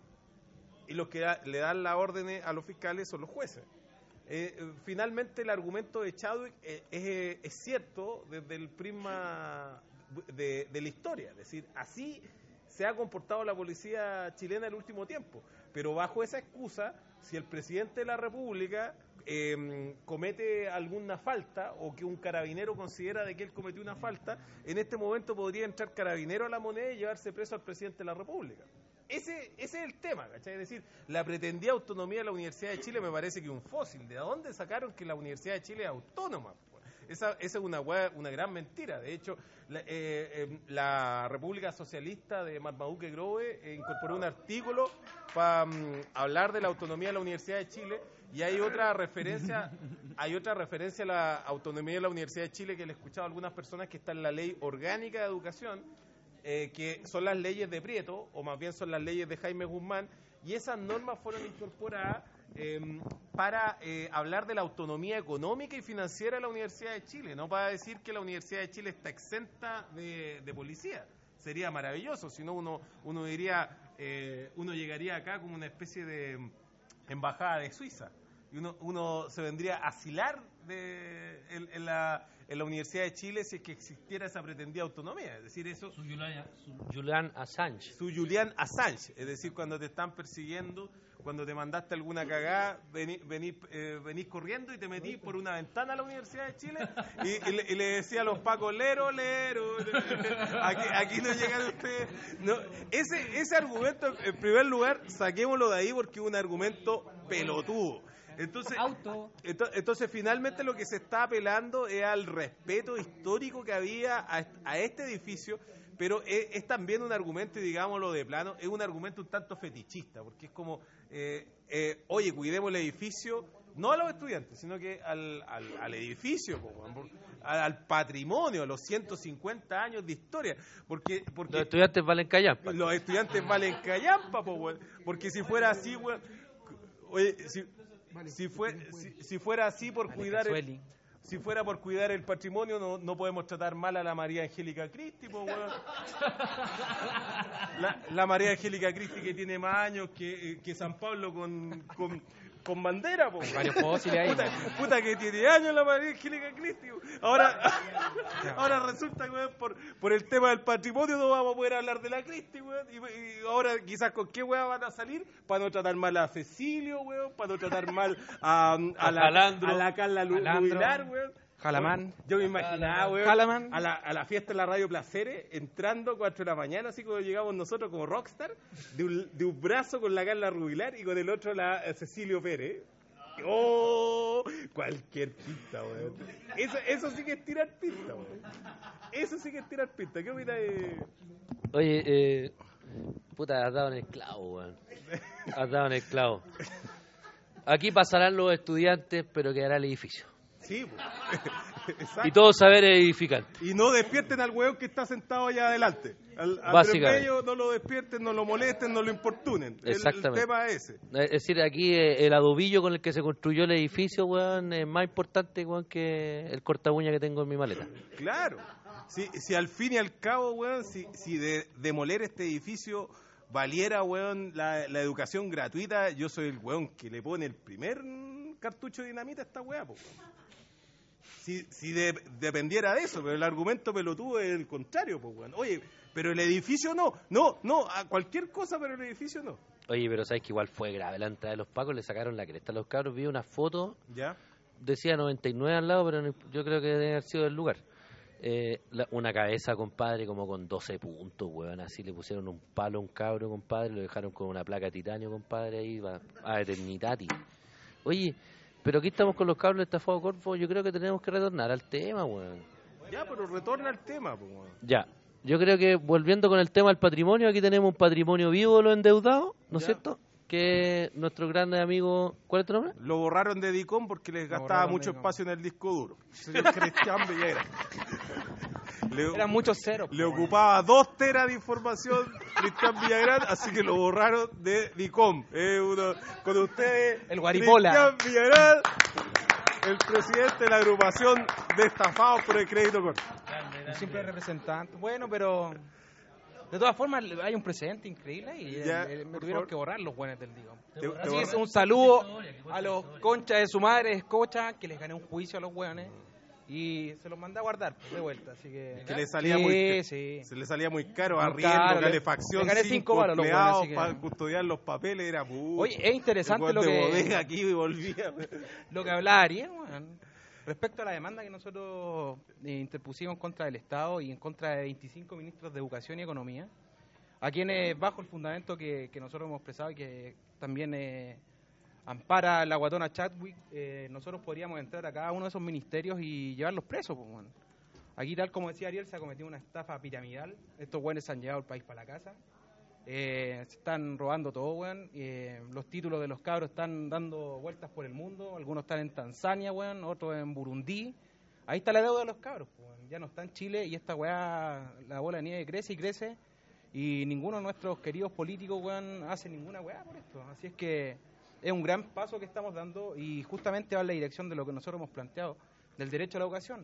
Y los que da- le dan las órdenes a los fiscales son los jueces. Eh, eh, finalmente el argumento de Chadwick eh, es, eh, es cierto desde el prisma de, de la historia. Es decir, así se ha comportado la policía chilena en el último tiempo. Pero bajo esa excusa, si el presidente de la República eh, comete alguna falta o que un carabinero considera de que él cometió una falta, en este momento podría entrar carabinero a la moneda y llevarse preso al presidente de la República. Ese, ese es el tema, ¿cachai? Es decir, la pretendida autonomía de la Universidad de Chile me parece que es un fósil. ¿De dónde sacaron que la Universidad de Chile es autónoma? Esa, esa es una, hua- una gran mentira. De hecho, la, eh, eh, la República Socialista de Marmaduke Grove eh, incorporó un artículo para mm, hablar de la autonomía de la Universidad de Chile y hay otra referencia hay otra referencia a la autonomía de la Universidad de Chile que le he escuchado a algunas personas que está en la Ley Orgánica de Educación, eh, que son las leyes de Prieto, o más bien son las leyes de Jaime Guzmán, y esas normas fueron incorporadas eh, para eh, hablar de la autonomía económica y financiera de la Universidad de Chile, no para decir que la Universidad de Chile está exenta de, de policía. Sería maravilloso, si no uno, uno diría, eh, uno llegaría acá como una especie de embajada de Suiza, y uno, uno se vendría a asilar de, en, en la, en la Universidad de Chile si es que existiera esa pretendida autonomía, es decir, eso... Su Julian, su Julian Assange. Su Julian Assange, es decir, cuando te están persiguiendo, cuando te mandaste alguna cagada, vení, vení, eh, venís corriendo y te metís por una ventana a la Universidad de Chile y, y, le, y le decía a los pacos, lero, lero, aquí, aquí no llegan ustedes. No, ese, ese argumento, en primer lugar, saquémoslo de ahí porque es un argumento pelotudo. Entonces, Auto. ento- entonces, finalmente lo que se está apelando es al respeto histórico que había a, a este edificio, pero es, es también un argumento, y digámoslo de plano, es un argumento un tanto fetichista, porque es como, eh, eh, oye, cuidemos el edificio, no a los estudiantes, sino que al, al, al edificio, po, al, al patrimonio, a los ciento cincuenta años de historia, porque, porque los estudiantes valen callampa. Los estudiantes valen callampa, po, weón, porque si fuera así, weón, oye, si, si, fue, si, si fuera así por vale, cuidar el, si fuera por cuidar el patrimonio, no, no podemos tratar mal a la María Angélica Cristi, po, weón. La, la María Angélica Cristi que tiene más años que, que San Pablo con, con, con bandera, po. Varios fósiles ahí. Puta, puta que tiene años la María Angélica Cristi. Ahora, ahora resulta que, weón, por, por el tema del patrimonio no vamos a poder hablar de la Cristi, weón. Y, y ahora quizás con qué weón van a salir para no tratar mal a Cecilio, weón, para no tratar mal a, a, la, a la Carla Lubilar, weón. Jalamán. Yo me imaginaba, weón, Jalamán. a la, a la fiesta de la Radio Placeres, entrando cuatro de la mañana, así como llegamos nosotros como rockstar, de un, de un brazo con la Carla Rubilar y con el otro la eh, Cecilio Pérez. ¡Oh! Cualquier pista, weón. Eso, eso sí que es tirar pista, weón. Eso sí que es tirar pista. ¿Qué opinas de...? Oye, eh... puta, has dado en el clavo, weón. Has dado en el clavo. Aquí pasarán los estudiantes, pero quedará el edificio. Sí, exacto. Y todos saberes edificantes. Y no despierten al hueón que está sentado allá adelante. Al, al Básicamente. medio no lo despierten, no lo molesten, no lo importunen. Exactamente. El, el tema es ese. Es decir, aquí eh, el adobillo con el que se construyó el edificio, weón, es más importante, weón, que el corta uña que tengo en mi maleta. Claro. Si, si al fin y al cabo, weón, si, si de demoler este edificio valiera, weón, la, la educación gratuita, yo soy el weón que le pone el primer cartucho de dinamita a esta weá, po. Si, si de, dependiera de eso, pero el argumento pelotudo es el contrario, pues, weón. Oye, pero el edificio no, no, no, a cualquier cosa, pero el edificio no. Oye, pero sabes que igual fue grave la entrada de los pacos, le sacaron la cresta a los cabros, vi una foto, ya decía noventa y nueve al lado, pero no, yo creo que debe haber sido del lugar. Eh, la, una cabeza, compadre, como con doce puntos, weón, así le pusieron un palo a un cabro, compadre, lo dejaron con una placa de titanio, compadre, ahí va a eternitati. Oye, pero aquí estamos con los cabros de Estafado Corfo, yo creo que tenemos que retornar al tema, weón. Ya, pero retorna al tema, pues, weón. Ya, yo creo que volviendo con el tema del patrimonio, aquí tenemos un patrimonio vivo de los endeudados, ¿no es cierto? Que nuestro grande amigo, ¿cuál es tu nombre? Lo borraron de Dicom porque les gastaba mucho espacio en el disco duro. Señor Cristian Villera. Le, Eran muchos ceros. Le ocupaba dos teras de información Cristian Villagrán, así que lo borraron de Dicom. Eh, uno, con ustedes, el Guaripola. Cristian Villagrán, el presidente de la agrupación de estafados por el crédito corto. Siempre representante. Bueno, pero de todas formas hay un precedente increíble y ya, eh, me tuvieron favor. que borrar los buenos del Dicom. Te, te Así es, borra. un saludo a los conchas de su madre, escocha, que les gané un juicio a los hueones. Y se los mandé a guardar pues, de vuelta, así que... que le salía sí, muy, sí. Se le salía muy caro, Muy arriendo, caro, calefacción, le gané cinco, cinco varos, empleados bueno, para que... custodiar los papeles, era puto. Oye, es interesante lo de que... bodega aquí y volvía. Lo que hablaba Ariel, bueno, respecto a la demanda que nosotros eh, interpusimos contra del Estado y en contra de veinticinco ministros de Educación y Economía, a quienes bajo el fundamento que, que nosotros hemos expresado y que también... Eh, ampara la guatona Chadwick, eh, nosotros podríamos entrar a cada uno de esos ministerios y llevarlos presos. Pues, bueno. Aquí, tal como decía Ariel, se ha cometido una estafa piramidal. Estos güeyes se han llevado el país para la casa. Eh, se están robando todo, weón. Eh, los títulos de los cabros están dando vueltas por el mundo. Algunos están en Tanzania, weón, otros en Burundí. Ahí está la deuda de los cabros. Pues, weón. Ya no está en Chile y esta weá, la bola de nieve crece y crece. Y ninguno de nuestros queridos políticos, weón, hace ninguna weá por esto. Así es que... es un gran paso que estamos dando y justamente va en la dirección de lo que nosotros hemos planteado, del derecho a la educación.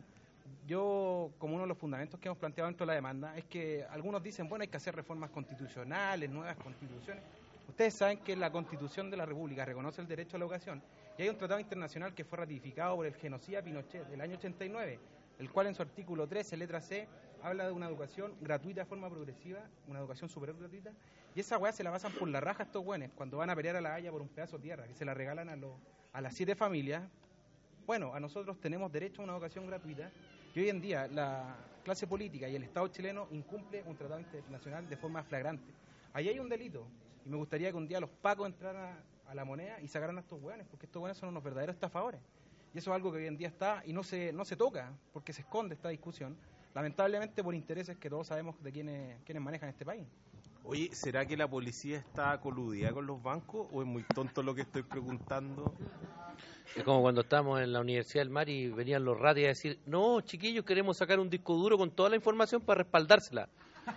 Yo, como uno de los fundamentos que hemos planteado dentro de la demanda, es que algunos dicen, bueno, hay que hacer reformas constitucionales, nuevas constituciones. Ustedes saben que la Constitución de la República reconoce el derecho a la educación y hay un tratado internacional que fue ratificado por el genocida Pinochet del año ochenta y nueve, el cual en su artículo trece, letra C, habla de una educación gratuita de forma progresiva, una educación superior gratuita, y esa weá se la pasan por la raja a estos güeyes cuando van a pelear a La Haya por un pedazo de tierra, que se la regalan a, los, a las siete familias. Bueno, a nosotros tenemos derecho a una educación gratuita, y hoy en día la clase política y el Estado chileno incumple un tratado internacional de forma flagrante. Ahí hay un delito, y me gustaría que un día los pacos entraran a, a la moneda y sacaran a estos güeyes, porque estos güeyes son unos verdaderos estafadores. Y eso es algo que hoy en día está y no se, no se toca, porque se esconde esta discusión. lamentablemente por intereses que todos sabemos de quiénes, quiénes manejan este país. Oye, ¿será que la policía está coludida con los bancos o es muy tonto lo que estoy preguntando? Es como cuando estábamos en la Universidad del Mar y venían los ratis a decir, no, chiquillos, queremos sacar un disco duro con toda la información para respaldársela.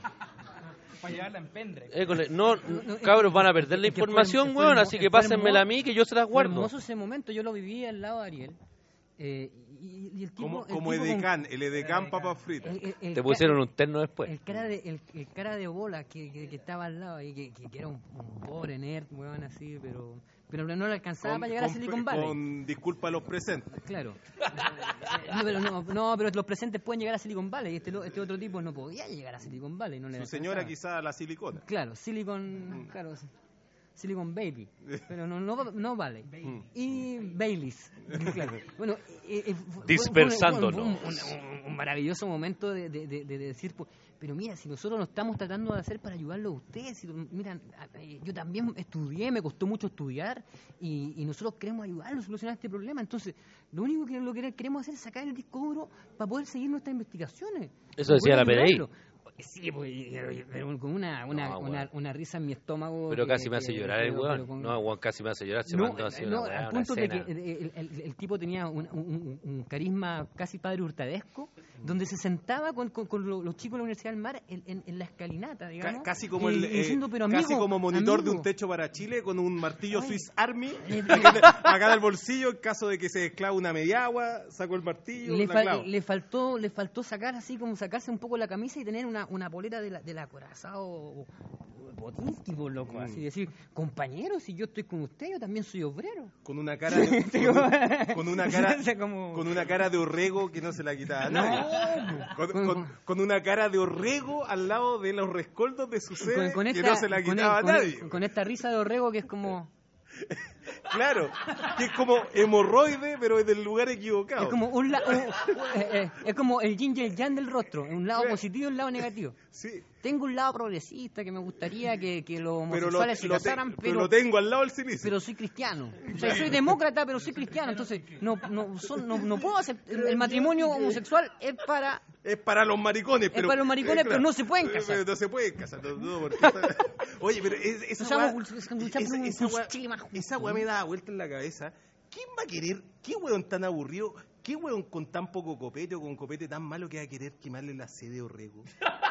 Para llevarla en pendrive. École, no, cabros, van a perder la Es que fue- información, fue weón, hermo- así que fue pásenmela a hermoso- mí que yo se las Fue guardo. hermoso ese momento, yo lo viví al lado de Ariel. Eh, y, y el tipo, Como, el como tipo con- Edecán, el Edecán papas fritas. el- el- el Te ca- pusieron un terno después. El cara de, el, el cara de bola que, que, que estaba al lado y que, que, que era un, un pobre nerd, weón, así, pero, pero no le alcanzaba Con, para llegar a con- Silicon Valley. con disculpa a los presentes. Claro. No pero, no, no, pero los presentes pueden llegar a Silicon Valley. Este, lo- este otro tipo no podía llegar a Silicon Valley. No le Su alcanzaba. señora quizá la silicona. Claro, Silicon, claro, Silicon Baby, pero no, no, no vale. Mm. Y Baileys, claro. Bueno, eh, eh, fue- fue- Dispersándonos. fue un, un- un- un maravilloso momento de, de- de- de decir, pues, pero mira, si nosotros lo estamos tratando de hacer para ayudarlo a ustedes, si, mira, eh, yo también estudié, me costó mucho estudiar y, y nosotros queremos ayudarlo a solucionar este problema. Entonces, lo único que lo que queremos hacer es sacar el disco duro para poder seguir nuestras investigaciones. Eso para decía poder la P D I. ayudarlo. Sí, pues, pero con una, una, No, una, weón. una risa en mi estómago. Pero que- casi me hace que- llorar el pero- weón. pero con- No, weón, casi me hace llorar. Se no, mandó así no, una weá, al una punto de que escena. el, el- el tipo tenía un, un- un carisma casi padre hurtadesco, donde se sentaba con, con- con lo- los chicos de la Universidad del Mar en, en- en la escalinata, digamos. Ca- casi como y- el y eh, diciendo, pero casi amigo, como monitor de amigo, un techo para Chile con un martillo Ay. Swiss Army Le- acá, acá del bolsillo en caso de que se desclave una media agua, saco el martillo, le, la fal- clavo. le faltó le faltó sacar así como sacarse un poco la camisa y tener una, una polera de la, de la acorazado Botinsky, por loco, Mm. así decir, compañeros, si yo estoy con usted, yo también soy obrero. Con una cara de, con, con una cara O sea, como- con una cara de orrego que no se la quitaba a No, nadie. Con, con- con- con una cara de orrego al lado de los rescoldos de su sede con, con que esta, no se la con quitaba el- a con el- nadie. con esta risa de Orrego que es como Claro, que es como hemorroide, pero es del lugar equivocado. es como un la- un- eh, eh, es como el yin y el yang del rostro, un lado Claro. positivo y un lado negativo. Sí. Tengo un lado progresista que me gustaría que, que los Pero lo, homosexuales se lo te- casaran, pero pero, lo tengo al lado del silicio. pero soy cristiano. O sea, soy demócrata, pero soy cristiano. Entonces, no, no, son- no, no puedo hacer. El, el matrimonio homosexual es para. Es para los maricones, pero... para los maricones, pero no se pueden casar. Eh, No se pueden casar, no, no, porque está- Oye, pero es- esa O sea, weá- vamos a luchar por esa- un- esa un weá- Chile más justo. esa weá me da vuelta en la cabeza. ¿Quién va a querer? ¿Qué weón tan aburrido? ¿Qué weón con tan poco copete o con copete tan malo que va a querer quemarle la sede a Orrego?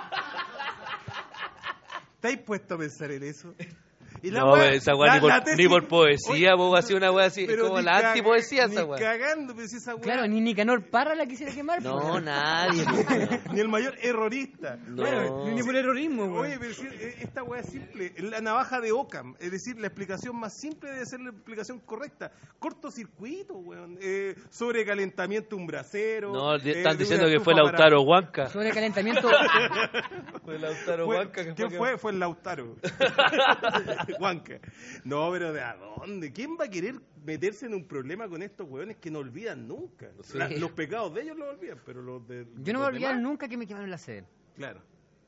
¿Estáis puesto a pensar en eso? Y la No, weá- esa weá la- ni por, la tesis- ni por poesía, Oye, vos, así una weá así, pero como ni la cag- antipoesía ni esa weá. cagando, pero si esa weá... Claro, ni Nicanor Parra la quisiera quemar. No, pues. nadie. po. Ni el mayor errorista. No. Bueno, Ni por errorismo, güey. Oye, pero si, eh, esta weá es simple. La navaja de Occam. Es decir, la explicación más simple debe ser la explicación correcta. Cortocircuito, weón. Eh, sobrecalentamiento de un brasero. No, eh, están de diciendo una que fue estufa para- Lautaro Huanca. Sobre calentamiento. Fue Lautaro Fue- Huanca que ¿Quién fue. fue? Fue el Lautaro. Huanca. No, pero ¿de a dónde? ¿Quién va a querer meterse en un problema con estos hueones que no olvidan nunca? Sí. La- los pecados de ellos los olvidan, pero los de. Yo no me los voy a olvidar demás, nunca que me quemaron la sed. Claro.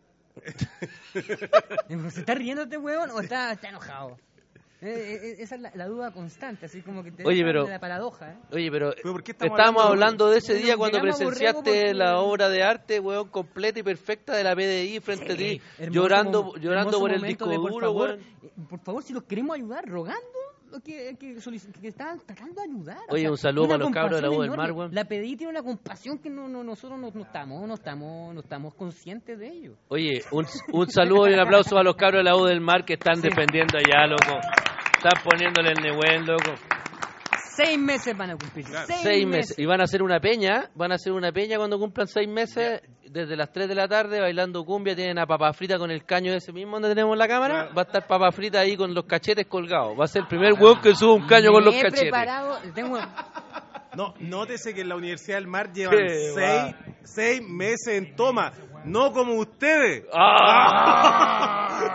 ¿Se está riendo este huevón o está, está enojado? Eh, eh, esa es la, la duda constante, así como que te Oye, deja pero- de la paradoja, ¿eh? Oye, pero, ¿Pero por qué estamos estábamos hablando hablando de ese Bueno, día cuando llegamos a Borrego presenciaste porque- la obra de arte, weón, completa y perfecta de la P D I frente a ti, Hermoso llorando mo- llorando hermoso por el momento disco de, por duro, favor, weón. eh, por favor, si los queremos ayudar, rogando que, que, solic- que estaban tratando de ayudar. Oye, un saludo una para los cabros de la compasión voz del enorme. mar, weón. La P D I tiene una compasión que no, no, nosotros no, no estamos, no estamos, no estamos conscientes de ello. Oye, un, un saludo y un aplauso a los cabros de la U del Mar que están defendiendo allá, loco. Están poniéndole el Nehuen, loco. Seis meses van a cumplir. Seis, Seis meses. Y van a hacer una peña, van a hacer una peña cuando cumplan seis meses, desde las tres de la tarde, bailando cumbia. Tienen a Papa Frita con el caño ese mismo donde tenemos la cámara. Claro. Va a estar Papa Frita ahí con los cachetes colgados. Va a ser el primer hueón que suba un caño con Me los he cachetes. preparado, tengo, No, nótese que en la Universidad del Mar llevan Qué seis, seis meses en toma, no como ustedes. ¡Ah!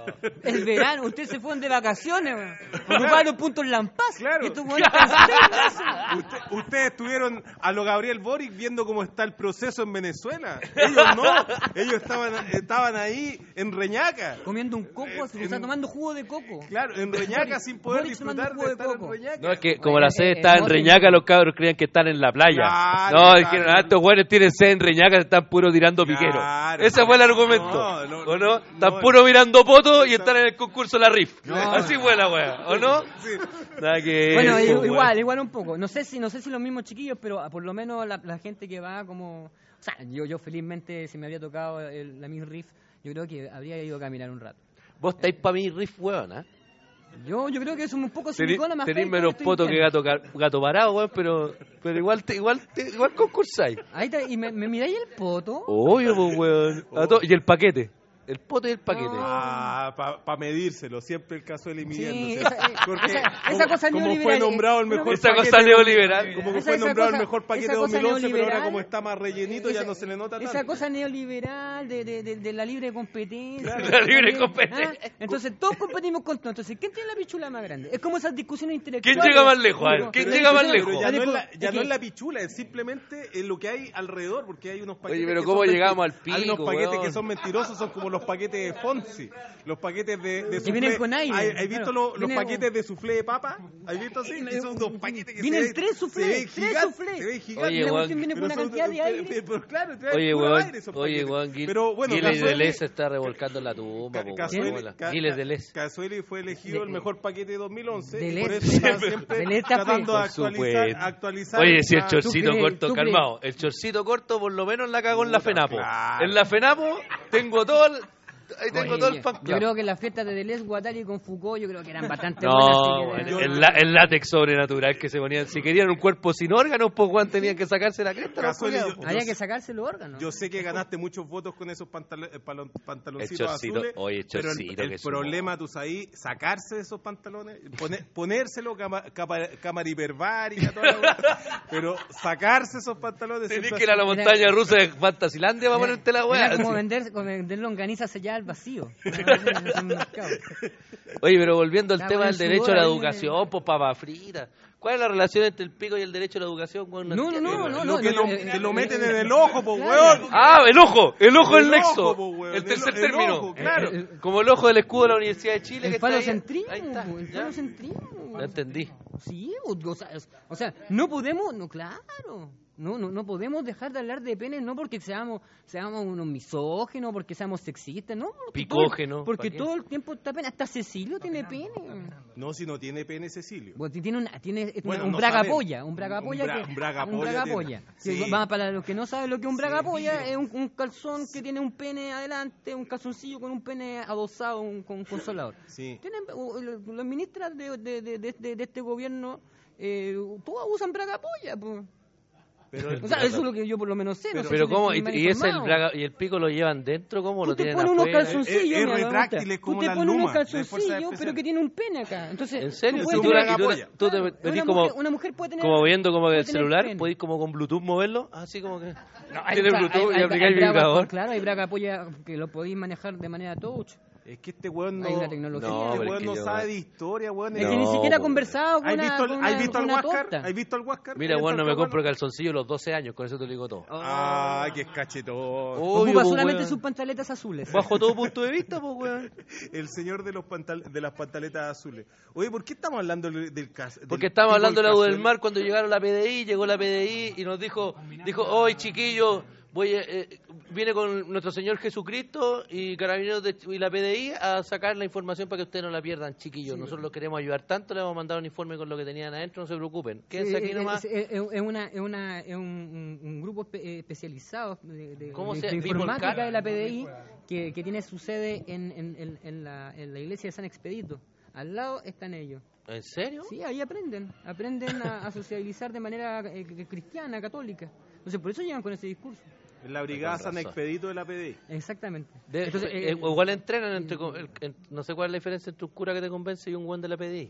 El verano, ustedes se fueron de vacaciones, weón. Ocuparon puntos Lampaz. Claro. Y estos weones están en eso. Usted- ustedes estuvieron a lo Gabriel Boric viendo cómo está el proceso en Venezuela. Ellos no. Ellos estaban, estaban ahí en Reñaca. Comiendo un coco, se en- está tomando jugo de coco. Claro, en Reñaca sin poder Boric tomando disfrutar jugo de de estar en coco. Reñaca. No, es que como Oye, la sede eh, está en hermoso. Reñaca, los cabros creían que están en la playa. Claro, no, claro. dijeron, ah, estos güeyes tienen sede en Reñaca, están puro tirando piquero. Claro. Ese fue el argumento. No, no, ¿O no? no, Están no. puro mirando poto y están en el concurso La Riff. No. Así fue la wea, ¿o no? Sí. Nada que Bueno, eso, i- igual, wea. igual un poco. No sé si no sé si los mismos chiquillos, pero por lo menos la, la gente que va como... O sea, yo, yo felizmente, si me habría tocado el, la Miss Riff, yo creo que habría ido a caminar un rato. Vos estáis para mí Riff, weón, ¿eh? Yo, yo creo que es un poco Tení- silicona más Tenéis fea que menos estoy poto que diciendo. gato, ca- gato parado, weón, pero, pero igual, te, igual, te, igual concursáis. Ahí está, y me, me miráis el poto. Obvio, pues, weón. A to- Y el paquete. El poto y el paquete. Ah, para medírselo, siempre el caso de midiéndose. esa- eh, Porque esa- esa como- cosa como fue neoliberal, nombrado el eh, mejor esa paquete cosa de- neoliberal. Como que Esa- fue esa nombrado cosa- el mejor paquete esa de cosa dos mil once, pero ahora neoliberal, como está más rellenito esa- ya no se le nota tanto. Esa cosa neoliberal de, de, de, de la libre competencia. Claro. La libre ¿Ah? competencia. Entonces todos competimos con todos. Entonces, ¿quién tiene la pichula más grande? Es como esas discusiones intelectuales. ¿Quién llega más lejos? A ver, Como- ¿quién pero llega más discusiones- lejos? Ya no es la, Es ya que- no es la pichula, es simplemente eh, lo que hay alrededor, porque hay unos paquetes. Oye, pero que ¿cómo son llegamos menti- al pico, Hay unos paquetes weón? que son mentirosos, son como los paquetes de Fonsi, los paquetes de, de Que vienen con aire, ¿Hay, ¿hay visto claro. los, los Viene- paquetes de soufflé de papa? ¿Hay visto así? Que son dos paquetes que Vienen se ven- tres se soufflés, ven tres gigantes, soufflés. se ven gigantes. Oye, la weón. cuestión viene con Pero una son- cantidad de aire. pero- pero claro, trae Oye, puro weón, aire esos oye, paquetes. weón, Gil, Pero bueno, Giles de Casueli- Les se está revolcando en la tumba, po, Casueli- weón. Ca- Giles de Les. Casueli fue elegido De- el mejor paquete de dos mil once de y por Les. eso está siempre De Les está tratando de Por actualizar, supuesto. actualizar Oye, si el la- chorcito crees? corto, ¿Tú crees? calmado, el chorcito corto por lo menos la cagó en la Puta, FENAPO. claro. En la FENAPO tengo todo el, ahí tengo Oye, todo el yo- fan Yo club. creo que las fiestas de Deleuze, Guattari con Foucault, yo creo que eran bastante No, buenas. así que- el, la- el látex sobrenatural que se ponían. Si querían un cuerpo sin órganos, pues Juan tenían que sacarse la cresta. los Casueli, culiados, yo- po. Había que sacarse los órganos. Yo sé que ganaste muchos votos con esos pantalo- eh, palon- pantaloncitos El chorcito, azules. oye, el pero el- chorcito el, que sumó. problema, tú sabes, sacarse de esos pantalones, pone- ponérselo cama, capa- cámara hiperbárica, toda la weá, pero sacarse esos pantalones. Tenés siempre que ir a la ha sido- montaña rusa de Fantasilandia para ponerte la weá. Era como así. vender, como vender longaniza sellada al vacío. En el mercado. Oye, pero volviendo al Ya, tema con del el derecho a sudor la ahí, educación, pues papa frita. ¿Cuál es la relación entre el pico y el derecho a la educación? Weón? No, no, entiendo, no, weón. no, Lo no, que, no, lo, eh, que lo eh, meten eh, en el ojo, po, claro. weón. Ah, el ojo, el ojo El el nexo. ojo, po, weón, el tercer el- el término. ojo, claro. Eh, Como el ojo del escudo de la Universidad de Chile. El que está ahí. falocentrismo, Ahí está, po, el ya. falocentrismo. Ya entendí. Sí, o, o sea, es- o sea, no podemos, no, claro, no, no, no podemos dejar de hablar de pene, no porque seamos, seamos unos misógenos, porque seamos sexistas, no. porque todo- Picógenos, Porque ¿pa' qué? todo el tiempo está pene, hasta Cecilio tiene pene. No, si no tiene pene Cecilio. Bueno, tiene, una, tiene Bueno, un no braga sabemos. polla, un braga Un polla bra- que un braga un polla braga tiene. polla. Sí. Que va, para los que no saben lo que es un braga Sí. polla, es un, un calzón que tiene un pene adelante, un calzoncillo con un pene adosado un, con un consolador. Sí. Tienen, uh, los- las ministras de, de, de, de, de- de este gobierno, eh, todas usan braga polla, pues. Pero O sea, eso es lo que yo por lo menos sé. no sé Pero si cómo, estoy y, mal y ese el informado. braga, y el pico lo llevan dentro, ¿cómo Tú lo te tienen pones unos afuera? calzoncillos, Es- es mira, me retráctil, gusta. es como Tú te la pones unos Luma, de Fuerza calzoncillos, Especial. pero que tiene un pene acá. Entonces, ¿En serio? tú Si puedes tú, tener- la- y tú, polla. tú te Claro, venís una como, mujer- una mujer puede tener- como viendo como que puede el tener celular, pene. podéis como con Bluetooth moverlo, así como que No, hay tiene bra- Bluetooth hay- y hay- aplicáis hay braga- vibrador. Claro, hay braga polla que lo podéis manejar de manera touch. Es que este weón no, Hay una tecnología. No, este pero weón es que no yo- sabe de historia, weón. Es No, que ni siquiera ha po, conversado con ¿Has una, visto, el- con ¿has una- visto al con una Huáscar? torta. ¿Has visto al Huáscar? Mira, ¿Has weón, visto no me al compro Huáscar? calzoncillo los doce años, con eso te lo digo todo. Ah, qué cachetón. Obvio, Ocupa po, solamente weón. sus pantaletas azules. Bajo todo punto de vista, pues, weón. El señor de los pantal de las pantaletas azules. Oye, ¿por qué estamos hablando del, del caso? Porque estábamos hablando de la U del Mar cuando llegaron la P D I, llegó la P D I y nos dijo, dijo, hoy chiquillos, voy a- eh, viene con nuestro Señor Jesucristo y Carabineros de, y la P D I a sacar la información para que ustedes no la pierdan, chiquillos. Nosotros los queremos ayudar tanto, les vamos a mandar un informe con lo que tenían adentro, no se preocupen. Quédense Sí, aquí es- nomás. Es, es- es una, es, una, es un, un- un grupo espe- eh, especializado de, de- ¿Cómo de- se- de Bimbolcat? informática de la P D I que, que tiene su sede en, en, en, en la, en la iglesia de San Expedito. Al lado están ellos. ¿En serio? Sí, ahí aprenden. Aprenden a, a socializar de manera eh, cristiana, católica. Entonces, por eso llegan con ese discurso. En la brigada Con San razón. Expedito de la P D I. Exactamente. De- Entonces, eh, eh, igual entrenan entre, co- el- en- no sé cuál es la diferencia entre un cura que te convence y un buen de la P D I.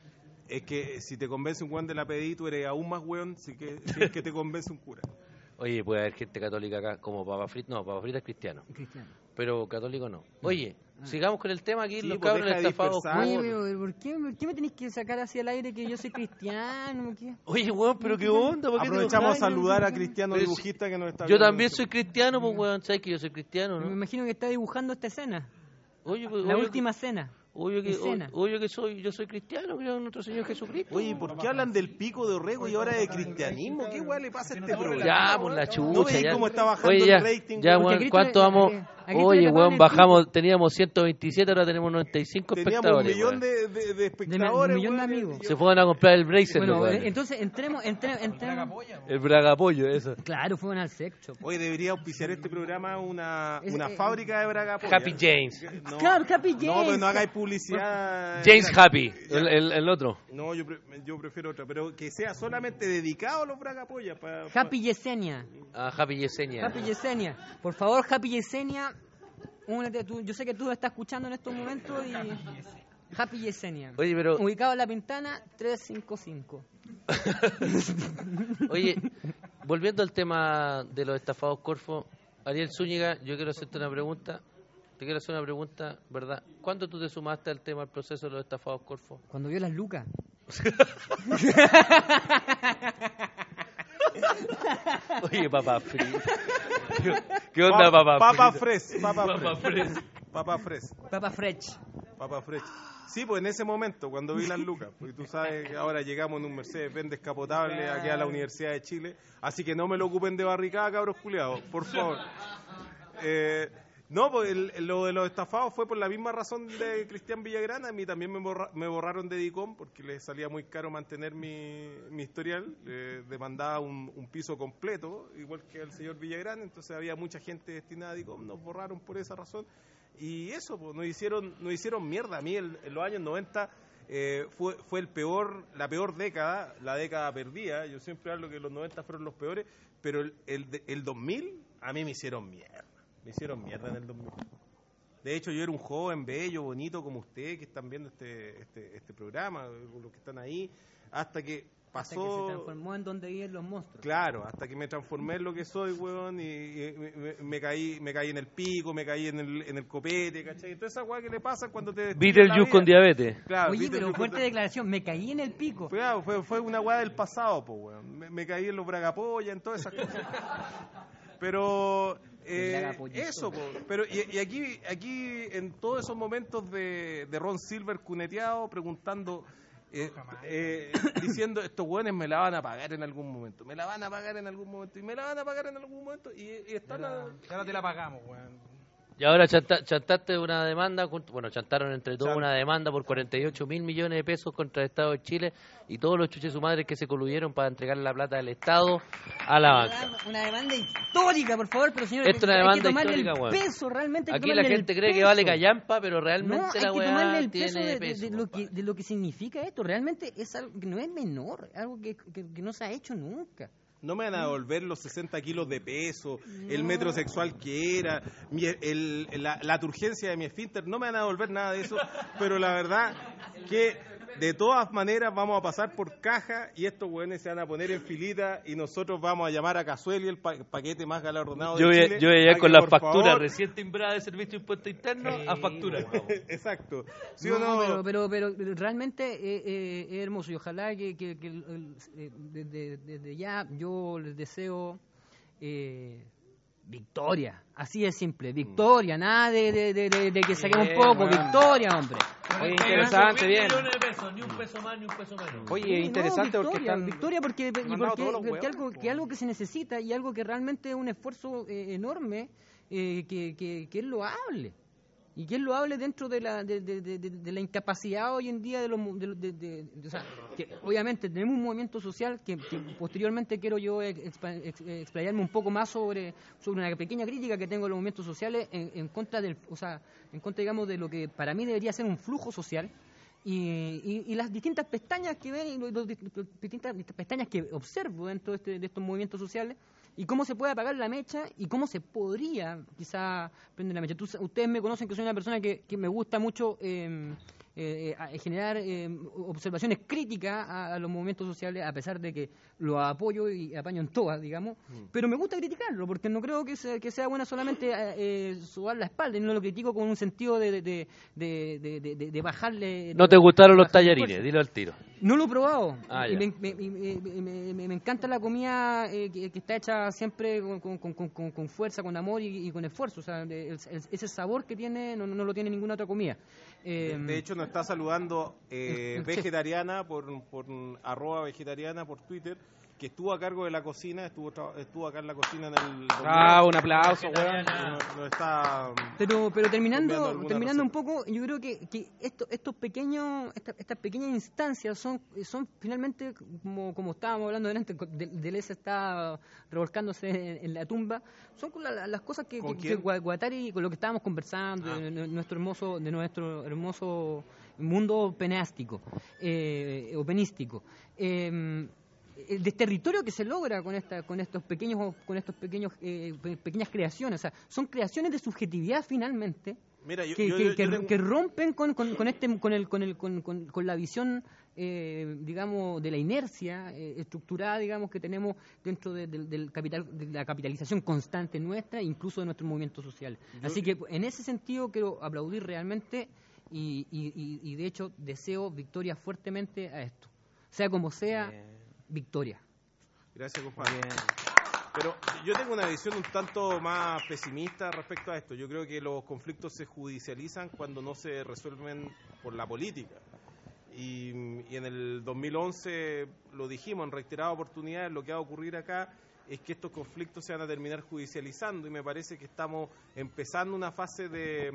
Es que si te convence un weón de la P D I, tú eres aún más weón si, que, si es que te convence un cura. Oye, puede haber gente católica acá como Papa Frita, no, Papa Frita es cristiano. cristiano. pero católico no. Oye, sigamos con el tema aquí, Sí, los pues cabros deja de estafados. dispersar. Oye, pero ¿por qué, ¿por qué me tenéis que sacar hacia el aire que yo soy cristiano? ¿Qué? Oye, weón, pero qué onda, ¿por qué te Aprovechamos a enojáis? saludar a Cristiano Pero si- Dibujista que nos está Yo viendo. también soy cristiano, pues weón, sabes que yo soy cristiano, Me ¿no? imagino que está dibujando esta escena, Oye, pues, la obvio última cena. que, obvio que, escena. obvio que soy, yo soy cristiano, creo en nuestro Señor Jesucristo. Oye, ¿por qué hablan del pico de Orrego y ahora de cristianismo? ¿Qué weá le pasa a este programa? Ya, por la chucha, ¿No veis ya. cómo está bajando Oye, el ya, rating? ya, weón? weón, Cristo- ¿cuánto vamos? aquí- aquí Oye, le weón, pagan el bajamos, teníamos ciento veintisiete, ahora tenemos noventa y cinco Teníamos un espectadores. millón weón. de, de, de De espectadores. un millón de weón, amigos. y- Se fueron a comprar el Bracer, Bueno, los weones. eh, entonces entremos, entremos, entremos. El bragapollo, eso. Claro, fueron al sex shop. Hoy debería auspiciar este programa una, Es- una eh, fábrica de Braga. Happy James. No, Claro, Happy no, James. pero no hagáis publicidad. James Mira, Happy, el, el, el otro. No, yo, pre- yo prefiero otra, pero que sea solamente dedicado a los Bragapolla. Pa, Happy Yesenia. Ah, Happy Yesenia. Happy Yesenia. Por favor, Happy Yesenia. Únete, tú, yo sé que tú estás escuchando en estos momentos y. Happy Yesenia. Oye, pero, Ubicado en La Pintana, trescientos cincuenta y cinco. oye, volviendo al tema de los estafados Corfo, Ariel Zúñiga, yo quiero hacerte una pregunta. Te quiero hacer una pregunta, ¿verdad? ¿Cuándo tú te sumaste al tema, al proceso de los estafados Corfo? Cuando vio las lucas. Oye, papá frito. ¿Qué, qué onda, papá Papa frito? Fresh, Papa Papa Fresh. Fresh. Papa Fresh. Papa Fresh. Papa Fresh. Sí, pues en ese momento, cuando vi las lucas, porque tú sabes que ahora llegamos en un Mercedes-Benz descapotable aquí a la Universidad de Chile, así que no me lo ocupen de barricada, cabros culiados, por favor. Eh, no, pues el- el- lo de los estafados fue por la misma razón de Cristian Villagrana. A mí también me, borra- me borraron de Dicom porque les salía muy caro mantener mi, mi historial. Eh, demandaba un, un piso completo, igual que el señor Villagrana, entonces había mucha gente destinada a Dicom, nos borraron por esa razón. Y eso, pues, nos hicieron, nos hicieron mierda. A mí el- en los años noventa eh, fue, fue el peor, la peor década, la década perdida. Yo siempre hablo que los noventa fueron los peores, pero el, el, de- el dos mil a mí me hicieron mierda. Me hicieron mierda en el dos mil. De hecho, yo era un joven bello, bonito como ustedes que están viendo este, este, este programa, los que están ahí, hasta que Hasta que se pasó... transformó en donde viven los monstruos. Claro, hasta que me transformé en lo que soy, weón, y, y me, me- me caí me caí en el pico, me caí en el, en el copete, ¿cachai? Entonces esa weá que le pasa cuando te destruyen la Beetlejuice con vida. diabetes. Claro, Oye, Beetlejuice pero con fuerte di- declaración, me caí en el pico. Fue, ah, fue, fue una weá del pasado, pues, weón. Me, me caí en los bragapolla, en todas esas cosas. Pero... eh, bragapollito. eso, po. Pero y, y aquí aquí en todos esos momentos de, de Ron Silver cuneteado, preguntando... eh, eh, diciendo estos hueones me la van a pagar en algún momento, me la van a pagar en algún momento y me la van a pagar en algún momento y, y están a- Ahora te la pagamos, weón. Y ahora chanta- chantaste una demanda, junto- bueno, chantaron entre todos Chan- una demanda por cuarenta y ocho mil millones de pesos contra el Estado de Chile y todos los chuches su madre que se coludieron para entregar la plata del Estado a la banca. Una demanda histórica, por favor, pero señores, Esto es una hay demanda que tomarle histórica, el weón. peso, realmente hay que Aquí la tomarle el gente cree que peso. vale callampa, pero No, realmente hay la que tomarle weá el peso tiene de, de- peso. de lo que, compadre. de lo que significa esto. Realmente es algo que no es menor, algo que, que- que no se ha hecho nunca. no me van a devolver los sesenta kilos de peso, el metro sexual que era, mi- el- la, la turgencia de mi esfínter, no me van a devolver nada de eso, pero la verdad que de todas maneras vamos a pasar por caja y estos hueones se van a poner en filita y nosotros vamos a llamar a Casueli, el pa- paquete más galardonado Yo de voy, Chile. a- yo voy a ir a con que, la por factura favor- recién timbrada de servicio de impuesto interno a factura. Exacto. ¿Sí No, o no? Pero, pero, pero, pero realmente eh, eh, es hermoso y ojalá que, que- que el- el- eh, desde, desde ya yo les deseo eh, victoria, así de simple, victoria, nada de, de, de, de- de que saquemos Bien, poco, bueno. victoria, hombre. Oye, interesante, bien. millones de pesos, ni un peso más, ni un peso menos. Oye, Sí, interesante no, porque victoria, están... victoria porque, y mandado porque, todos los porque huevos, algo, po. que algo que se necesita y algo que realmente es un esfuerzo eh, enorme eh, que, que, que es loable y que es loable dentro de la de, de, de, de- de la incapacidad hoy en día de los mu- de, de- de- de- o sea, que obviamente tenemos un movimiento social que, que posteriormente quiero yo expa- ex- explayarme un poco más sobre sobre una pequeña crítica que tengo de los movimientos sociales en, en contra del, o sea, en contra digamos de lo que para mí debería ser un flujo social. Y, y, y las distintas pestañas que ven, y los, los dist- los distintas pestañas que observo dentro de, este- de estos movimientos sociales, y cómo se puede apagar la mecha, y cómo se podría quizá prender la mecha. Tú sa- ustedes me conocen que soy una persona que, que me gusta mucho eh, eh, a generar eh, observaciones críticas a, a los movimientos sociales, a pesar de que lo apoyo y apaño en todas, digamos, mm. pero me gusta criticarlo, porque no creo que sea, que sea bueno solamente eh, subar la espalda, y no lo critico con un sentido de, de, de, de, de, de, de bajarle... ¿No te gustaron los bajarle tallarines? fuerza. Dilo al tiro. No lo he probado. Ah, y me, me, me, me, me, me encanta la comida eh, que, que está hecha siempre con, con, con, con, con fuerza, con amor y, y con esfuerzo. O sea, de, el, el, ese sabor que tiene no, no lo tiene ninguna otra comida. Eh, de, de hecho, nos está saludando eh, vegetariana por, por arroba vegetariana por Twitter, que estuvo a cargo de la cocina, estuvo estuvo acá en la cocina en el... Ah, un aplauso, weón. No, no está... Pero, pero terminando terminando un poco, yo creo que, que esto, estos pequeños, esta, estas pequeñas instancias son son finalmente, como, como estábamos hablando delante, Deleuze está revolcándose en, en la tumba, son la, las cosas que, que, que Guattari, con lo que estábamos conversando, ah. de, de nuestro hermoso, de nuestro hermoso mundo penástico, eh, o penístico. Eh, el desterritorio que se logra con esta con estos pequeños con estos pequeños eh, pequeñas creaciones, o sea, son creaciones de subjetividad finalmente. Mira, yo, que, yo, que, yo, que, yo tengo... que rompen con, con, con este con el con el con, con, con la visión eh, digamos de la inercia eh, estructurada, digamos, que tenemos dentro de, de, del capital de la capitalización constante nuestra, incluso de nuestros movimientos sociales. Yo... Así que en ese sentido quiero aplaudir realmente y, y, y, y de hecho deseo victoria fuertemente a esto, sea como sea. Bien. Victoria. Gracias, compadre. Pero yo tengo una visión un tanto más pesimista respecto a esto. Yo creo que los conflictos se judicializan cuando no se resuelven por la política. Y, y en el dos mil once lo dijimos en reiteradas oportunidades, lo que va a ocurrir acá es que estos conflictos se van a terminar judicializando, y me parece que estamos empezando una fase de,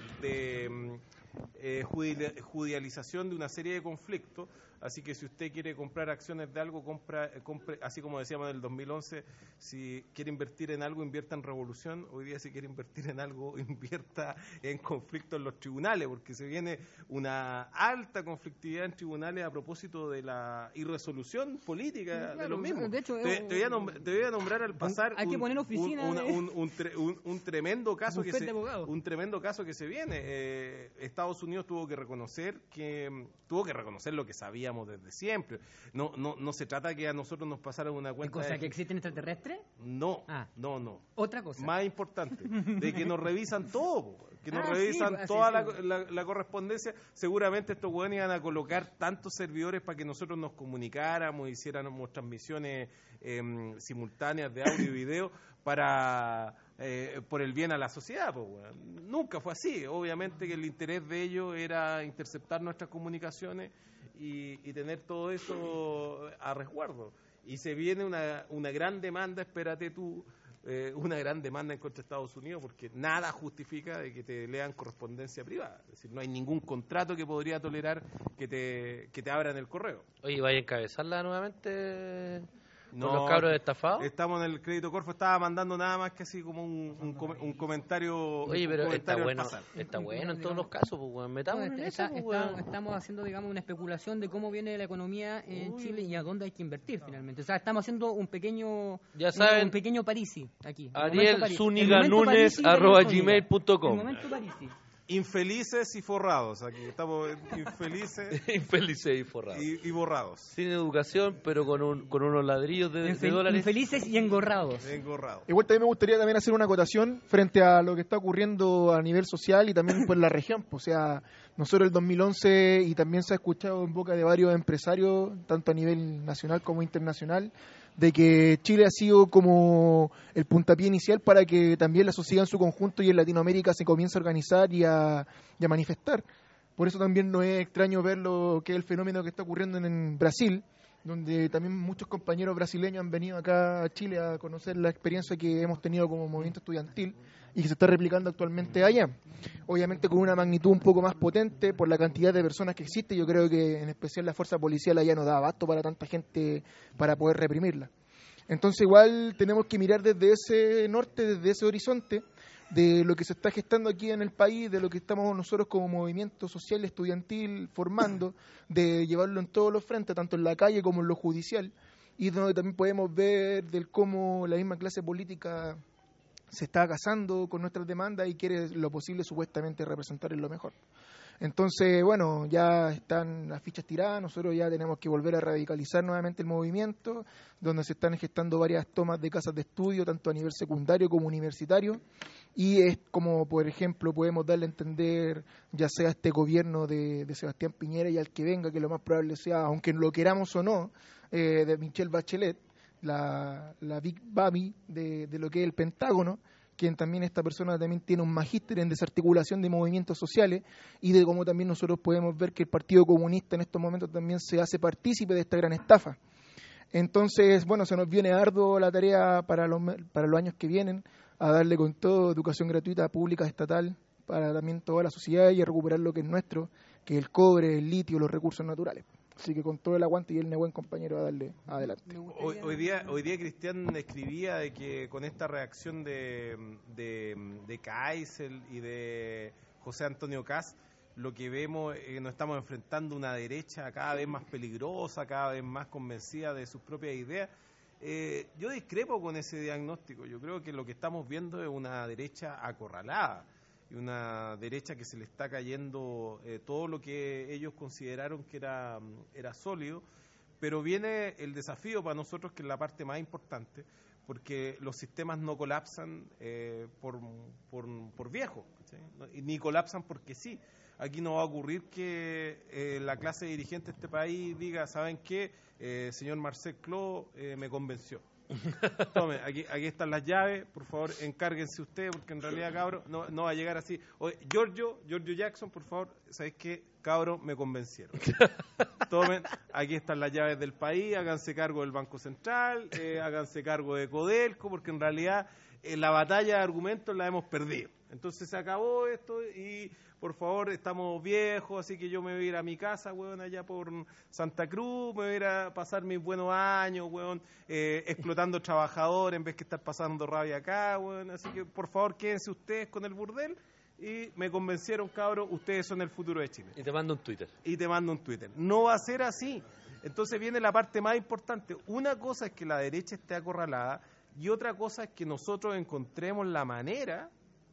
de eh, judicialización de una serie de conflictos. Así que si usted quiere comprar acciones de algo, compra, compre, así como decíamos en el dos mil once, si quiere invertir en algo, invierta en revolución. Hoy día, si quiere invertir en algo, invierta en conflictos en los tribunales, porque se viene una alta conflictividad en tribunales a propósito de la irresolución política. Claro, de lo mismo. De hecho, te, te, voy a nombrar, te voy a nombrar al pasar hay un, que poner oficina un, un, un, un, tre, un, un tremendo caso que se, un tremendo caso que se viene. Eh, Estados Unidos tuvo que reconocer que tuvo que reconocer lo que sabía desde siempre. No, no, no se trata que a nosotros nos pasaran una cuenta. ¿Cosa de... que existen extraterrestres? No, ah. no, no. Otra cosa. Más importante, de que nos revisan todo, que nos ah, revisan sí, toda sí, sí. La, la, la correspondencia. Seguramente estos hueones iban a colocar tantos servidores para que nosotros nos comunicáramos, hiciéramos transmisiones eh, simultáneas de audio y video para... Eh, por el bien a la sociedad, pues, bueno. Nunca fue así. Obviamente que el interés de ellos era interceptar nuestras comunicaciones y, y tener todo eso a resguardo. Y se viene una, una gran demanda, espérate tú, eh, una gran demanda en contra de Estados Unidos, porque nada justifica de que te lean correspondencia privada. Es decir, no hay ningún contrato que podría tolerar que te, que te abran el correo. Oye, ¿vaya a encabezarla nuevamente? No, ¿Con los cabros estafados? Estamos en el Crédito Corfo, estaba mandando nada más que así como un, un, com un comentario. Oye, pero comentario está bueno, está bueno en todos los casos, pues, bueno. Metamos no, en está, eso, pues, está, bueno. Estamos haciendo, digamos, una especulación de cómo viene la economía en Uy. Chile y a dónde hay que invertir finalmente. O sea, estamos haciendo un pequeño, ya saben, un, un pequeño Parisi aquí. Ariel Zúñiga Núñez arroba gmail punto com. El momento Parisi. Infelices y forrados, aquí estamos infelices infelices y forrados y, y borrados, sin educación, pero con un con unos ladrillos de, Infel de dólares. Infelices y engorrados. engorrados. Igual también me gustaría también hacer una acotación frente a lo que está ocurriendo a nivel social y también por la región. O sea, nosotros el dos mil once, y también se ha escuchado en boca de varios empresarios, tanto a nivel nacional como internacional, de que Chile ha sido como el puntapié inicial para que también la sociedad en su conjunto y en Latinoamérica se comience a organizar y a, y a manifestar. Por eso también no es extraño ver lo que es el fenómeno que está ocurriendo en, en Brasil, donde también muchos compañeros brasileños han venido acá a Chile a conocer la experiencia que hemos tenido como movimiento estudiantil y que se está replicando actualmente allá. Obviamente con una magnitud un poco más potente por la cantidad de personas que existe. Yo creo que en especial la fuerza policial allá no da abasto para tanta gente para poder reprimirla. Entonces igual tenemos que mirar desde ese norte, desde ese horizonte, de lo que se está gestando aquí en el país, de lo que estamos nosotros como movimiento social estudiantil formando, de llevarlo en todos los frentes, tanto en la calle como en lo judicial, y donde también podemos ver del cómo la misma clase política se está casando con nuestras demandas y quiere lo posible supuestamente representar en lo mejor. Entonces, bueno, ya están las fichas tiradas, nosotros ya tenemos que volver a radicalizar nuevamente el movimiento, donde se están gestando varias tomas de casas de estudio, tanto a nivel secundario como universitario, y es como, por ejemplo, podemos darle a entender, ya sea este gobierno de, de Sebastián Piñera y al que venga, que lo más probable sea, aunque lo queramos o no, eh, de Michelle Bachelet, la, la Big Baby de, de lo que es el Pentágono, quien también esta persona también tiene un magíster en desarticulación de movimientos sociales, y de cómo también nosotros podemos ver que el Partido Comunista en estos momentos también se hace partícipe de esta gran estafa. Entonces, bueno, se nos viene arduo la tarea para los, para los años que vienen, a darle con todo educación gratuita, pública, estatal, para también toda la sociedad y a recuperar lo que es nuestro, que es el cobre, el litio, los recursos naturales. Así que con todo el aguante y el buen compañero a darle adelante. Hoy, hoy día hoy día Cristian escribía de que con esta reacción de, de, de Kaisel y de José Antonio Kast, lo que vemos es que nos estamos enfrentando una derecha cada vez más peligrosa, cada vez más convencida de sus propias ideas. Eh, yo discrepo con ese diagnóstico. Yo creo que lo que estamos viendo es una derecha acorralada, y una derecha que se le está cayendo eh, todo lo que ellos consideraron que era, era sólido, pero viene el desafío para nosotros, que es la parte más importante, porque los sistemas no colapsan eh, por, por, por viejo, ¿sí? Ni colapsan porque sí. Aquí no va a ocurrir que eh, la clase dirigente de este país diga, ¿saben qué? Eh, señor Marcel Clos eh, me convenció. Tome, aquí, aquí están las llaves, por favor, encárguense ustedes, porque en realidad, cabro, no, no va a llegar así. Oye, Giorgio, Giorgio Jackson, por favor, ¿sabes qué? Cabro, me convencieron. Tomen, aquí están las llaves del país, háganse cargo del Banco Central, eh, háganse cargo de Codelco, porque en realidad eh, la batalla de argumentos la hemos perdido. Entonces se acabó esto y, por favor, estamos viejos, así que yo me voy a ir a mi casa, weón, allá por Santa Cruz, me voy a ir a pasar mis buenos años, weón, eh, explotando trabajadores en vez que estar pasando rabia acá, weón. Así que, por favor, quédense ustedes con el burdel. Y me convencieron, cabros, ustedes son el futuro de Chile. Y te mando un Twitter. Y te mando un Twitter. No va a ser así. Entonces viene la parte más importante. Una cosa es que la derecha esté acorralada y otra cosa es que nosotros encontremos la manera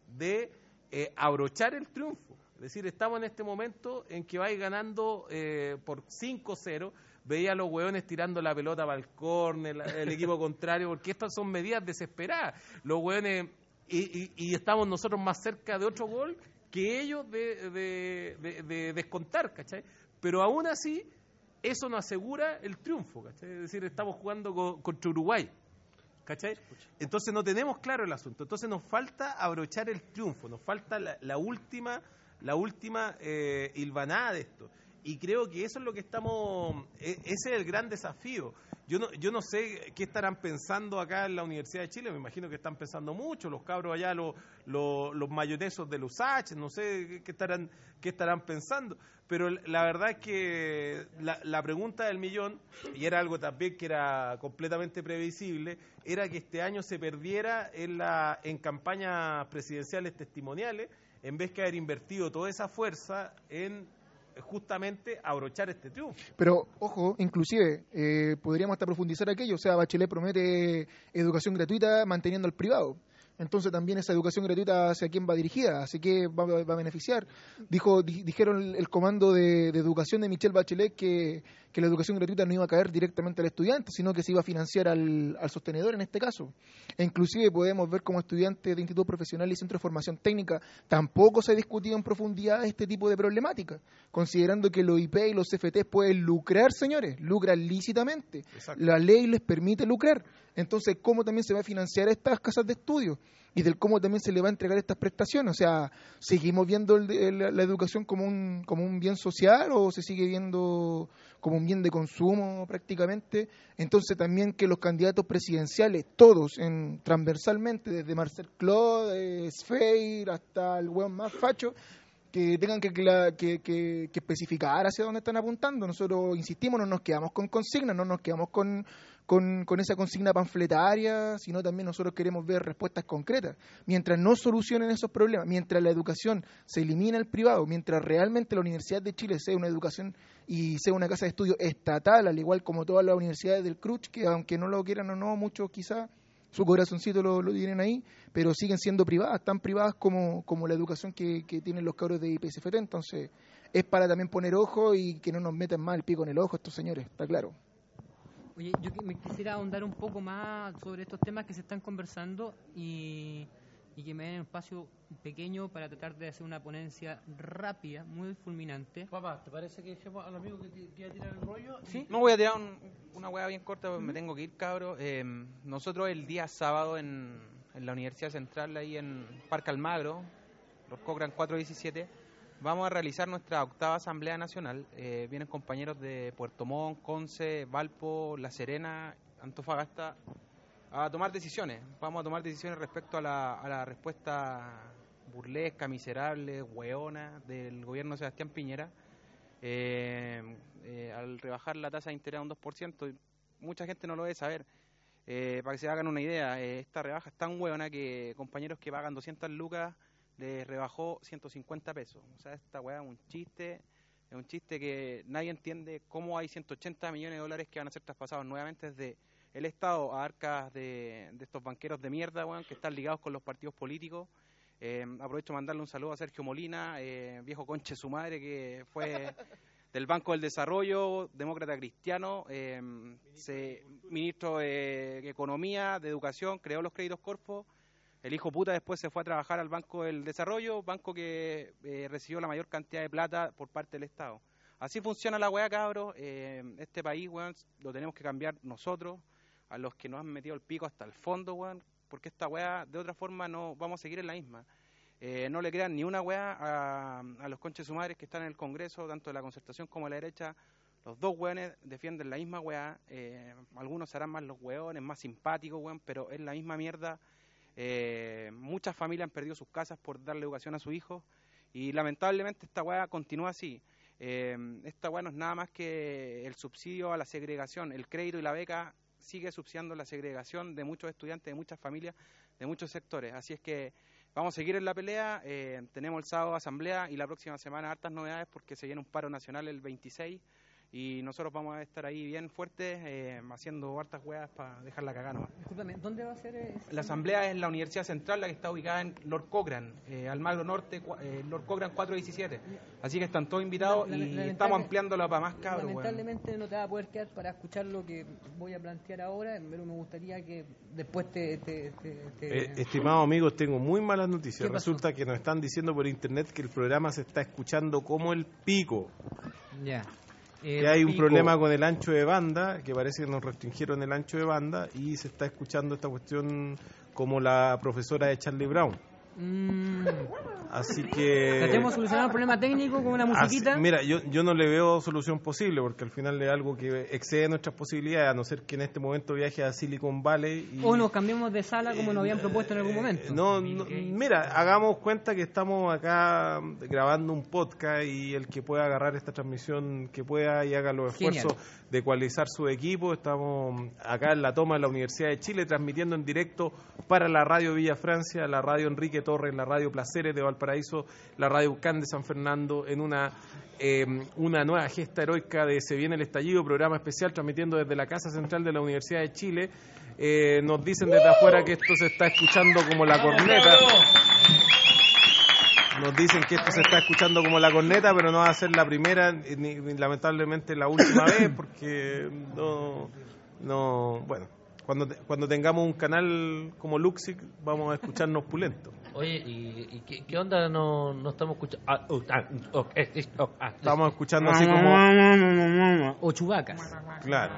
de eh, abrochar el triunfo. Es decir, estamos en este momento en que vais ganando eh, por cinco cero, veía a los hueones tirando la pelota para el córner, el equipo contrario, porque estas son medidas desesperadas. Los hueones, y, y, y estamos nosotros más cerca de otro gol que ellos de, de, de, de descontar, ¿cachai? Pero aún así, eso nos asegura el triunfo, ¿cachai? Es decir, estamos jugando con, contra Uruguay, ¿cachai? Entonces no tenemos claro el asunto. Entonces nos falta abrochar el triunfo, nos falta la, la última, la última eh, hilvanada de esto. Y creo que eso es lo que estamos, ese es el gran desafío. Yo no, yo no sé qué estarán pensando acá en la Universidad de Chile, me imagino que están pensando mucho, los cabros allá, los, los, los mayonesos de los H, no sé qué estarán, qué estarán pensando. Pero la verdad es que la, la pregunta del millón, y era algo también que era completamente previsible, era que este año se perdiera en, la, en campañas presidenciales testimoniales, en vez que haber invertido toda esa fuerza en justamente abrochar este triunfo. Pero, ojo, inclusive, eh, podríamos hasta profundizar aquello, o sea, Bachelet promete educación gratuita manteniendo al privado. Entonces también esa educación gratuita hacia quién va dirigida, hacia qué va, va a beneficiar. Dijo, di, dijeron el, el comando de, de educación de Michelle Bachelet que, que la educación gratuita no iba a caer directamente al estudiante, sino que se iba a financiar al, al sostenedor en este caso. E inclusive podemos ver como estudiantes de institutos profesionales y centros de formación técnica tampoco se ha discutido en profundidad este tipo de problemática, considerando que los I P y los C F T pueden lucrar, señores, lucran lícitamente. Exacto. La ley les permite lucrar. Entonces, ¿cómo también se va a financiar estas casas de estudio? Y del cómo también se le va a entregar estas prestaciones. O sea, ¿seguimos viendo el, el, la educación como un, como un bien social o se sigue viendo como un bien de consumo prácticamente? Entonces también que los candidatos presidenciales, todos en, transversalmente, desde Marcel Clos, eh, Sfeir, hasta el hueón más facho, que tengan que, que, que, que especificar hacia dónde están apuntando. Nosotros insistimos, no nos quedamos con consignas, no nos quedamos con, con, con esa consigna panfletaria, sino también nosotros queremos ver respuestas concretas. Mientras no solucionen esos problemas, mientras la educación se elimina el privado, mientras realmente la Universidad de Chile sea una educación y sea una casa de estudio estatal, al igual como todas las universidades del C R U C H, que aunque no lo quieran o no, muchos quizás su corazoncito lo, lo tienen ahí, pero siguen siendo privadas, tan privadas como, como la educación que, que tienen los cabros de I P C F T. Entonces, es para también poner ojo y que no nos metan más el pico en el ojo estos señores, está claro. Oye, yo que- me quisiera ahondar un poco más sobre estos temas que se están conversando y, y que me den un espacio pequeño para tratar de hacer una ponencia rápida, muy fulminante. Papá, ¿te parece que dejemos al amigo que, que iba a tirar el rollo? Sí. No, voy a tirar un- una hueá bien corta porque me tengo que ir, cabro. Eh, nosotros el día sábado en, en la Universidad Central, ahí en Parque Almagro, los Cochrane cuatro diecisiete, vamos a realizar nuestra octava Asamblea Nacional. Eh, vienen compañeros de Puerto Montt, Conce, Valpo, La Serena, Antofagasta, a tomar decisiones. Vamos a tomar decisiones respecto a la, a la respuesta burlesca, miserable, hueona del gobierno de Sebastián Piñera. Eh, eh, al rebajar la tasa de interés a un dos por ciento, y mucha gente no lo debe saber. Eh, para que se hagan una idea, eh, esta rebaja es tan hueona que compañeros que pagan doscientas lucas les rebajó ciento cincuenta pesos. O sea, esta weá es un chiste, es un chiste que nadie entiende cómo hay ciento ochenta millones de dólares que van a ser traspasados nuevamente desde el Estado a arcas de, de estos banqueros de mierda, weón, que están ligados con los partidos políticos. Eh, aprovecho de mandarle un saludo a Sergio Molina, eh, viejo conche su madre, que fue del Banco del Desarrollo, demócrata cristiano, eh, se, ministro de Economía, de Educación, creó los créditos Corfo. El hijo puta después se fue a trabajar al Banco del Desarrollo, banco que eh, recibió la mayor cantidad de plata por parte del Estado. Así funciona la weá, cabros. Eh, este país, weón, lo tenemos que cambiar nosotros, a los que nos han metido el pico hasta el fondo, weón, porque esta weá, de otra forma, no vamos a seguir en la misma. Eh, no le crean ni una weá a, a los conches sumadres que están en el Congreso, tanto de la Concertación como de la derecha. Los dos weones defienden la misma weá. Eh, algunos serán más los weones, más simpáticos, weón, pero es la misma mierda. Eh, muchas familias han perdido sus casas por darle educación a sus hijos y lamentablemente esta weá continúa así. Eh, esta weá no es nada más que el subsidio a la segregación. El crédito y la beca sigue subsidiando la segregación de muchos estudiantes, de muchas familias, de muchos sectores. Así es que vamos a seguir en la pelea. Eh, tenemos el sábado asamblea y la próxima semana hartas novedades porque se viene un paro nacional el veintiséis y nosotros vamos a estar ahí bien fuertes eh, haciendo hartas hueas para dejar la cagada nomás. Discúlpame, ¿dónde va a ser? ese- La asamblea es en la Universidad Central, la que está ubicada en Lord Cochrane, eh, Almagro Norte, cua- eh, Lord Cochrane cuatro diecisiete. Así que están todos invitados La- y lamentable- estamos ampliándolo para más cabros. weón. Lamentablemente no te va a poder quedar para escuchar lo que voy a plantear ahora, pero me gustaría que después te... te, te- te- Eh, estimados amigos, tengo muy malas noticias. ¿Qué pasó? Resulta que nos están diciendo por internet que el programa se está escuchando como el pico. Ya. Que El hay un pico. problema con el ancho de banda, que parece que nos restringieron el ancho de banda y se está escuchando esta cuestión como la profesora de Charlie Brown. Mm. Así que... Tratemos de solucionar el problema técnico con una musiquita. Así- mira, yo, yo no le veo solución posible porque al final es algo que excede nuestras posibilidades, a no ser que en este momento viaje a Silicon Valley. Y, O nos cambiemos de sala como nos habían propuesto en algún momento. no, no, mira, hagamos cuenta que estamos acá grabando un podcast y el que pueda agarrar esta transmisión, que pueda y haga los Genial. esfuerzos de ecualizar su equipo. Estamos acá en la toma de la Universidad de Chile transmitiendo en directo para la radio Villa Francia, la radio Enrique Torres, la radio Placeres de Valparaíso, la radio Ucán de San Fernando, en una eh, una nueva gesta heroica de Se viene el estallido, programa especial transmitiendo desde la Casa Central de la Universidad de Chile. Eh, nos dicen desde afuera que esto se está escuchando como la corneta. Nos dicen que esto se está escuchando como la corneta, pero no va a ser la primera ni, ni lamentablemente la última vez, porque no, no, bueno, cuando te- cuando tengamos un canal como Luxic vamos a escucharnos pulentos. Oye, ¿y, y qué, qué onda? No, no estamos escuchando. Ah, oh, ah, oh, eh, eh, oh, ah, Estamos escuchando así como... O chubacas. Claro.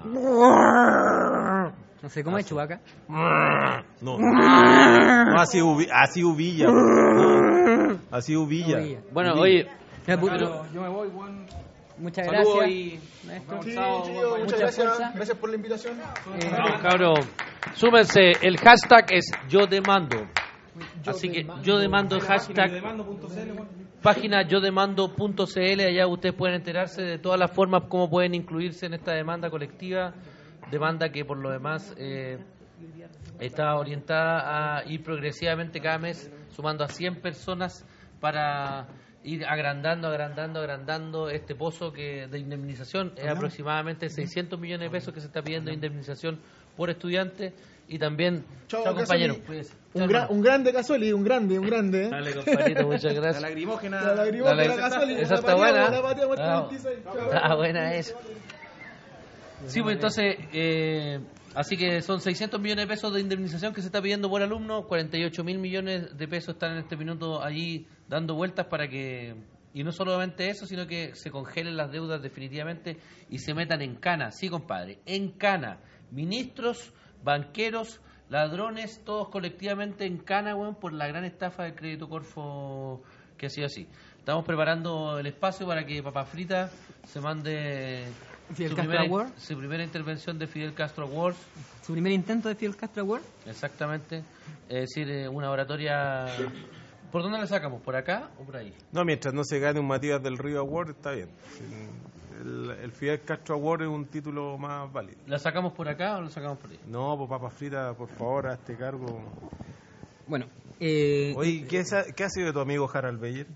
No sé, ¿cómo es chubaca? No, no así, ubi- así ubilla. No, así ubilla. Bueno, Ubilla. oye, Ya, pu- pero- Yo me voy, Juan. Muchas Saludos gracias, y- maestro. Sí, Chao, chiquillos, guapa. muchas Mucha gracias. fuerza. Gracias por la invitación. Eh, no, cabrón, súmense. El hashtag es yo demando. Así que yo demando hashtag. Página yo demando punto c l, allá ustedes pueden enterarse de todas las formas como pueden incluirse en esta demanda colectiva, demanda que por lo demás eh, está orientada a ir progresivamente cada mes sumando a cien personas para ir agrandando, agrandando, agrandando este pozo que de indemnización. Es aproximadamente seiscientos millones de pesos que se está pidiendo de indemnización por estudiante. Y también, chao, chao compañeros. Pues, un, gra un grande Casoli, un grande, un grande. Dale, compadrito, muchas gracias. La lagrimógena. La lagrimógena la Casoli. Esa está buena. Ah, está buena eso. Sí, pues entonces, eh, así que son seiscientos millones de pesos de indemnización que se está pidiendo por alumno. cuarenta y ocho mil millones de pesos están en este minuto allí dando vueltas para que... Y no solamente eso, sino que se congelen las deudas definitivamente y se metan en cana. Sí, compadre, en cana. Ministros, banqueros, ladrones, todos colectivamente en cana, weón, por la gran estafa del crédito Corfo que ha sido así. Estamos preparando el espacio para que Papa Frita se mande su primera, su primera intervención de Fidel Castro Awards. Su primer intento de Fidel Castro Awards. Exactamente. Es decir, una oratoria... ¿Por dónde la sacamos? ¿Por acá o por ahí? No, mientras no se gane un Matías del Río Award, está bien. El, el Fidel Castro Award es un título más válido. ¿La sacamos por acá o la sacamos por ahí? No, pues Papa Frita, por favor, a este cargo. Bueno, eh... Oye, ¿qué, ¿qué ha sido de tu amigo Harald Beyer?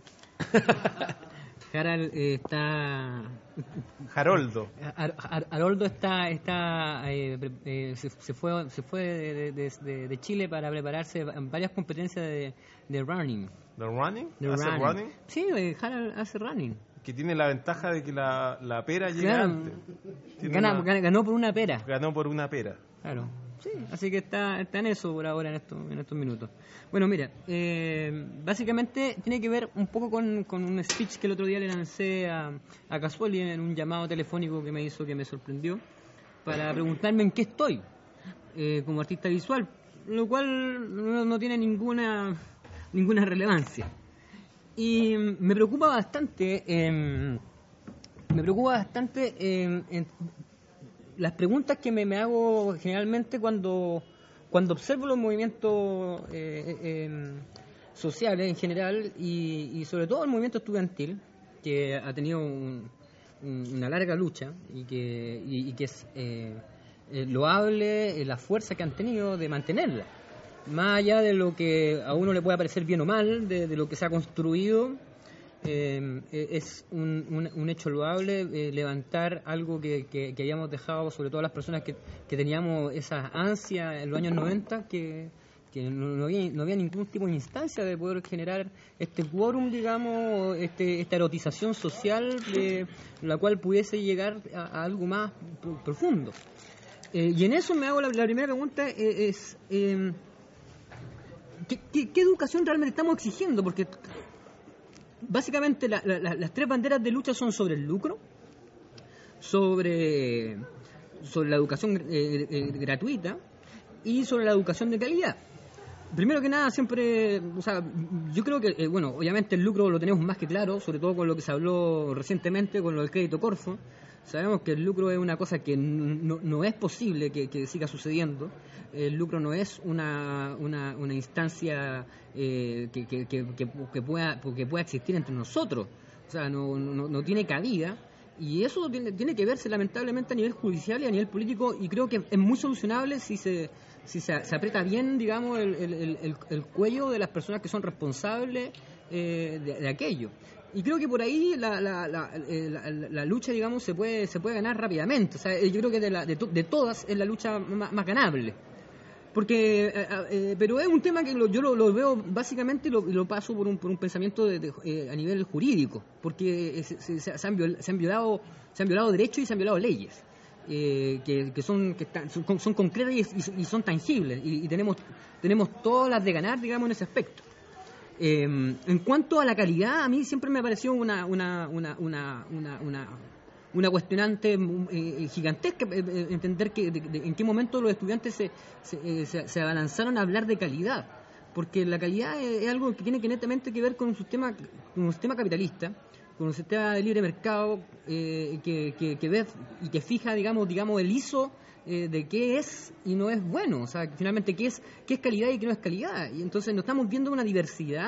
Harald eh, está... Haroldo. Har Har Haroldo está, está eh, eh, se, se fue, se fue de, de, de, de Chile para prepararse en varias competencias de, de running. ¿De running? De ¿Hace running? running? Sí, eh, Harald hace running. Que tiene la ventaja de que la, la pera llega claro, antes. Gana, una, ganó por una pera. Ganó por una pera. Claro. Sí, así que está, está en eso por ahora, en, esto, en estos minutos. Bueno, mira, eh, básicamente tiene que ver un poco con, con un speech que el otro día le lancé a, a Casuali en un llamado telefónico que me hizo, que me sorprendió, para preguntarme en qué estoy eh, como artista visual, lo cual no, no tiene ninguna, ninguna relevancia. Y me preocupa bastante, eh, me preocupa bastante eh, en, las preguntas que me, me hago generalmente cuando, cuando observo los movimientos eh, eh, sociales en general y, y sobre todo el movimiento estudiantil, que ha tenido un, un, una larga lucha y que, y, y que es eh, eh, loable eh, la fuerza que han tenido de mantenerla. Más allá de lo que a uno le pueda parecer bien o mal, de, de lo que se ha construido, eh, es un, un, un hecho loable eh, levantar algo que, que, que habíamos dejado, sobre todo las personas que, que teníamos esa ansia en los años noventa, que, que no, no, había, no había ningún tipo de instancia de poder generar este quórum, digamos, este, esta erotización social, de la cual pudiese llegar a, a algo más profundo. Eh, y en eso me hago la, la primera pregunta, eh, es... Eh, ¿Qué, qué, ¿Qué educación realmente estamos exigiendo? Porque básicamente la, la, las tres banderas de lucha son sobre el lucro, sobre, sobre la educación eh, eh, gratuita y sobre la educación de calidad. Primero que nada, siempre, o sea, yo creo que, eh, bueno, obviamente el lucro lo tenemos más que claro, sobre todo con lo que se habló recientemente con lo del crédito Corfo. Sabemos que el lucro es una cosa que no, no es posible que, que siga sucediendo. El lucro no es una, una, una instancia eh, que, que, que, que, pueda, que pueda existir entre nosotros. O sea, no, no, no tiene cabida. Y eso tiene, tiene que verse lamentablemente a nivel judicial y a nivel político. Y creo que es muy solucionable si se, si se, se aprieta bien, digamos, el, el, el, el cuello de las personas que son responsables eh, de, de aquello. Y creo que por ahí la, la, la, la, la lucha, digamos, se puede se puede ganar rápidamente. O sea, yo creo que de, la, de, to, de todas es la lucha más, más ganable. Porque, eh, eh, pero es un tema que lo, yo lo, lo veo básicamente lo, lo paso por un, por un pensamiento de, de, eh, a nivel jurídico. Porque se, se, se, han viol, se, han violado, se han violado derechos y se han violado leyes. Eh, que, que son que están, son, son concretas y, y, y son tangibles. Y, y tenemos, tenemos todas las de ganar, digamos, en ese aspecto. Eh, en cuanto a la calidad, a mí siempre me pareció una una una una una, una, una cuestionante eh, gigantesca eh, entender que de, de, en qué momento los estudiantes se, se, se, se abalanzaron a hablar de calidad, porque la calidad es, es algo que tiene que netamente que ver con un sistema con un sistema capitalista, con un sistema de libre mercado eh, que, que, que ve y que fija digamos digamos el I S O Eh, de qué es y no es bueno, o sea, finalmente qué es qué es calidad y qué no es calidad. Y entonces no estamos viendo una diversidad,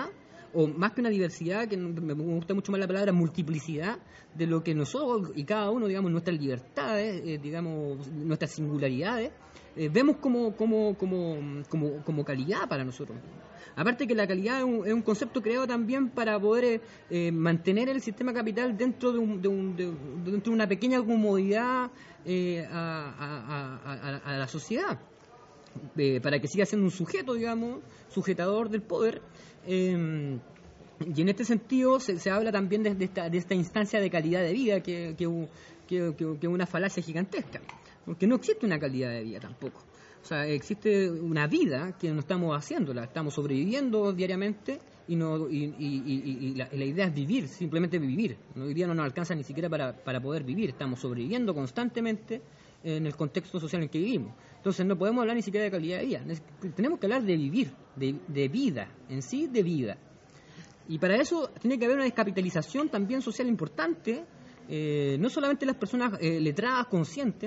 o más que una diversidad, que me gusta mucho más la palabra multiplicidad, de lo que nosotros y cada uno, digamos, nuestras libertades, eh, digamos, nuestras singularidades, eh, vemos como, como, como, como, como calidad para nosotros. Aparte que la calidad es un, es un concepto creado también para poder eh, mantener el sistema capital dentro de, un, de, un, de, dentro de una pequeña comodidad eh, a, a, a, a, a la sociedad, eh, para que siga siendo un sujeto, digamos, sujetador del poder. Eh, y en este sentido se, se habla también de, de, esta, de esta instancia de calidad de vida que, que, que, que, que es una falacia gigantesca, porque no existe una calidad de vida tampoco. O sea, existe una vida que no estamos haciéndola, estamos sobreviviendo diariamente y no y, y, y, y, la, y la idea es vivir, simplemente vivir. Hoy día no nos alcanza ni siquiera para, para poder vivir, estamos sobreviviendo constantemente en el contexto social en que vivimos. Entonces no podemos hablar ni siquiera de calidad de vida, tenemos que hablar de vivir, de, de vida, en sí de vida. Y para eso tiene que haber una descapitalización también social importante, eh, no solamente las personas eh, letradas, conscientes,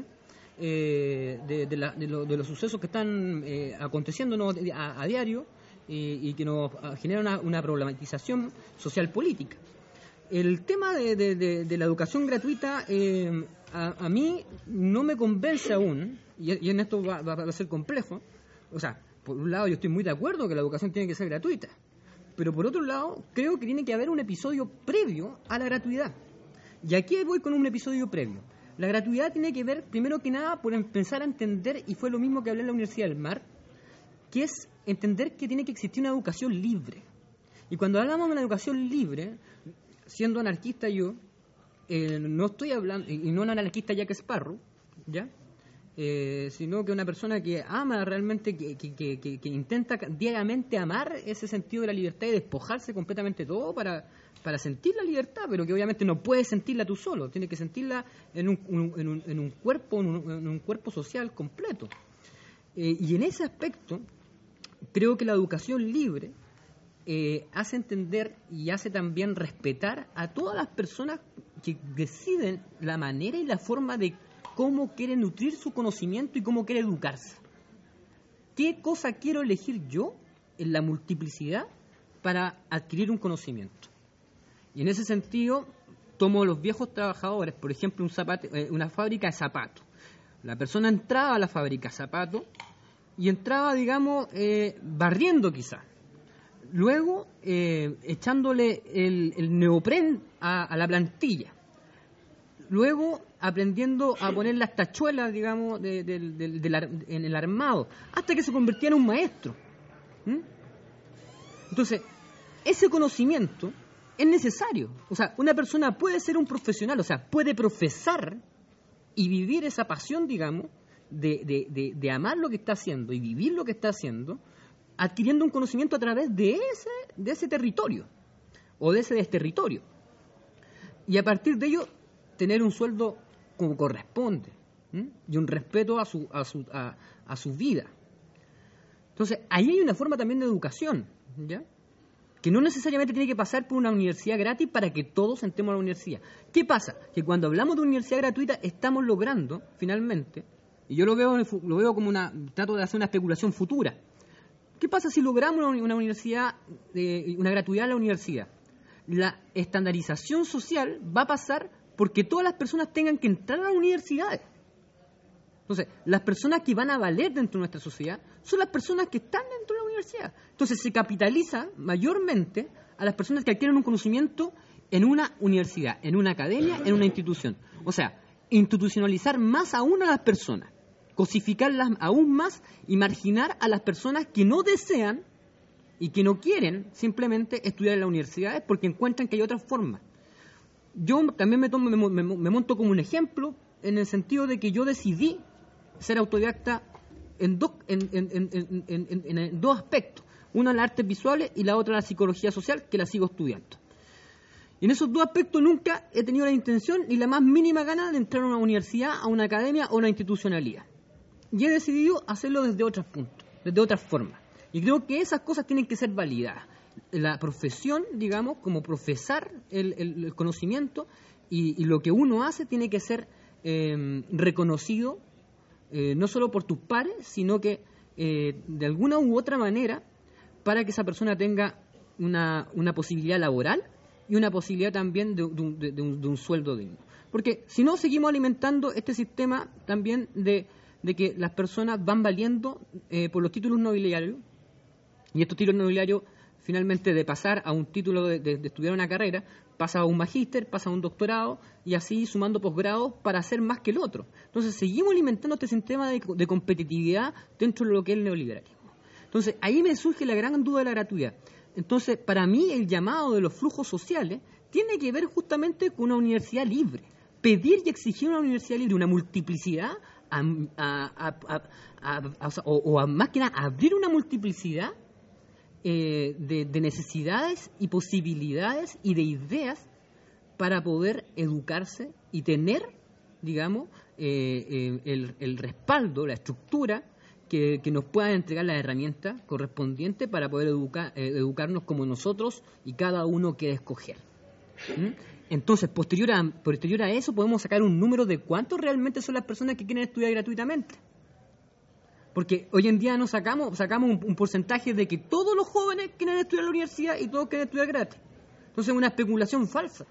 Eh, de, de, la, de, lo, de los sucesos que están eh, aconteciendo a, a diario y, y que nos generan una, una problematización social política. El tema de, de, de, de la educación gratuita eh, a, a mí no me convence aún, y, y en esto va, va a ser complejo. O sea, por un lado yo estoy muy de acuerdo que la educación tiene que ser gratuita, pero por otro lado creo que tiene que haber un episodio previo a la gratuidad. Y aquí voy con un episodio previo. La gratuidad tiene que ver, primero que nada, por empezar a entender, y fue lo mismo que hablé en la Universidad del Mar, que es entender que tiene que existir una educación libre. Y cuando hablamos de una educación libre, siendo anarquista yo, eh, no estoy hablando, y no un anarquista Jack Sparrow, ¿ya? Eh, sino que una persona que ama realmente, que, que, que, que, que intenta diariamente amar ese sentido de la libertad y despojarse completamente de todo para... para sentir la libertad, pero que obviamente no puedes sentirla tú solo, tienes que sentirla en un, un, en un, en un cuerpo, en un, en un cuerpo social completo. Eh, y en ese aspecto, creo que la educación libre eh, hace entender y hace también respetar a todas las personas que deciden la manera y la forma de cómo quieren nutrir su conocimiento y cómo quieren educarse. ¿Qué cosa quiero elegir yo en la multiplicidad para adquirir un conocimiento? Y en ese sentido, tomo los viejos trabajadores, por ejemplo, un zapato, eh, una fábrica de zapatos. La persona entraba a la fábrica de zapatos y entraba, digamos, eh, barriendo quizás. Luego, eh, echándole el, el neopren a, a la plantilla. Luego, aprendiendo a poner las tachuelas, digamos, de, de, de, de la, en el armado, hasta que se convertía en un maestro. ¿Mm? Entonces, ese conocimiento es necesario. O sea, una persona puede ser un profesional, o sea, puede profesar y vivir esa pasión, digamos, de, de, de, de amar lo que está haciendo y vivir lo que está haciendo, adquiriendo un conocimiento a través de ese, de ese territorio o de ese desterritorio. Y a partir de ello, tener un sueldo como corresponde, ¿m? Y un respeto a su, a, su, a, a su vida. Entonces, ahí hay una forma también de educación, ¿ya? Que no necesariamente tiene que pasar por una universidad gratis para que todos entremos a la universidad. ¿Qué pasa? Que cuando hablamos de universidad gratuita estamos logrando, finalmente, y yo lo veo lo veo como una, trato de hacer una especulación futura. ¿Qué pasa si logramos una, una universidad, eh, una gratuidad en la universidad? La estandarización social va a pasar porque todas las personas tengan que entrar a las universidades. Entonces, las personas que van a valer dentro de nuestra sociedad son las personas que están dentro de la universidad. Entonces, se capitaliza mayormente a las personas que adquieren un conocimiento en una universidad, en una academia, en una institución. O sea, institucionalizar más aún a las personas, cosificarlas aún más y marginar a las personas que no desean y que no quieren simplemente estudiar en las universidades porque encuentran que hay otras formas. Yo también me, tomo, me, me, me monto como un ejemplo en el sentido de que yo decidí ser autodidacta en dos, en, en, en, en, en, en dos aspectos. Una las artes visuales y la otra la psicología social, que la sigo estudiando. Y en esos dos aspectos nunca he tenido la intención ni la más mínima gana de entrar a una universidad, a una academia o a una institucionalidad. Y he decidido hacerlo desde otros puntos, desde otras formas. Y creo que esas cosas tienen que ser validadas. La profesión, digamos, como profesar el, el, el conocimiento y, y lo que uno hace tiene que ser eh, reconocido eh, no solo por tus pares, sino que eh, de alguna u otra manera para que esa persona tenga una, una posibilidad laboral y una posibilidad también de, de, de, de, un, de un sueldo digno. Porque si no, seguimos alimentando este sistema también de, de que las personas van valiendo eh, por los títulos nobiliarios, y estos títulos nobiliarios, finalmente, de pasar a un título de, de, de estudiar una carrera, pasa a un magíster, pasa a un doctorado, y así sumando posgrados para hacer más que el otro. Entonces, seguimos alimentando este sistema de, de competitividad dentro de lo que es el neoliberalismo. Entonces, ahí me surge la gran duda de la gratuidad. Entonces, para mí, el llamado de los flujos sociales tiene que ver justamente con una universidad libre. Pedir y exigir una universidad libre, una multiplicidad, a, a, a, a, a, a, o, o a, más que nada, abrir una multiplicidad eh, de, de necesidades y posibilidades y de ideas para poder educarse y tener, digamos, eh, eh, el, el respaldo, la estructura que, que nos pueda entregar las herramientas correspondientes para poder educar, eh, educarnos como nosotros y cada uno quiere escoger. ¿Mm? Entonces, posterior a, posterior a eso, podemos sacar un número de cuántos realmente son las personas que quieren estudiar gratuitamente. Porque hoy en día nos sacamos, sacamos un, un porcentaje de que todos los jóvenes quieren estudiar en la universidad y todos quieren estudiar gratis. Entonces, es una especulación falsa.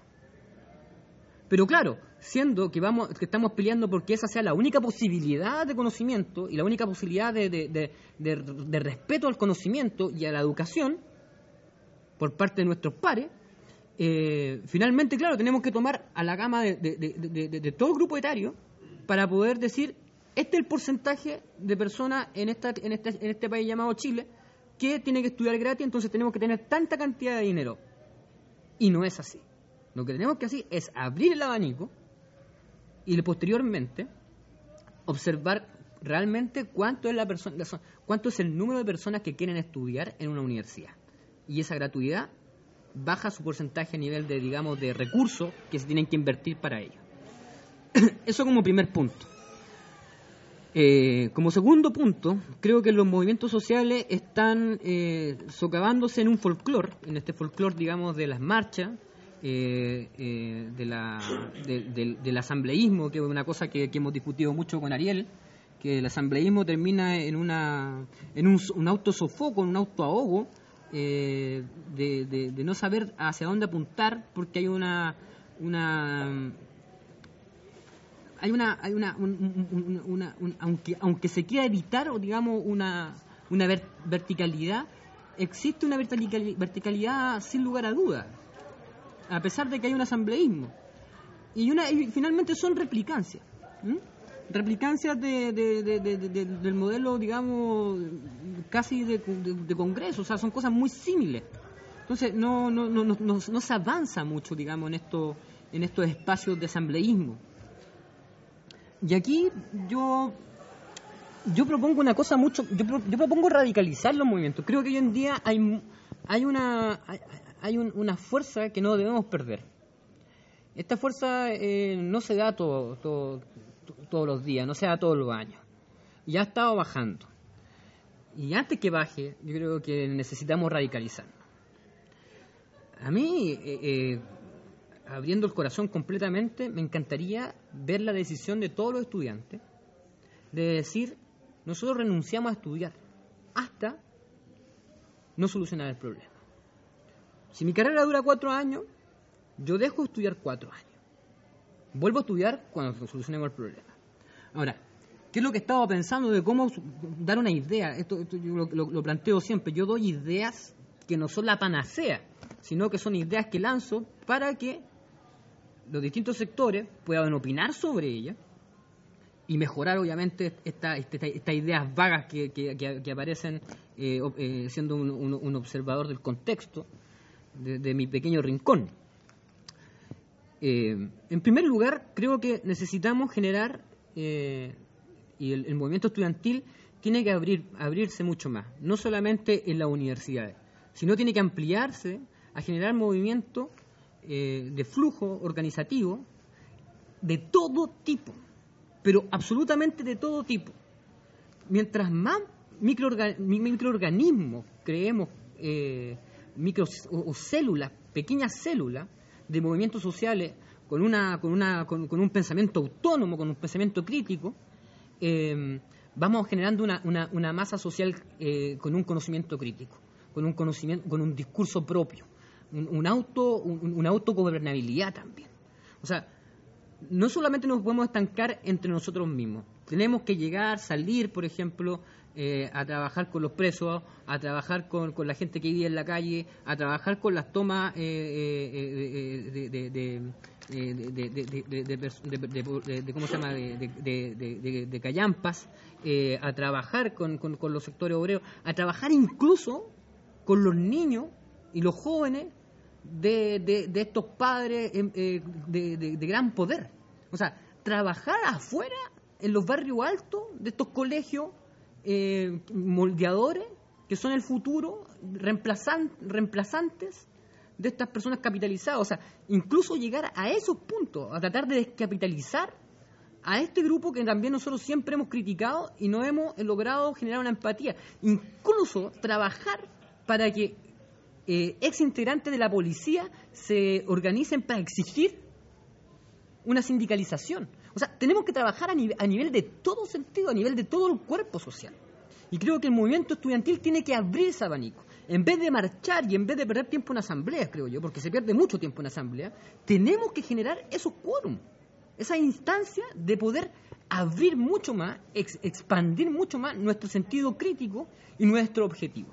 Pero claro, siendo que vamos, que estamos peleando porque esa sea la única posibilidad de conocimiento y la única posibilidad de, de, de, de, de respeto al conocimiento y a la educación por parte de nuestros pares, eh, finalmente, claro, tenemos que tomar a la gama de, de, de, de, de, de todo el grupo etario para poder decir, este es el porcentaje de personas en, esta, en, este, en este país llamado Chile que tiene que estudiar gratis, entonces tenemos que tener tanta cantidad de dinero. Y no es así. Lo que tenemos que hacer es abrir el abanico y posteriormente observar realmente cuánto es la persona, cuánto es el número de personas que quieren estudiar en una universidad. Y esa gratuidad baja su porcentaje a nivel de, digamos, de recursos que se tienen que invertir para ello. Eso como primer punto. Eh, como segundo punto, creo que los movimientos sociales están eh, socavándose en un folclore, en este folclore, digamos, de las marchas, eh, eh, de la, de, de, del asambleísmo, que es una cosa que, que hemos discutido mucho con Ariel, que el asambleísmo termina en una en un, un autosofoco, en un autoahogo, eh, de, de, de no saber hacia dónde apuntar, porque hay una una hay una hay una, un, un, una un, aunque aunque se quiera evitar, o digamos, una una ver, verticalidad, existe una verticalidad, verticalidad sin lugar a dudas, a pesar de que hay un asambleísmo, y una y finalmente son replicancias, ¿m? replicancias de, de, de, de, de, del modelo, digamos, casi de, de, de Congreso, o sea, son cosas muy similares. Entonces no no no no, no, no se avanza mucho, digamos, en estos en estos espacios de asambleísmo. Y aquí yo yo propongo una cosa mucho, yo, yo propongo radicalizar los movimientos. Creo que hoy en día hay hay una hay, hay un, una fuerza que no debemos perder. Esta fuerza eh, no se da todo, todo, todos los días, no se da todos los años. Ya ha estado bajando. Y antes que baje, yo creo que necesitamos radicalizar. A mí, eh, eh, abriendo el corazón completamente, me encantaría ver la decisión de todos los estudiantes de decir, nosotros renunciamos a estudiar hasta no solucionar el problema. Si mi carrera dura cuatro años, yo dejo de estudiar cuatro años. Vuelvo a estudiar cuando solucionemos el problema. Ahora, ¿qué es lo que estaba pensando de cómo dar una idea? Esto, esto yo lo, lo, lo planteo siempre. Yo doy ideas que no son la panacea, sino que son ideas que lanzo para que los distintos sectores puedan opinar sobre ellas y mejorar, obviamente, estas esta, esta ideas vagas que, que, que, que aparecen eh, eh, siendo un, un, un observador del contexto de, de mi pequeño rincón. Eh, en primer lugar, creo que necesitamos generar, eh, y el, el movimiento estudiantil tiene que abrir, abrirse mucho más, no solamente en las universidades, sino tiene que ampliarse a generar movimientos eh, de flujo organizativo de todo tipo, pero absolutamente de todo tipo. Mientras más microorgan, microorganismos creemos, eh, micro o, o células, pequeñas células de movimientos sociales con una con una con, con un pensamiento autónomo, con un pensamiento crítico, eh, vamos generando una, una, una masa social eh, con un conocimiento crítico. con un conocimiento, con un discurso propio, un, un auto, un, una autogobernabilidad también. O sea, no solamente nos podemos estancar entre nosotros mismos, tenemos que llegar, salir, por ejemplo, eh, a trabajar con los presos, a trabajar con, con la gente que vive en la calle, a trabajar con las tomas eh, eh, de, de, de, de, de, de, de, de, de, de ¿cómo se llama? de, de, de, de, de callampas, eh, a trabajar con, con, con los sectores obreros, a trabajar incluso con los niños y los jóvenes de, de, de estos padres eh, de, de, de gran poder. O sea, trabajar afuera en los barrios altos de estos colegios eh, moldeadores que son el futuro, reemplazan, reemplazantes de estas personas capitalizadas. O sea, incluso llegar a esos puntos, a tratar de descapitalizar a este grupo que también nosotros siempre hemos criticado y no hemos logrado generar una empatía. Incluso trabajar para que eh, ex integrantes de la policía se organicen para exigir una sindicalización. O sea, tenemos que trabajar a, nive- a nivel de todo sentido, a nivel de todo el cuerpo social. Y creo que el movimiento estudiantil tiene que abrir ese abanico. En vez de marchar y en vez de perder tiempo en asambleas, creo yo, porque se pierde mucho tiempo en asamblea, tenemos que generar esos quórum, esa instancia de poder abrir mucho más, ex- expandir mucho más nuestro sentido crítico y nuestro objetivo.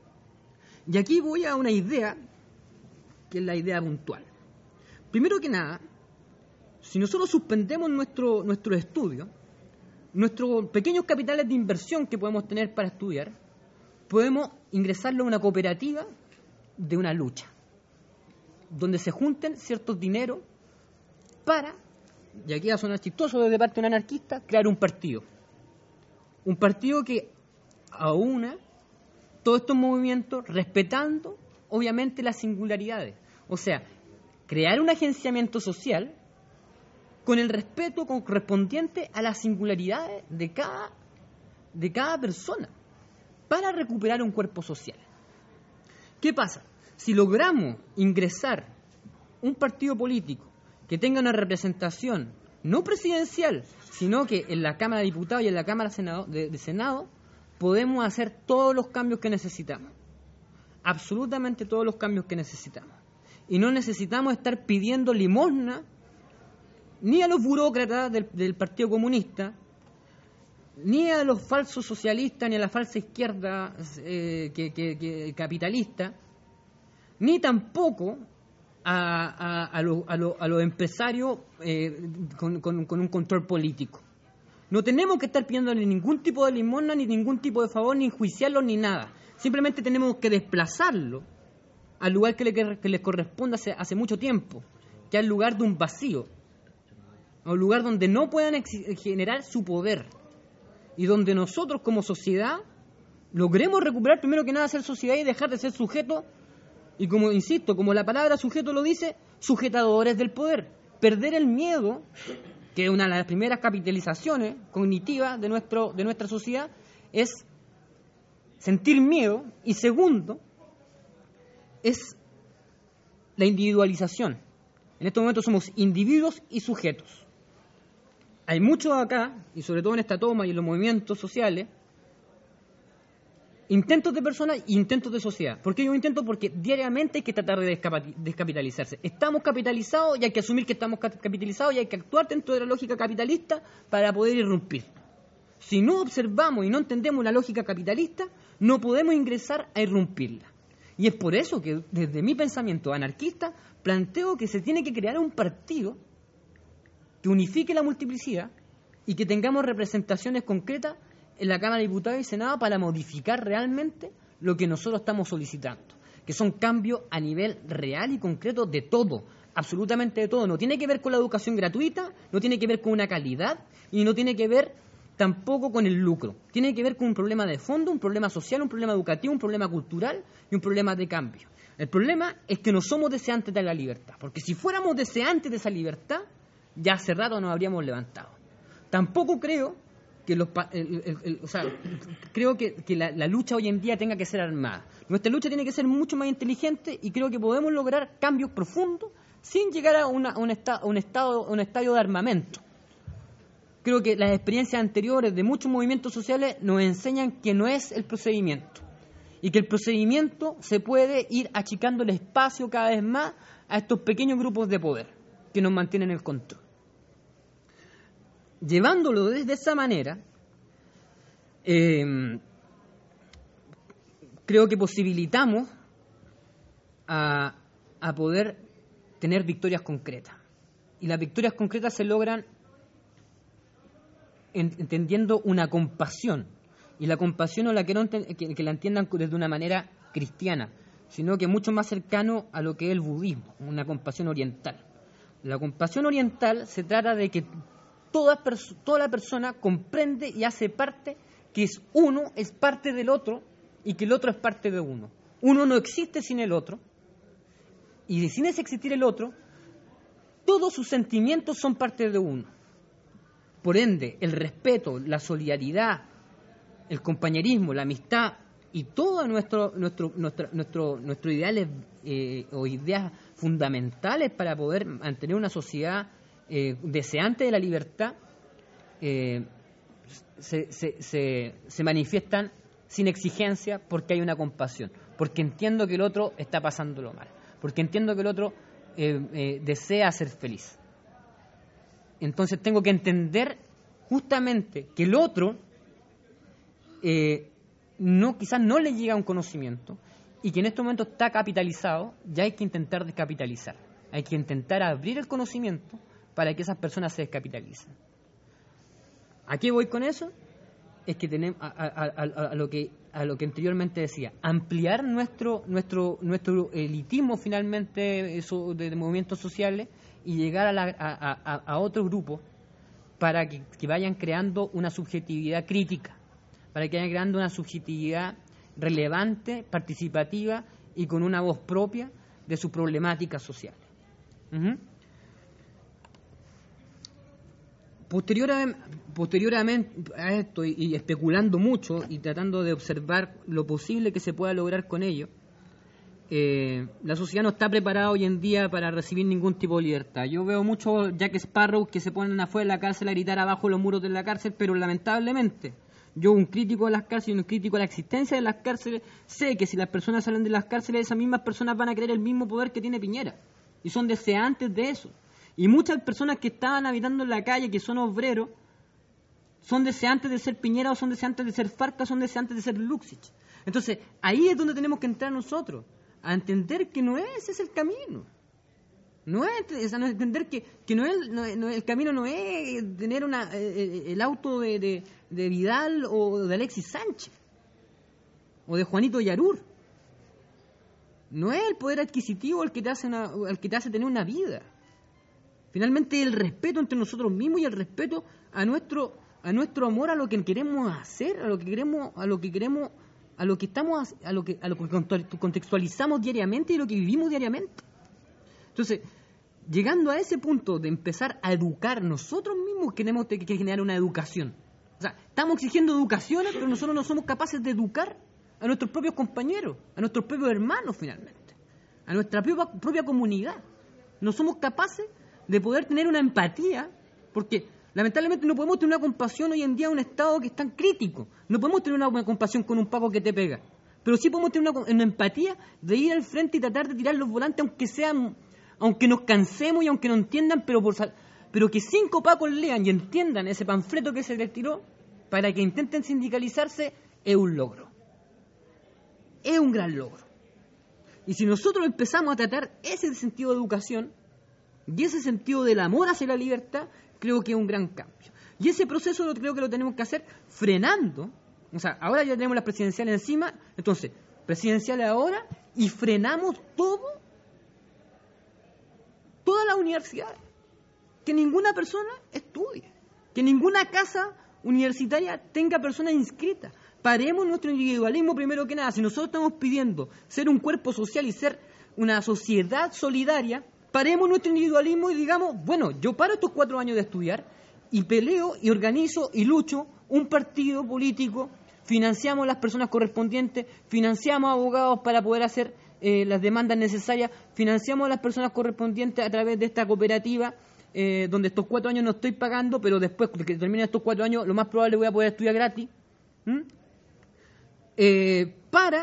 Y aquí voy a una idea, que es la idea puntual. Primero que nada, si nosotros suspendemos nuestro, nuestro estudio, nuestros pequeños capitales de inversión que podemos tener para estudiar, podemos ingresarlo a una cooperativa de una lucha, donde se junten ciertos dineros para, y aquí va a sonar chistoso desde parte de un anarquista, crear un partido. Un partido que aúna todos estos movimientos respetando, obviamente, las singularidades. O sea, crear un agenciamiento social con el respeto correspondiente a las singularidades de cada, de cada persona para recuperar un cuerpo social. ¿Qué pasa? Si logramos ingresar un partido político que tenga una representación no presidencial, sino que en la Cámara de Diputados y en la Cámara Senado, de, de Senado, podemos hacer todos los cambios que necesitamos. Absolutamente todos los cambios que necesitamos. Y no necesitamos estar pidiendo limosna ni a los burócratas del, del Partido Comunista, ni a los falsos socialistas, ni a la falsa izquierda eh, que, que, que capitalista, ni tampoco a, a, a, lo, a, lo, a los empresarios eh, con, con, con un control político. No tenemos que estar pidiéndole ningún tipo de limosna, ni ningún tipo de favor, ni enjuiciarlos, ni nada. Simplemente tenemos que desplazarlo al lugar que, le, que les corresponde hace, hace mucho tiempo, que es el lugar de un vacío, a un lugar donde no puedan ex- generar su poder y donde nosotros como sociedad logremos recuperar primero que nada ser sociedad y dejar de ser sujetos, y como insisto, como la palabra sujeto lo dice, sujetadores del poder, perder el miedo, que es una de las primeras capitalizaciones cognitivas de, nuestro, de nuestra sociedad, es sentir miedo, y segundo, es la individualización. En estos momentos somos individuos y sujetos. Hay muchos acá, y sobre todo en esta toma y en los movimientos sociales, intentos de personas e intentos de sociedad. ¿Por qué yo intento? Porque diariamente hay que tratar de descapati- descapitalizarse. Estamos capitalizados y hay que asumir que estamos ca- capitalizados y hay que actuar dentro de la lógica capitalista para poder irrumpir. Si no observamos y no entendemos la lógica capitalista, no podemos ingresar a irrumpirla. Y es por eso que desde mi pensamiento anarquista planteo que se tiene que crear un partido que unifique la multiplicidad y que tengamos representaciones concretas en la Cámara de Diputados y Senado para modificar realmente lo que nosotros estamos solicitando, que son cambios a nivel real y concreto de todo, absolutamente de todo. No tiene que ver con la educación gratuita, no tiene que ver con una calidad y no tiene que ver tampoco con el lucro. Tiene que ver con un problema de fondo, un problema social, un problema educativo, un problema cultural y un problema de cambio. El problema es que no somos deseantes de la libertad, porque si fuéramos deseantes de esa libertad, ya hace rato nos habríamos levantado. Tampoco creo que los pa- el, el, el, o sea, creo que, que la, la lucha hoy en día tenga que ser armada. Nuestra lucha tiene que ser mucho más inteligente y creo que podemos lograr cambios profundos sin llegar a, una, a, un, esta, a un, estado, a un estadio de armamento. Creo que las experiencias anteriores de muchos movimientos sociales nos enseñan que no es el procedimiento y que el procedimiento se puede ir achicando el espacio cada vez más a estos pequeños grupos de poder que nos mantienen el control. Llevándolo desde esa manera, eh, creo que posibilitamos a, a poder tener victorias concretas. Y las victorias concretas se logran en, entendiendo una compasión. Y la compasión no la quiero enten- que, que la entiendan desde una manera cristiana, sino que mucho más cercano a lo que es el budismo, una compasión oriental. La compasión oriental se trata de que toda, pers- toda la persona comprende y hace parte que es uno, es parte del otro, y que el otro es parte de uno. Uno no existe sin el otro, y sin ese existir el otro, todos sus sentimientos son parte de uno. Por ende, el respeto, la solidaridad, el compañerismo, la amistad y todos nuestro, nuestro, nuestro, nuestro, nuestros ideales eh, o ideas fundamentales para poder mantener una sociedad eh, deseante de la libertad eh, se, se, se, se manifiestan sin exigencia porque hay una compasión, porque entiendo que el otro está pasándolo mal, porque entiendo que el otro eh, eh, desea ser feliz. Entonces tengo que entender justamente que el otro eh, no, quizás no le llega a un conocimiento y que en este momento está capitalizado, ya hay que intentar descapitalizar. Hay que intentar abrir el conocimiento para que esas personas se descapitalicen. ¿A qué voy con eso? Es que tenemos a, a, a, a lo que a lo que anteriormente decía, ampliar nuestro nuestro nuestro elitismo finalmente eso, de, de movimientos sociales y llegar a, la, a, a, a otros grupos para que, que vayan creando una subjetividad crítica, para que vayan creando una subjetividad relevante, participativa y con una voz propia de sus problemáticas sociales. Uh-huh. Posterior a, posteriormente a esto, y, y especulando mucho y tratando de observar lo posible que se pueda lograr con ello, eh, la sociedad no está preparada hoy en día para recibir ningún tipo de libertad. Yo veo muchos Jack Sparrow que se ponen afuera de la cárcel a gritar abajo los muros de la cárcel, pero lamentablemente, yo, un crítico de las cárceles y un crítico de la existencia de las cárceles, sé que si las personas salen de las cárceles, esas mismas personas van a querer el mismo poder que tiene Piñera, y son deseantes de eso. Y muchas personas que estaban habitando en la calle, que son obreros, son deseantes de ser Piñera, o son deseantes de ser Farca, son deseantes de ser Luxich. Entonces, ahí es donde tenemos que entrar nosotros, a entender que no es ese es el camino. No es, o sea, no es entender que, que no es, no, no, el camino no es tener una, eh, el auto de, de, de Vidal o de Alexis Sánchez, o de Juanito Yarur. No es el poder adquisitivo el que te hace, una, el que te hace tener una vida. Finalmente el respeto entre nosotros mismos y el respeto a nuestro a nuestro amor a lo que queremos hacer, a lo que queremos, a lo que queremos, a lo que estamos a lo que a lo que contextualizamos diariamente y lo que vivimos diariamente. Entonces, llegando a ese punto de empezar a educar nosotros mismos, tenemos que generar una educación. O sea, estamos exigiendo educaciones, pero nosotros no somos capaces de educar a nuestros propios compañeros, a nuestros propios hermanos finalmente, a nuestra propia, propia comunidad. No somos capaces de poder tener una empatía, porque lamentablemente no podemos tener una compasión hoy en día a un Estado que es tan crítico. No podemos tener una, una compasión con un Paco que te pega, pero sí podemos tener una, una empatía de ir al frente y tratar de tirar los volantes, aunque sean, aunque nos cansemos y aunque no entiendan, pero por pero que cinco Pacos lean y entiendan ese panfleto que se les tiró para que intenten sindicalizarse, es un logro. Es un gran logro. Y si nosotros empezamos a tratar ese sentido de educación y ese sentido del amor hacia la libertad, creo que es un gran cambio. Y ese proceso lo creo que lo tenemos que hacer frenando. O sea, ahora ya tenemos las presidenciales encima, entonces, presidenciales ahora, y frenamos todo, todas las universidades. Que ninguna persona estudie, que ninguna casa universitaria tenga personas inscritas. Paremos nuestro individualismo primero que nada. Si nosotros estamos pidiendo ser un cuerpo social y ser una sociedad solidaria, paremos nuestro individualismo y digamos, bueno, yo paro estos cuatro años de estudiar y peleo y organizo y lucho un partido político, financiamos las personas correspondientes, financiamos abogados para poder hacer eh, las demandas necesarias, financiamos a las personas correspondientes a través de esta cooperativa, eh, donde estos cuatro años no estoy pagando, pero después de que terminen estos cuatro años, lo más probable voy a poder estudiar gratis, ¿Mm? eh, para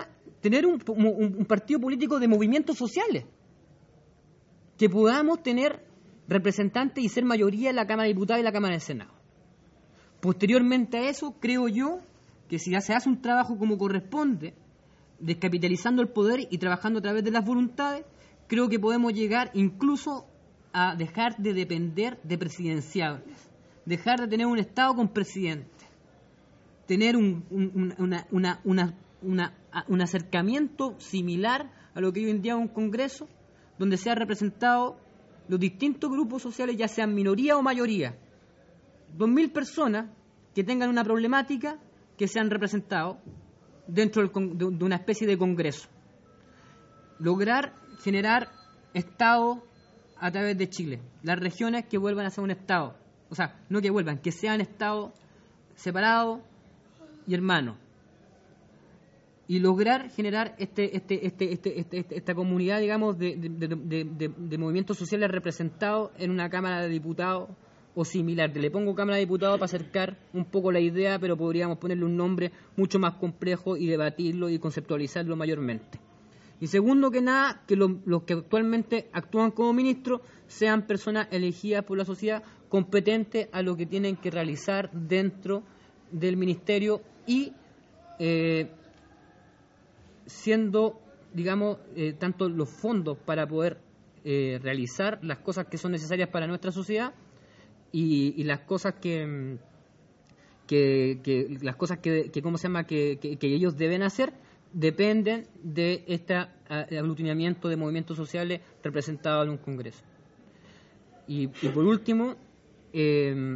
tener un, un, un partido político de movimientos sociales, que podamos tener representantes y ser mayoría en la Cámara de Diputados y la Cámara del Senado. Posteriormente a eso, creo yo que si ya se hace un trabajo como corresponde, descapitalizando el poder y trabajando a través de las voluntades, creo que podemos llegar incluso a dejar de depender de presidenciables, dejar de tener un Estado con presidente, tener un, un, una, una, una, una, un acercamiento similar a lo que hoy en día es un Congreso, donde sean representados los distintos grupos sociales, ya sean minoría o mayoría. Dos mil personas que tengan una problemática que sean representados dentro del, de, de una especie de Congreso. Lograr generar Estado a través de Chile. Las regiones que vuelvan a ser un Estado. O sea, no que vuelvan, que sean Estados separados y hermanos. Y lograr generar este, este, este, este, este, este esta comunidad, digamos, de, de, de, de, de movimientos sociales representados en una Cámara de Diputados o similar. Le pongo Cámara de Diputados para acercar un poco la idea, pero podríamos ponerle un nombre mucho más complejo y debatirlo y conceptualizarlo mayormente. Y segundo que nada, que lo, los que actualmente actúan como ministros sean personas elegidas por la sociedad competentes a lo que tienen que realizar dentro del ministerio y eh, siendo, digamos, eh, tanto los fondos para poder eh, realizar las cosas que son necesarias para nuestra sociedad y, y las cosas que, que, que las cosas que, que cómo se llama que, que, que ellos deben hacer dependen de este aglutinamiento de movimientos sociales representados en un Congreso. Y, y por último, eh,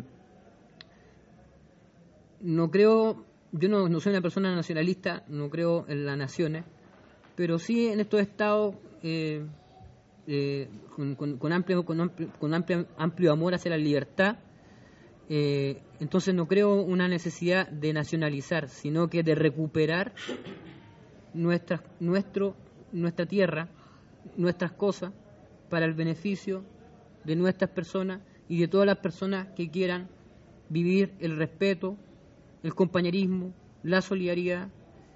no creo, yo no, no soy una persona nacionalista, no creo en las naciones, pero sí en estos estados eh, eh, con, con, con, amplio, con, amplio, con amplio, amplio amor hacia la libertad. Eh, entonces no creo una necesidad de nacionalizar, sino que de recuperar nuestra, nuestro, nuestra tierra, nuestras cosas, para el beneficio de nuestras personas y de todas las personas que quieran vivir el respeto, el compañerismo, la solidaridad,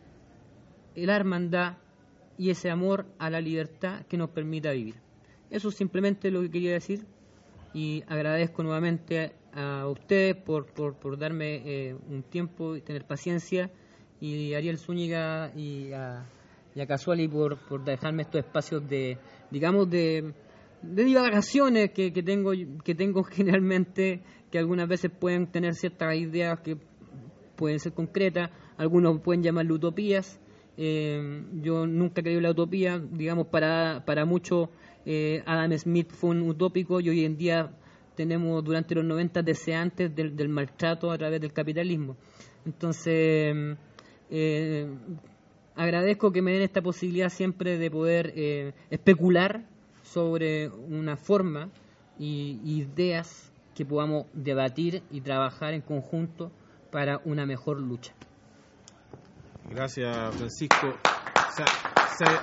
la hermandad y ese amor a la libertad que nos permita vivir. Eso es simplemente lo que quería decir y agradezco nuevamente a, a ustedes por, por, por darme eh, un tiempo y tener paciencia, y a Ariel Zúñiga y a, y a Casuali por, por dejarme estos espacios de, digamos, de, de divagaciones que, que tengo que tengo generalmente, que algunas veces pueden tener ciertas ideas que pueden ser concretas, algunos pueden llamarlo utopías. Eh, yo nunca he creído en la utopía, digamos, para, para muchos eh, Adam Smith fue un utópico y hoy en día tenemos durante los noventa deseantes del, del maltrato a través del capitalismo. Entonces, eh, agradezco que me den esta posibilidad siempre de poder eh, especular sobre una forma y ideas que podamos debatir y trabajar en conjunto para una mejor lucha. Gracias, Francisco. Se, se,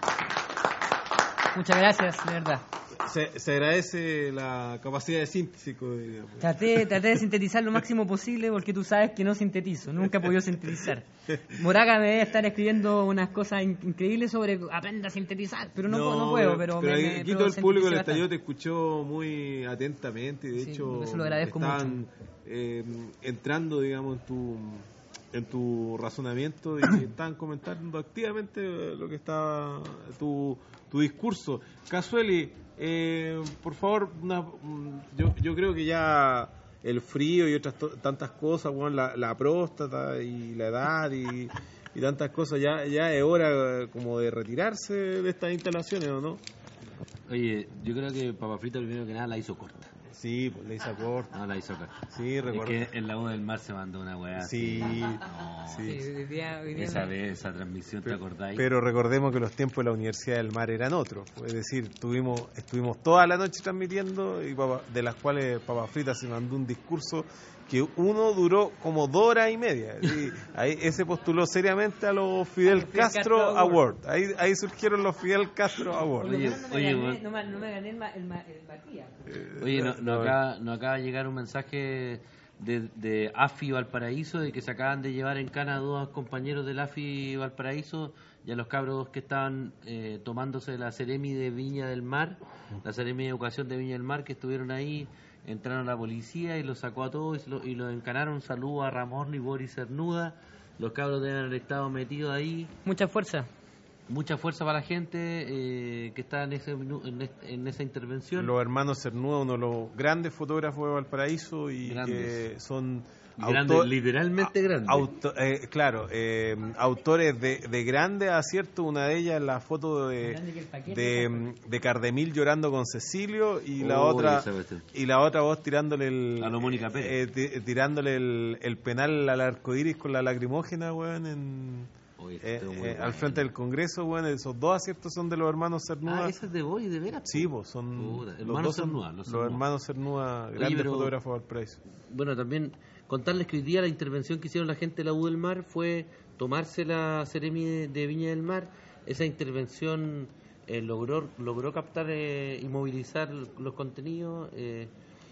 Muchas gracias, de verdad. Se, se agradece la capacidad de síntesis. Traté, traté de sintetizar lo máximo posible porque tú sabes que no sintetizo, nunca he podido sintetizar. Moraga me debe estar escribiendo unas cosas increíbles sobre aprenda a sintetizar, pero no, no, no puedo. Pero, pero me, aquí me, todo el público del bastante. estadio te escuchó muy atentamente y de Sí, hecho eso lo agradezco están mucho. Eh, entrando, digamos, en tu en tu razonamiento y están comentando activamente lo que está tu, tu discurso. Casueli, eh, por favor, una, yo, yo creo que ya el frío y otras to- tantas cosas, bueno, la, la próstata y la edad y, y tantas cosas, ya, ya es hora como de retirarse de estas instalaciones, ¿o no? Oye, yo creo que Papa Frito primero que nada la hizo corta. Sí, pues la hizo corta. No, la hizo corta. Sí, recuerdo. Es que en la voz del mar se mandó una weá. Sí, así. No, sí. Sí, hoy día- hoy día esa no- vez, esa transmisión, ¿te acordáis? Pero recordemos que los tiempos de la Universidad del Mar eran otros. Es decir, tuvimos, estuvimos toda la noche transmitiendo, y Papa- de las cuales Papa Frita se mandó un discurso que uno duró como dos horas y media. Y ahí, ese postuló seriamente a los Fidel Fidel Castro Castro Award. Ahí, ahí surgieron los Fidel Castro Award. Por lo menos no me oye, gané- bueno. no me- no me gané el ma- el ma- el Matías. Oye, no, no acaba, no acaba de llegar un mensaje de, de A F I Valparaíso, de que se acaban de llevar en cana a dos compañeros del A F I Valparaíso y a los cabros que estaban eh, tomándose la Seremi de Viña del Mar, la Seremi de Educación de Viña del Mar, que estuvieron ahí. Entraron a la policía y los sacó a todos y los lo encanaron. Un saludo a Ramón y Boris Cernuda. Los cabros deben haber estado metidos ahí. Mucha fuerza. Mucha fuerza para la gente eh, que está en, ese, en, este, en esa intervención. Los hermanos Cernuda, uno de los grandes fotógrafos de Valparaíso y Grandes. que son... Grandes, autor, literalmente grandes. Auto, eh, claro, eh, autores de, de grandes aciertos. Una de ellas la foto de, de, de Cardemil llorando con Cecilio y la oh, otra y la otra voz tirándole el a lo Mónica Pérez. Eh, tirándole el, el penal al arcoíris con la lacrimógena, weón, en Oye, eh, eh, al frente del Congreso, weón. Esos dos aciertos son de los hermanos Cernuda. Ah, ese es de Boris, de veras. Sí, pues son Puta, los hermanos dos son, Cernuda, los, los Cernuda. hermanos Cernuda, grandes Oye, pero, fotógrafos del Valparaíso. Bueno, también contarles que hoy día la intervención que hicieron la gente de la U del Mar fue tomarse la Seremi de, de Viña del Mar. Esa intervención eh, logró logró captar eh, y movilizar los contenidos. Eh,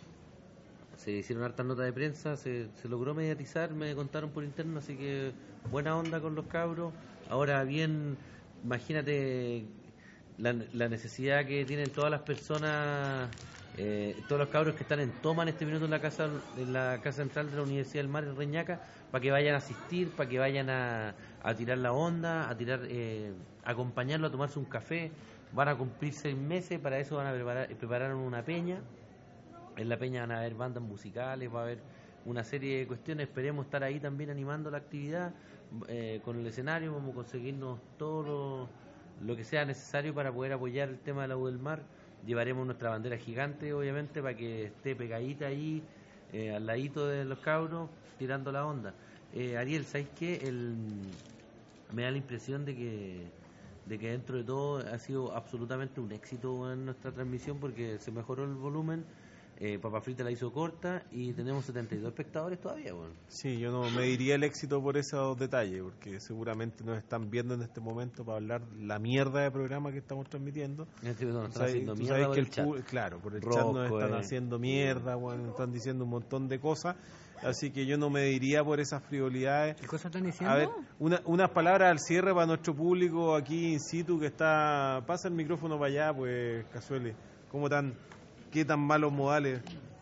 se hicieron hartas notas de prensa, se, se logró mediatizar, me contaron por interno, así que buena onda con los cabros. Ahora bien, imagínate la, la necesidad que tienen todas las personas, eh, todos los cabros que están en toma en este minuto en la casa en la casa central de la Universidad del Mar en Reñaca, para que vayan a asistir, para que vayan a, a tirar la onda, a tirar, eh, a acompañarlo a tomarse un café. Van a cumplir seis meses, para eso van a preparar, prepararon una peña. En la peña van a haber bandas musicales, va a haber una serie de cuestiones. Esperemos estar ahí también animando la actividad eh, con el escenario. Vamos a conseguirnos todo lo, lo que sea necesario para poder apoyar el tema de la U del Mar. Llevaremos nuestra bandera gigante, obviamente, para que esté pegadita ahí, eh, al ladito de los cabros, tirando la onda. Eh, Ariel, ¿sabes qué? El, me da la impresión de que de que dentro de todo ha sido absolutamente un éxito en nuestra transmisión, porque se mejoró el volumen. Eh, Papa Frita la hizo corta y tenemos setenta y dos espectadores todavía. Bueno. Sí, yo no me diría el éxito por esos detalles, porque seguramente nos están viendo en este momento para hablar la mierda de programa que estamos transmitiendo. Este nos están sabes, haciendo tú mierda sabes por que el el chat. pu- claro, por el Rosco, chat nos están eh. haciendo mierda, bueno, están diciendo un montón de cosas, así que yo no me diría por esas frivolidades. ¿Qué cosas están diciendo? A ver, una, unas palabras al cierre para nuestro público aquí in situ que está... Pasa el micrófono para allá, pues, Casuele. ¿Cómo tan, qué tan malos modales?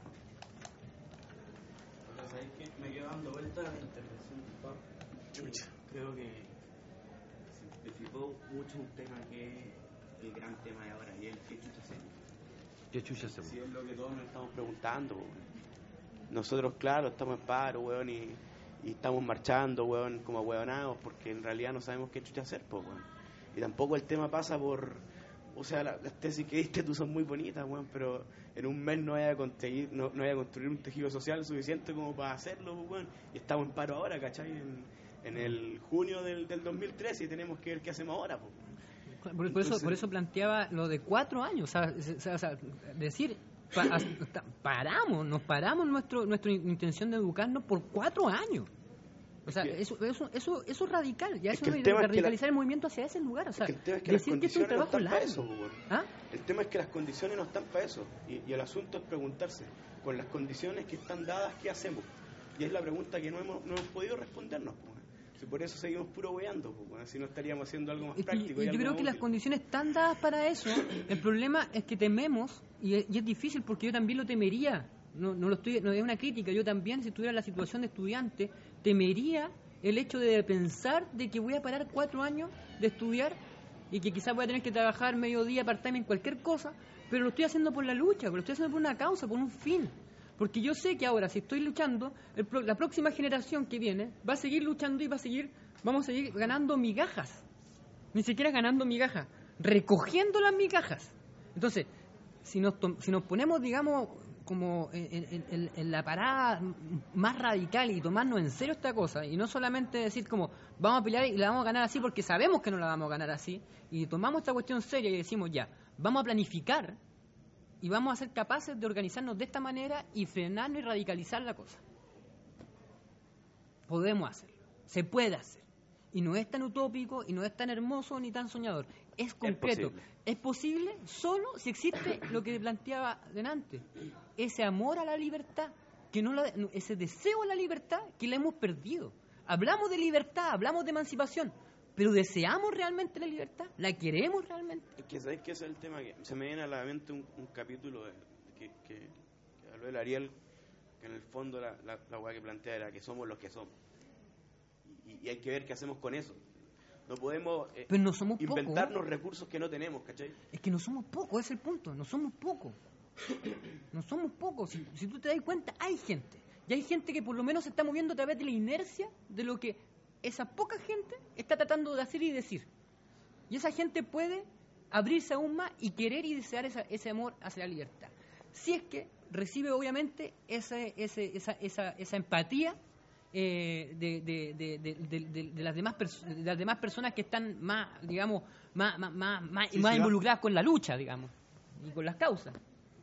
Me quedo dando vuelta a la intervención del Pablo. Chucha. Creo que simplificó mucho un tema que es el gran tema de ahora, y el que chucha hacemos. ¿Qué chucha hacemos? Si es lo que todos nos estamos preguntando, weón. Nosotros, claro, estamos en paro, weón, y, y estamos marchando, weón, como hueonados, porque en realidad no sabemos qué chucha hacer, pues, weón. Y tampoco el tema pasa por... O sea, la- las tesis que diste tú son muy bonitas, weón, pero en un mes no vaya a conseguir, no, no vaya a construir un tejido social suficiente como para hacerlo, pues, weón. Y estamos en paro ahora, ¿cachai? En, en el junio del, del dos mil trece y tenemos que ver qué hacemos ahora, pues. Por, por eso, Entonces- por eso planteaba lo de cuatro años, o sea, o sea, o sea, decir, pa- hasta- paramos, nos paramos nuestro nuestra intención de educarnos por cuatro años. O sea, eso, eso, eso, eso es radical, ya Es eso que el es tema es que radicalizar el movimiento hacia ese lugar, o sea, Es que el tema es que las decir que es un condiciones no trabajo están para largo. eso, pues, weón. ¿Ah? El tema es que las condiciones no están para eso. Y, y el asunto es preguntarse, con las condiciones que están dadas, ¿qué hacemos? Y es la pregunta que no hemos, no hemos podido respondernos, pues. Si por eso seguimos puro weando, pues, weón. Si no estaríamos haciendo algo más Y- y- práctico. y y yo algo creo más que las útil. condiciones están dadas para eso. El problema es que tememos, y es, y es difícil porque yo también lo temería. No, no lo estoy, no es una crítica. Yo también, si estuviera en la situación de estudiante, temería el hecho de pensar de que voy a parar cuatro años de estudiar y que quizás voy a tener que trabajar mediodía, part-time en cualquier cosa, pero lo estoy haciendo por la lucha, pero lo estoy haciendo por una causa, por un fin. Porque yo sé que ahora, si estoy luchando, el pro- la próxima generación que viene va a seguir luchando y va a seguir, vamos a seguir ganando migajas. Ni siquiera ganando migajas, recogiendo las migajas. Entonces, si nos, tom- si nos ponemos, digamos, como en, en- en- en la parada m- más radical y tomarnos en serio esta cosa, y no solamente decir como, vamos a pelear y la vamos a ganar así porque sabemos que no la vamos a ganar así, y tomamos esta cuestión seria y decimos, ya, vamos a planificar y vamos a ser capaces de organizarnos de esta manera y frenarnos y radicalizar la cosa. Podemos hacerlo, se puede hacer. Y no es tan utópico, y no es tan hermoso, ni tan soñador. Es concreto. posible. Es posible solo si existe lo que planteaba delante. Ese amor a la libertad. que no la, ese deseo a la libertad que la hemos perdido. Hablamos de libertad, hablamos de emancipación, pero ¿deseamos realmente la libertad? ¿La queremos realmente? Es que sabéis que ese es el tema, que se me viene a la mente un, un capítulo de, que, que, que habló el Ariel, que en el fondo la, la, la hueá que plantea era que somos los que somos. Y, y hay que ver qué hacemos con eso. No podemos eh, pero no somos inventarnos poco, ¿eh? recursos que no tenemos, ¿cachai? Es que no somos pocos, ese es el punto, no somos pocos. No somos pocos, si, si tú te das cuenta, hay gente. Y hay gente que por lo menos se está moviendo a través de la inercia de lo que esa poca gente está tratando de hacer y decir. Y esa gente puede abrirse aún más y querer y desear esa, ese amor hacia la libertad. Si es que recibe obviamente ese, ese, esa, esa, esa empatía eh, de, de, de, de, de, de, de, las demás de las demás personas que están más, digamos, más, más, más, más, Sí, más sí, involucradas con la lucha, digamos, y con las causas.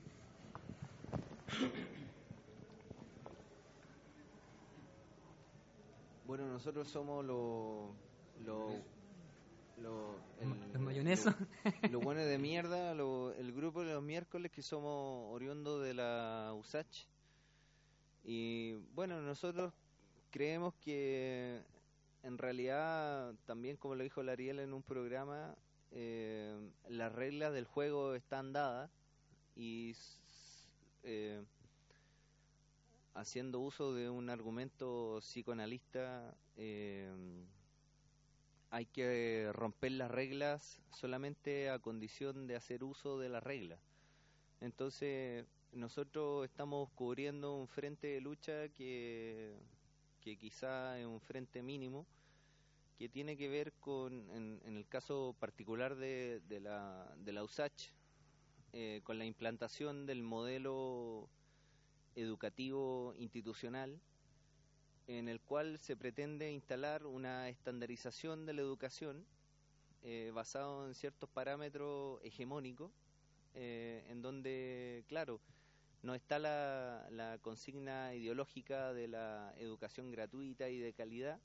Bueno, nosotros somos los lo, lo, el- Los mayonesos. lo- Los buenos de mierda, lo- el grupo de los miércoles que somos oriundos de la U S A C H. Y bueno, nosotros creemos que en realidad, también como lo dijo el Ariel en un programa, eh, las reglas del juego están dadas y s- eh, haciendo uso de un argumento psicoanalista, eh, hay que romper las reglas solamente a condición de hacer uso de las reglas. Entonces, nosotros estamos cubriendo un frente de lucha que, que quizá es un frente mínimo, que tiene que ver con, en, en el caso particular de, de, la, de la U S A C H, eh, con la implantación del modelo educativo institucional, en el cual se pretende instalar una estandarización de la educación eh, basado en ciertos parámetros hegemónicos, eh, en donde, claro, no está la, la consigna ideológica de la educación gratuita y de calidad,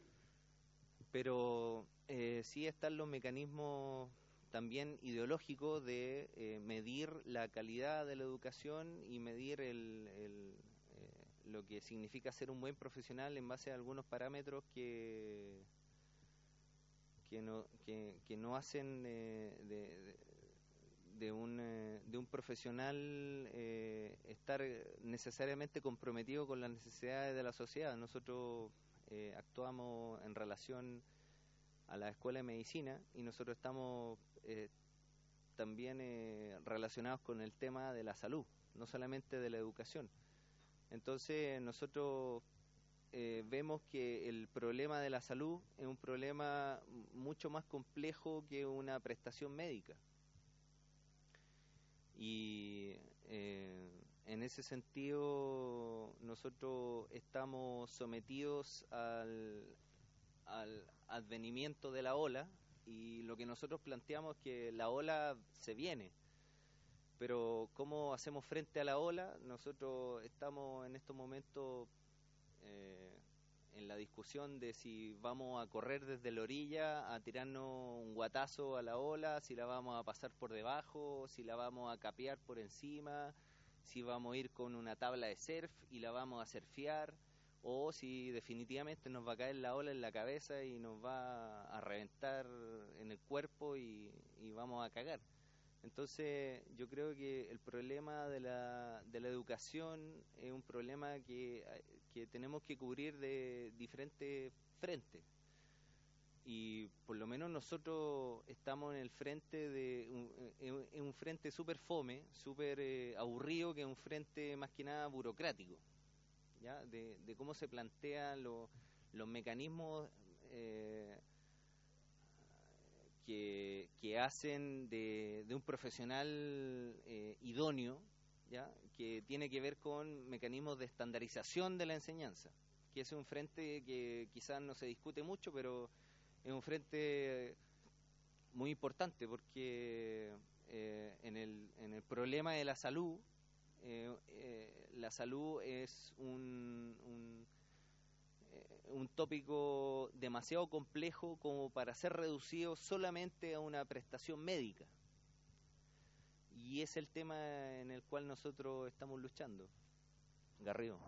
pero eh, sí están los mecanismos también ideológicos de eh, medir la calidad de la educación y medir el, el, eh, lo que significa ser un buen profesional en base a algunos parámetros que que no que, que no hacen eh, de, de, de un eh, de un profesional eh, estar necesariamente comprometido con las necesidades de la sociedad. Nosotros eh, actuamos en relación a la Escuela de Medicina y nosotros estamos eh, también eh, relacionados con el tema de la salud, no solamente de la educación. Entonces nosotros eh, vemos que el problema de la salud es un problema mucho más complejo que una prestación médica. Y eh, en ese sentido nosotros estamos sometidos al, al advenimiento de la ola, y lo que nosotros planteamos es que la ola se viene, pero ¿cómo hacemos frente a la ola? Nosotros estamos en estos momentos eh, en la discusión de si vamos a correr desde la orilla a tirarnos un guatazo a la ola, si la vamos a pasar por debajo, si la vamos a capear por encima, si vamos a ir con una tabla de surf y la vamos a surfear, o si definitivamente nos va a caer la ola en la cabeza y nos va a reventar en el cuerpo y, y vamos a cagar. Entonces yo creo que el problema de la, de la educación es un problema que, que tenemos que cubrir de diferentes frentes. Y por lo menos nosotros estamos en el frente de un, en, en un frente súper fome, súper eh, aburrido, que es un frente más que nada burocrático, ¿ya? De, de cómo se plantean lo, los mecanismos eh, que, que hacen de, de un profesional eh, idóneo, ¿ya? Que tiene que ver con mecanismos de estandarización de la enseñanza, que es un frente que quizás no se discute mucho, pero es un frente muy importante, porque eh, en, el, en el problema de la salud, eh, eh, la salud es un, un, eh, un tópico demasiado complejo como para ser reducido solamente a una prestación médica. Y es el tema en el cual nosotros estamos luchando. Garrido.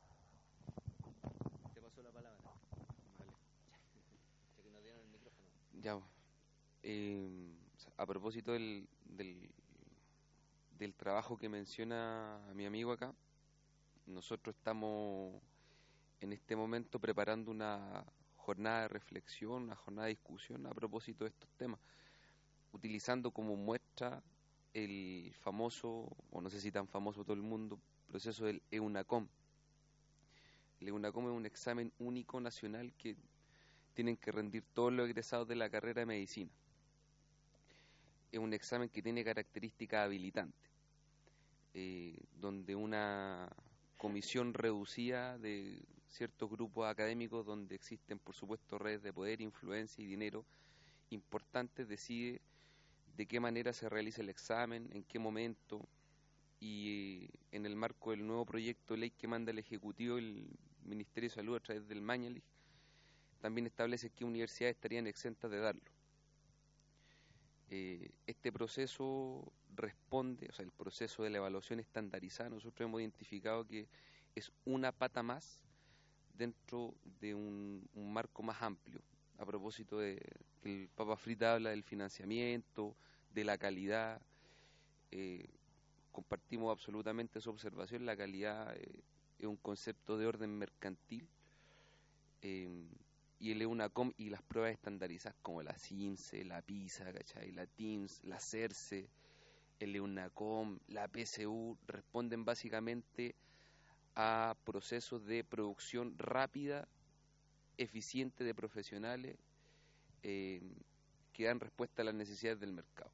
Te pasó la palabra. Vale. Ya que nos dieron el micrófono. Ya, eh, a propósito del, del, del trabajo que menciona mi amigo acá, nosotros estamos en este momento preparando una jornada de reflexión, una jornada de discusión a propósito de estos temas, utilizando como muestra el famoso, o no sé si tan famoso todo el mundo, proceso del EUNACOM. El EUNACOM es un examen único nacional que tienen que rendir todos los egresados de la carrera de medicina. Es un examen que tiene características habilitantes, eh, donde una comisión reducida de ciertos grupos académicos, donde existen por supuesto redes de poder, influencia y dinero importantes, decide de qué manera se realiza el examen, en qué momento, y eh, en el marco del nuevo proyecto de ley que manda el Ejecutivo, el Ministerio de Salud a través del Mañalich, también establece que universidades estarían exentas de darlo. Eh, este proceso responde, o sea, el proceso de la evaluación estandarizada, nosotros hemos identificado que es una pata más dentro de un, un marco más amplio, a propósito de que el Papa Frita habla del financiamiento, de la calidad. Eh, compartimos absolutamente su observación. La calidad eh, es un concepto de orden mercantil, eh, y el EUNACOM y las pruebas estandarizadas como la CIMSE, la PISA, ¿cachai? La TIMSS, la CERCE, el EUNACOM, la P S U, responden básicamente a procesos de producción rápida, eficiente de profesionales, eh, que dan respuesta a las necesidades del mercado.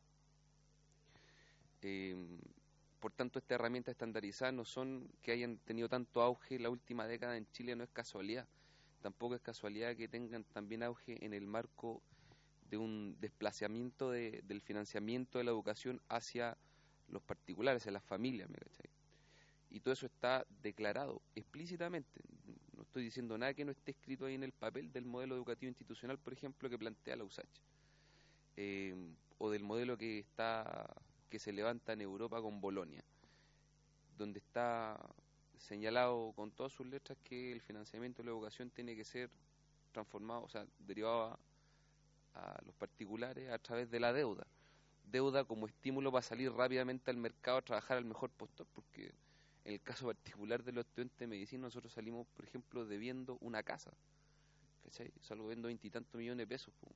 Eh, por tanto, estas herramientas estandarizadas no son que hayan tenido tanto auge la última década en Chile, no es casualidad. Tampoco es casualidad que tengan también auge en el marco de un desplazamiento de, del financiamiento de la educación hacia los particulares, hacia las familias, ¿me cachai? Y todo eso está declarado explícitamente. No estoy diciendo nada que no esté escrito ahí en el papel del modelo educativo institucional, por ejemplo, que plantea la U S A C H, eh, o del modelo que está que se levanta en Europa con Bolonia, donde está señalado con todas sus letras que el financiamiento de la educación tiene que ser transformado, o sea, derivado a, a los particulares a través de la deuda. Deuda como estímulo para salir rápidamente al mercado a trabajar al mejor postor, porque en el caso particular de los estudiantes de medicina, nosotros salimos, por ejemplo, debiendo una casa, ¿cachai? Salgo debiendo veintitantos millones de pesos. Po.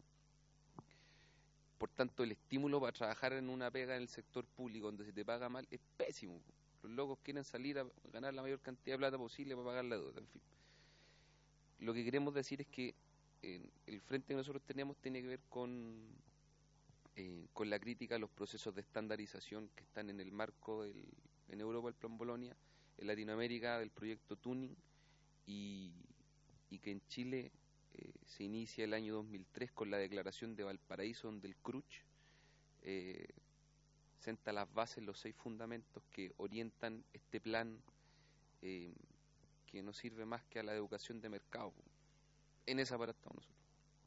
Por tanto, el estímulo para trabajar en una pega en el sector público, donde se te paga mal, es pésimo. Po. Los locos quieren salir a ganar la mayor cantidad de plata posible para pagar la deuda, en fin. Lo que queremos decir es que eh, el frente que nosotros tenemos tiene que ver con, eh, con la crítica a los procesos de estandarización que están en el marco del, en Europa, el Plan Bolonia, en Latinoamérica, del proyecto Tuning, y, y que en Chile eh, se inicia el año dos mil tres con la declaración de Valparaíso, donde el C R U C H eh, senta las bases, los seis fundamentos que orientan este plan, eh, que no sirve más que a la educación de mercado. En esa para estamos nosotros.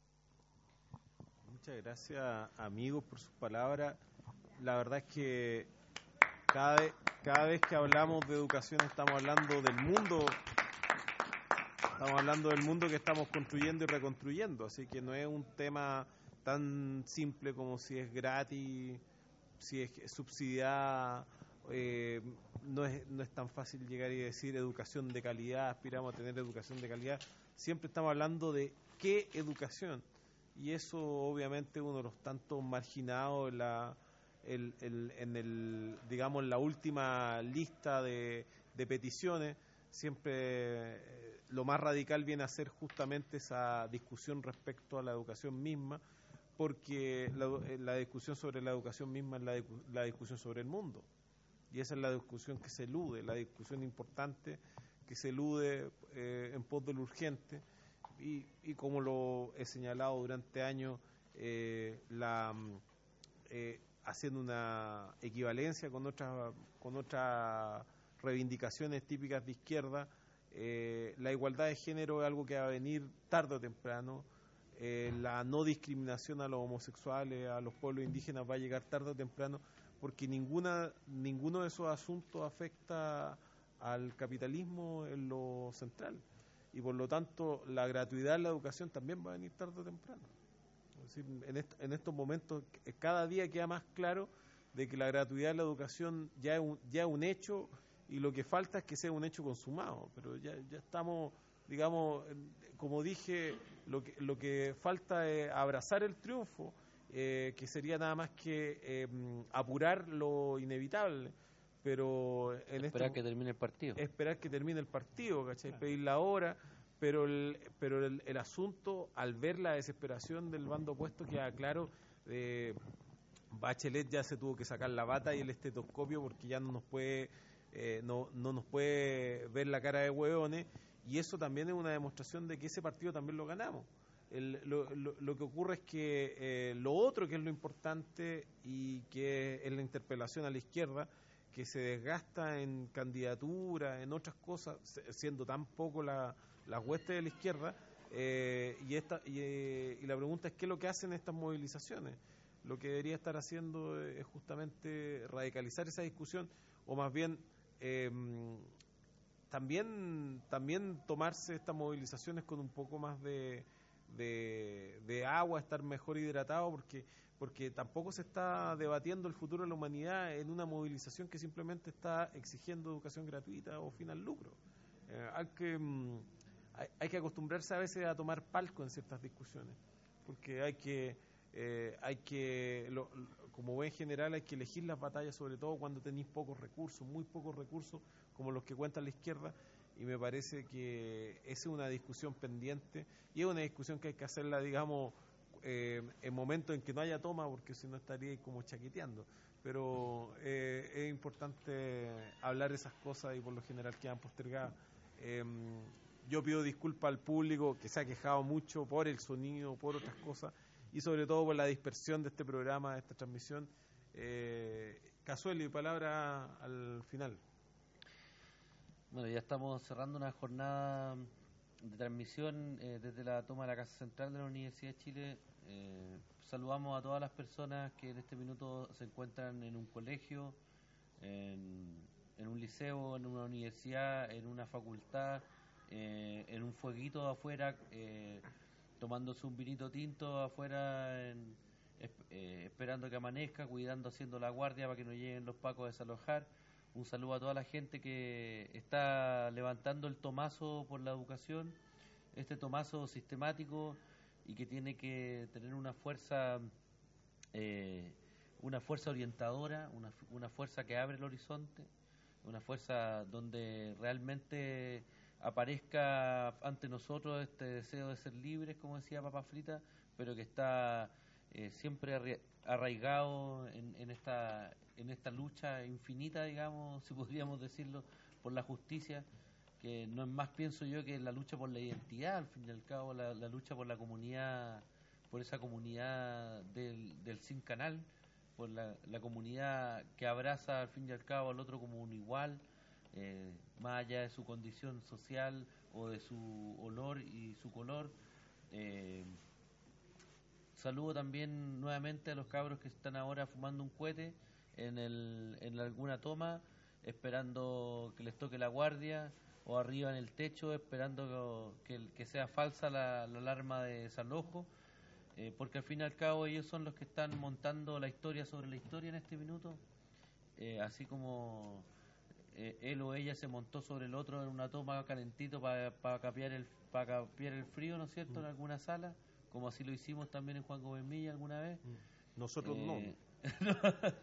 Muchas gracias, amigos, por sus palabras. La verdad es que cada vez, cada vez que hablamos de educación estamos hablando del mundo, estamos hablando del mundo que estamos construyendo y reconstruyendo, así que no es un tema tan simple como si es gratis, si es subsidiada, eh, no es no es tan fácil llegar y decir educación de calidad, aspiramos a tener educación de calidad. Siempre estamos hablando de qué educación, y eso obviamente uno de los tantos marginados en la, el, el, en el digamos la última lista de, de peticiones. Siempre eh, lo más radical viene a ser justamente esa discusión respecto a la educación misma, porque la, la discusión sobre la educación misma es la, la discusión sobre el mundo, y esa es la discusión que se elude, la discusión importante que se elude eh, en pos de lo urgente, y, y como lo he señalado durante años, eh, la eh, haciendo una equivalencia con otras con otras reivindicaciones típicas de izquierda, eh, la igualdad de género es algo que va a venir tarde o temprano. Eh, la no discriminación a los homosexuales, a los pueblos indígenas, va a llegar tarde o temprano, porque ninguna ninguno de esos asuntos afecta al capitalismo en lo central. Y por lo tanto, la gratuidad en la educación también va a venir tarde o temprano. Es decir, en, est en estos momentos, cada día queda más claro de que la gratuidad en la educación ya es un, ya es un hecho, y lo que falta es que sea un hecho consumado. Pero ya, ya estamos, digamos, como dije, lo que, lo que falta es abrazar el triunfo, eh, que sería nada más que eh, apurar lo inevitable. Pero en esperar este, que termine el partido. Esperar que termine el partido, ¿cachai? Pedir la hora, pero el, pero el, el asunto, al ver la desesperación del bando opuesto, queda claro, eh, Bachelet ya se tuvo que sacar la bata y el estetoscopio porque ya no nos puede, eh, no, no nos puede ver la cara de hueones, y eso también es una demostración de que ese partido también lo ganamos. El, lo, lo, lo que ocurre es que eh, lo otro que es lo importante y que es la interpelación a la izquierda, que se desgasta en candidatura, en otras cosas, siendo tan poco la, las huestes de la izquierda, eh, y, esta, y, eh, y la pregunta es qué es lo que hacen estas movilizaciones. Lo que debería estar haciendo es justamente radicalizar esa discusión, o más bien eh, también, también tomarse estas movilizaciones con un poco más de, de, de agua, estar mejor hidratado, porque porque tampoco se está debatiendo el futuro de la humanidad en una movilización que simplemente está exigiendo educación gratuita o fin al lucro. Eh, hay, que, mm, hay, hay que acostumbrarse a veces a tomar palco en ciertas discusiones, porque hay que, eh, hay que lo, como buen general, hay que elegir las batallas, sobre todo cuando tenéis pocos recursos, muy pocos recursos, como los que cuenta la izquierda, y me parece que esa es una discusión pendiente, y es una discusión que hay que hacerla, digamos, Eh, en momentos en que no haya toma, porque si no estaría como chaqueteando, pero eh, es importante hablar de esas cosas y por lo general quedan postergadas. Eh, yo pido disculpas al público que se ha quejado mucho por el sonido, por otras cosas, y sobre todo por la dispersión de este programa, de esta transmisión. eh, Casueli, palabra al final. Bueno, ya estamos cerrando una jornada de transmisión eh, desde la toma de la Casa Central de la Universidad de Chile. Eh, saludamos a todas las personas que en este minuto se encuentran en un colegio, en, en un liceo, en una universidad, en una facultad, eh, en un fueguito afuera, eh, tomándose un vinito tinto afuera, en, eh, esperando que amanezca, cuidando, haciendo la guardia para que no lleguen los pacos a desalojar. Un saludo a toda la gente que está levantando el tomazo por la educación, este tomazo sistemático, y que tiene que tener una fuerza eh, una fuerza orientadora, una, una fuerza que abre el horizonte, una fuerza donde realmente aparezca ante nosotros este deseo de ser libres, como decía Papa Frita, pero que está eh, siempre arraigado en, en esta en esta lucha infinita, digamos, si podríamos decirlo, por la justicia, que no es más, pienso yo, que la lucha por la identidad, al fin y al cabo, la, la lucha por la comunidad, por esa comunidad del, del sin canal, por la, la comunidad que abraza al fin y al cabo al otro como un igual, eh, más allá de su condición social o de su olor y su color. Eh, saludo también nuevamente a los cabros que están ahora fumando un cohete en, el, en alguna toma, esperando que les toque la guardia, o arriba en el techo, esperando que, que sea falsa la, la alarma de desalojo, eh, porque al fin y al cabo ellos son los que están montando la historia sobre la historia en este minuto, eh, así como eh, él o ella se montó sobre el otro en una toma calentito para pa capear el para capear el frío, ¿no es cierto?, en alguna sala, como así lo hicimos también en Juan Gómez Milla alguna vez. Nosotros eh, no.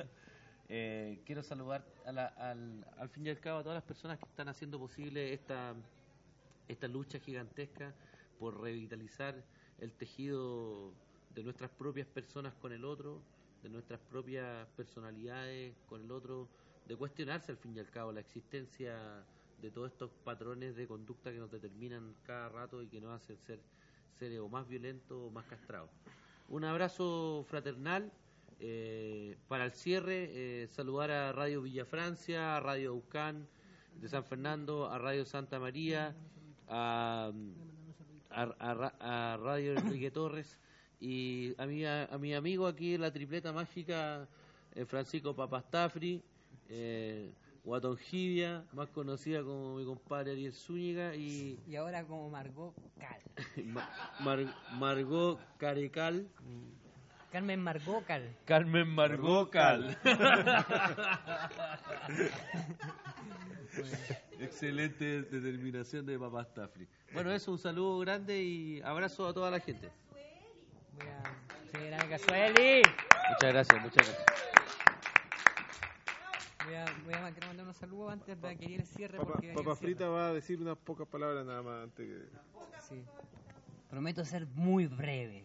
Eh, quiero saludar a la, al, al fin y al cabo a todas las personas que están haciendo posible esta, esta lucha gigantesca por revitalizar el tejido de nuestras propias personas con el otro, de nuestras propias personalidades con el otro, de cuestionarse al fin y al cabo la existencia de todos estos patrones de conducta que nos determinan cada rato y que nos hacen ser seres o más violentos o más castrados. Un abrazo fraternal. Eh, para el cierre, eh, saludar a Radio Villa Francia, a Radio Aucán de San Fernando, a Radio Santa María, a, a, a, a Radio Enrique Torres, y a mi, a, a mi amigo aquí en la tripleta mágica, eh, Francisco Papastafri. Eh, Guatongibia, más conocida como mi compadre Ariel Zúñiga, y, y ahora como Margot Cal. Mar, Margot Carecal. Carmen Margot Cal. Carmen Margot Cal. Excelente determinación de Papá Staffrey. Bueno, eso, un saludo grande y abrazo a toda la gente. Voy a seguir a Casueli. Muchas gracias, muchas gracias. Voy a, voy a quiero mandar unos saludos antes de que el cierre. Papá, porque Papá el cierre. Frita va a decir unas pocas palabras nada más antes que... Sí. Prometo ser muy breve.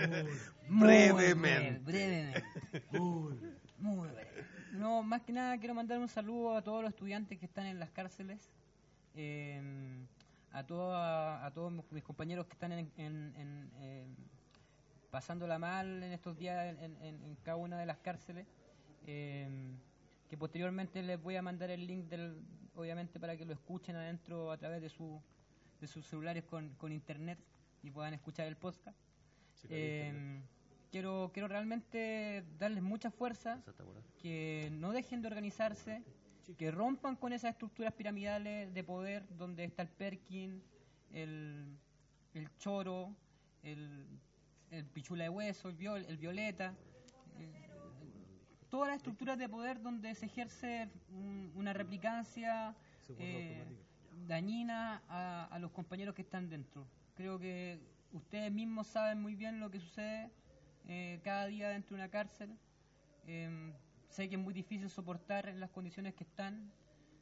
Muy brevemente. Breve, brevemente. Muy, muy breve. No, más que nada quiero mandar un saludo a todos los estudiantes que están en las cárceles, eh, a, toda, a todos mis compañeros que están en, en, en, eh, pasándola mal en estos días en, en, en cada una de las cárceles, eh, que posteriormente les voy a mandar el link, del, obviamente, para que lo escuchen adentro a través de, su, de sus celulares con, con internet y puedan escuchar el podcast. Sí, eh, quiero quiero realmente darles mucha fuerza, que no dejen de organizarse, que rompan con esas estructuras piramidales de poder donde está el Perkin, el, el Choro, el, el Pichula de Hueso, el, viol, el Violeta, el, todas las estructuras de poder donde se ejerce un, una replicancia eh, dañina a, a los compañeros que están dentro. Creo que ustedes mismos saben muy bien lo que sucede eh, cada día dentro de una cárcel. Eh, sé que es muy difícil soportar en las condiciones que están,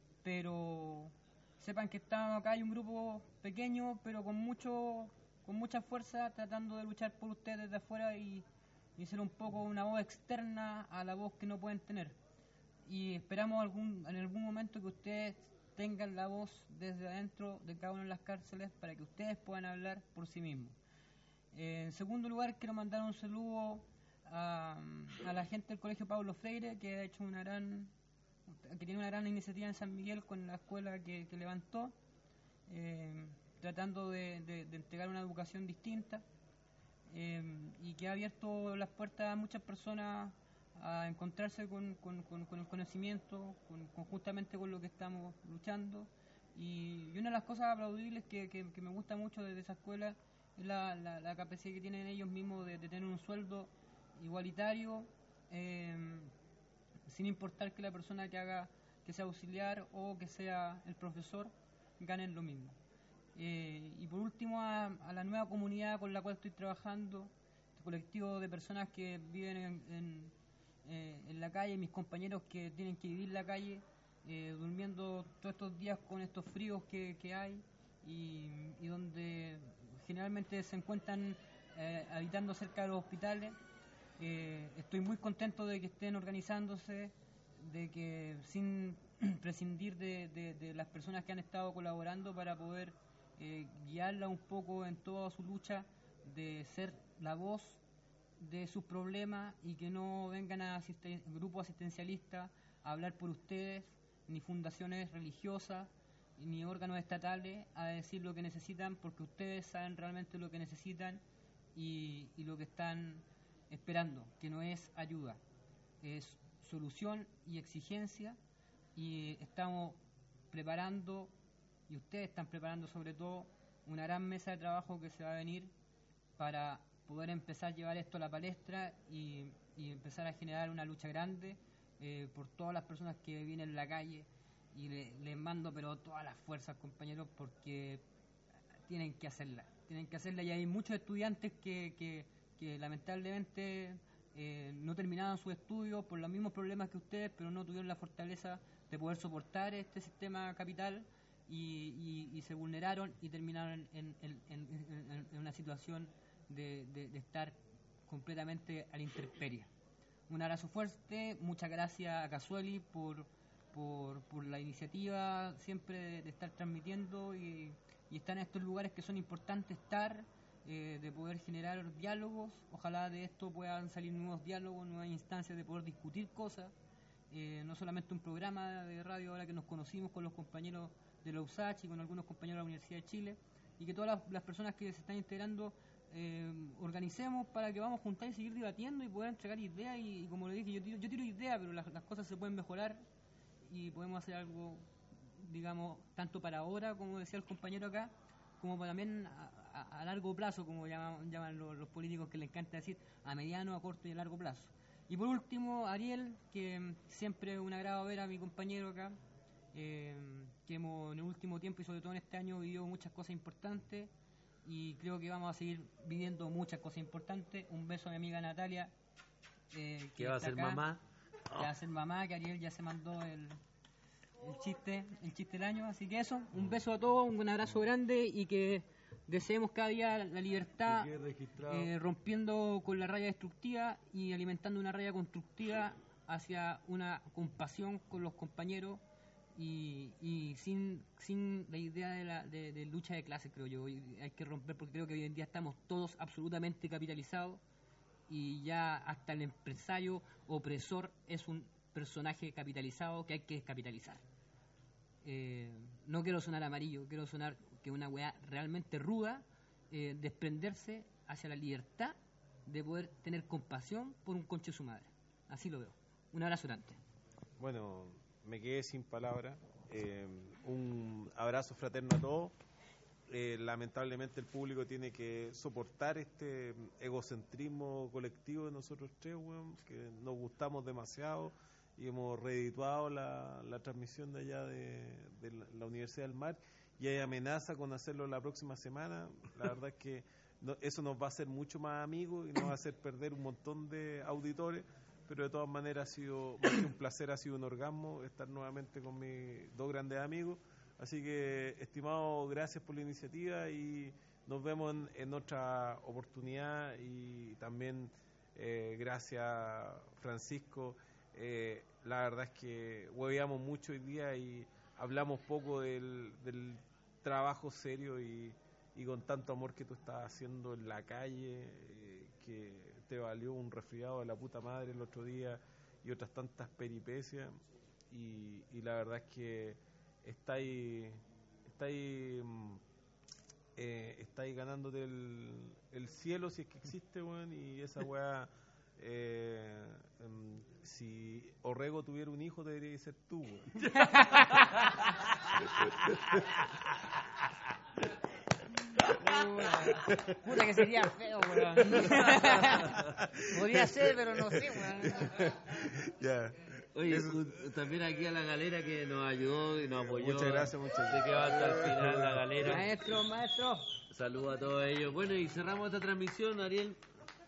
pero sepan que estamos acá, hay un grupo pequeño, pero con mucho con mucha fuerza, tratando de luchar por ustedes desde afuera y, y ser un poco una voz externa a la voz que no pueden tener. Y esperamos algún en algún momento que ustedes tengan la voz desde adentro de cada una de las cárceles para que ustedes puedan hablar por sí mismos. Eh, en segundo lugar, quiero mandar un saludo a, a la gente del Colegio Pablo Freire, que ha hecho una gran, que tiene una gran iniciativa en San Miguel con la escuela que, que levantó, eh, tratando de, de, de entregar una educación distinta, eh, y que ha abierto las puertas a muchas personas a encontrarse con, con, con, con el conocimiento, con, conjuntamente con lo que estamos luchando. Y, y una de las cosas aplaudibles que, que, que me gusta mucho de esa escuela es la, la, la capacidad que tienen ellos mismos de, de tener un sueldo igualitario, eh, sin importar que la persona que haga, que sea auxiliar o que sea el profesor, ganen lo mismo. Eh, y por último, a, a la nueva comunidad con la cual estoy trabajando, este colectivo de personas que viven en, en Eh, en la calle, mis compañeros que tienen que vivir la calle, eh, durmiendo todos estos días con estos fríos que, que hay y, y donde generalmente se encuentran eh, habitando cerca de los hospitales. Eh, estoy muy contento de que estén organizándose, de que sin prescindir de, de, de las personas que han estado colaborando para poder eh, guiarla un poco en toda su lucha de ser la voz de sus problemas y que no vengan a asisten- grupos asistencialistas a hablar por ustedes, ni fundaciones religiosas, ni órganos estatales a decir lo que necesitan, porque ustedes saben realmente lo que necesitan y, y lo que están esperando, que no es ayuda, es solución y exigencia, y estamos preparando, y ustedes están preparando sobre todo, una gran mesa de trabajo que se va a venir para poder empezar a llevar esto a la palestra y, y empezar a generar una lucha grande eh, por todas las personas que vienen en la calle, y le, les mando pero todas las fuerzas, compañeros, porque tienen que hacerla, tienen que hacerla y hay muchos estudiantes que, que, que lamentablemente eh, no terminaron sus estudios por los mismos problemas que ustedes, pero no tuvieron la fortaleza de poder soportar este sistema capital y, y, y se vulneraron y terminaron en, en, en, en, en una situación De, de, de estar completamente a la intemperie. Un abrazo fuerte, muchas gracias a Casueli por, por, por la iniciativa siempre de, de estar transmitiendo y, y estar en estos lugares que son importantes estar, eh, de poder generar diálogos. Ojalá de esto puedan salir nuevos diálogos, nuevas instancias de poder discutir cosas, eh, no solamente un programa de radio ahora que nos conocimos con los compañeros de la U S A C H y con algunos compañeros de la Universidad de Chile, y que todas las, las personas que se están integrando Eh, organicemos para que vamos a juntar y seguir debatiendo y poder entregar ideas y, y como le dije, yo tiro, yo tiro ideas, pero las, las cosas se pueden mejorar y podemos hacer algo, digamos, tanto para ahora, como decía el compañero acá, como para también a, a, a largo plazo, como llaman, llaman los, los políticos que les encanta decir, a mediano, a corto y a largo plazo. Y por último, Ariel, que siempre es un agrado ver a mi compañero acá, eh, que hemos en el último tiempo y sobre todo en este año vivido muchas cosas importantes y creo que vamos a seguir viviendo muchas cosas importantes. Un beso a mi amiga Natalia, eh, que va a ser acá, mamá. Que va a ser mamá, que Ariel ya se mandó el, el chiste, el chiste del año, así que eso, un beso a todos, un abrazo grande y que deseemos cada día la libertad, eh, rompiendo con la raya destructiva y alimentando una raya constructiva hacia una compasión con los compañeros y, y sin sin la idea de, la, de, de lucha de clases, creo yo. Y hay que romper porque creo que hoy en día estamos todos absolutamente capitalizados y ya hasta el empresario opresor es un personaje capitalizado que hay que descapitalizar. Eh, no quiero sonar amarillo, quiero sonar que una weá realmente ruda, eh, desprenderse hacia la libertad de poder tener compasión por un concho de su madre. Así lo veo. Un abrazo grande. Bueno, me quedé sin palabras. Eh, un abrazo fraterno a todos. Eh, lamentablemente el público tiene que soportar este egocentrismo colectivo de nosotros tres, weón, que nos gustamos demasiado y hemos reedituado la, la transmisión de allá de, de la, la Universidad del Mar. Y hay amenaza con hacerlo la próxima semana. La verdad es que no, eso nos va a hacer mucho más amigos y nos va a hacer perder un montón de auditores, pero de todas maneras ha sido más que un placer, ha sido un orgasmo estar nuevamente con mis dos grandes amigos. Así que, estimados, gracias por la iniciativa y nos vemos en, en otra oportunidad y también eh, gracias Francisco. Eh, la verdad es que hueveamos mucho hoy día y hablamos poco del, del trabajo serio y, y con tanto amor que tú estás haciendo en la calle, eh, que te valió un resfriado de la puta madre el otro día y otras tantas peripecias y, y la verdad es que está ahí, está ahí, eh, está ahí ganándote el, el cielo si es que existe, weón, y esa weá, eh, um, si Orrego tuviera un hijo debería ser tú, weón. Puta que sería feo, weón. Podría ser, pero no sé, weón. Ya. Oye, un- también aquí a la galera que nos ayudó y nos apoyó. Muchas gracias, muchas Se quedó hasta el final la galera. Maestro, maestro. Saludos a todos ellos. Bueno, y cerramos esta transmisión, Ariel.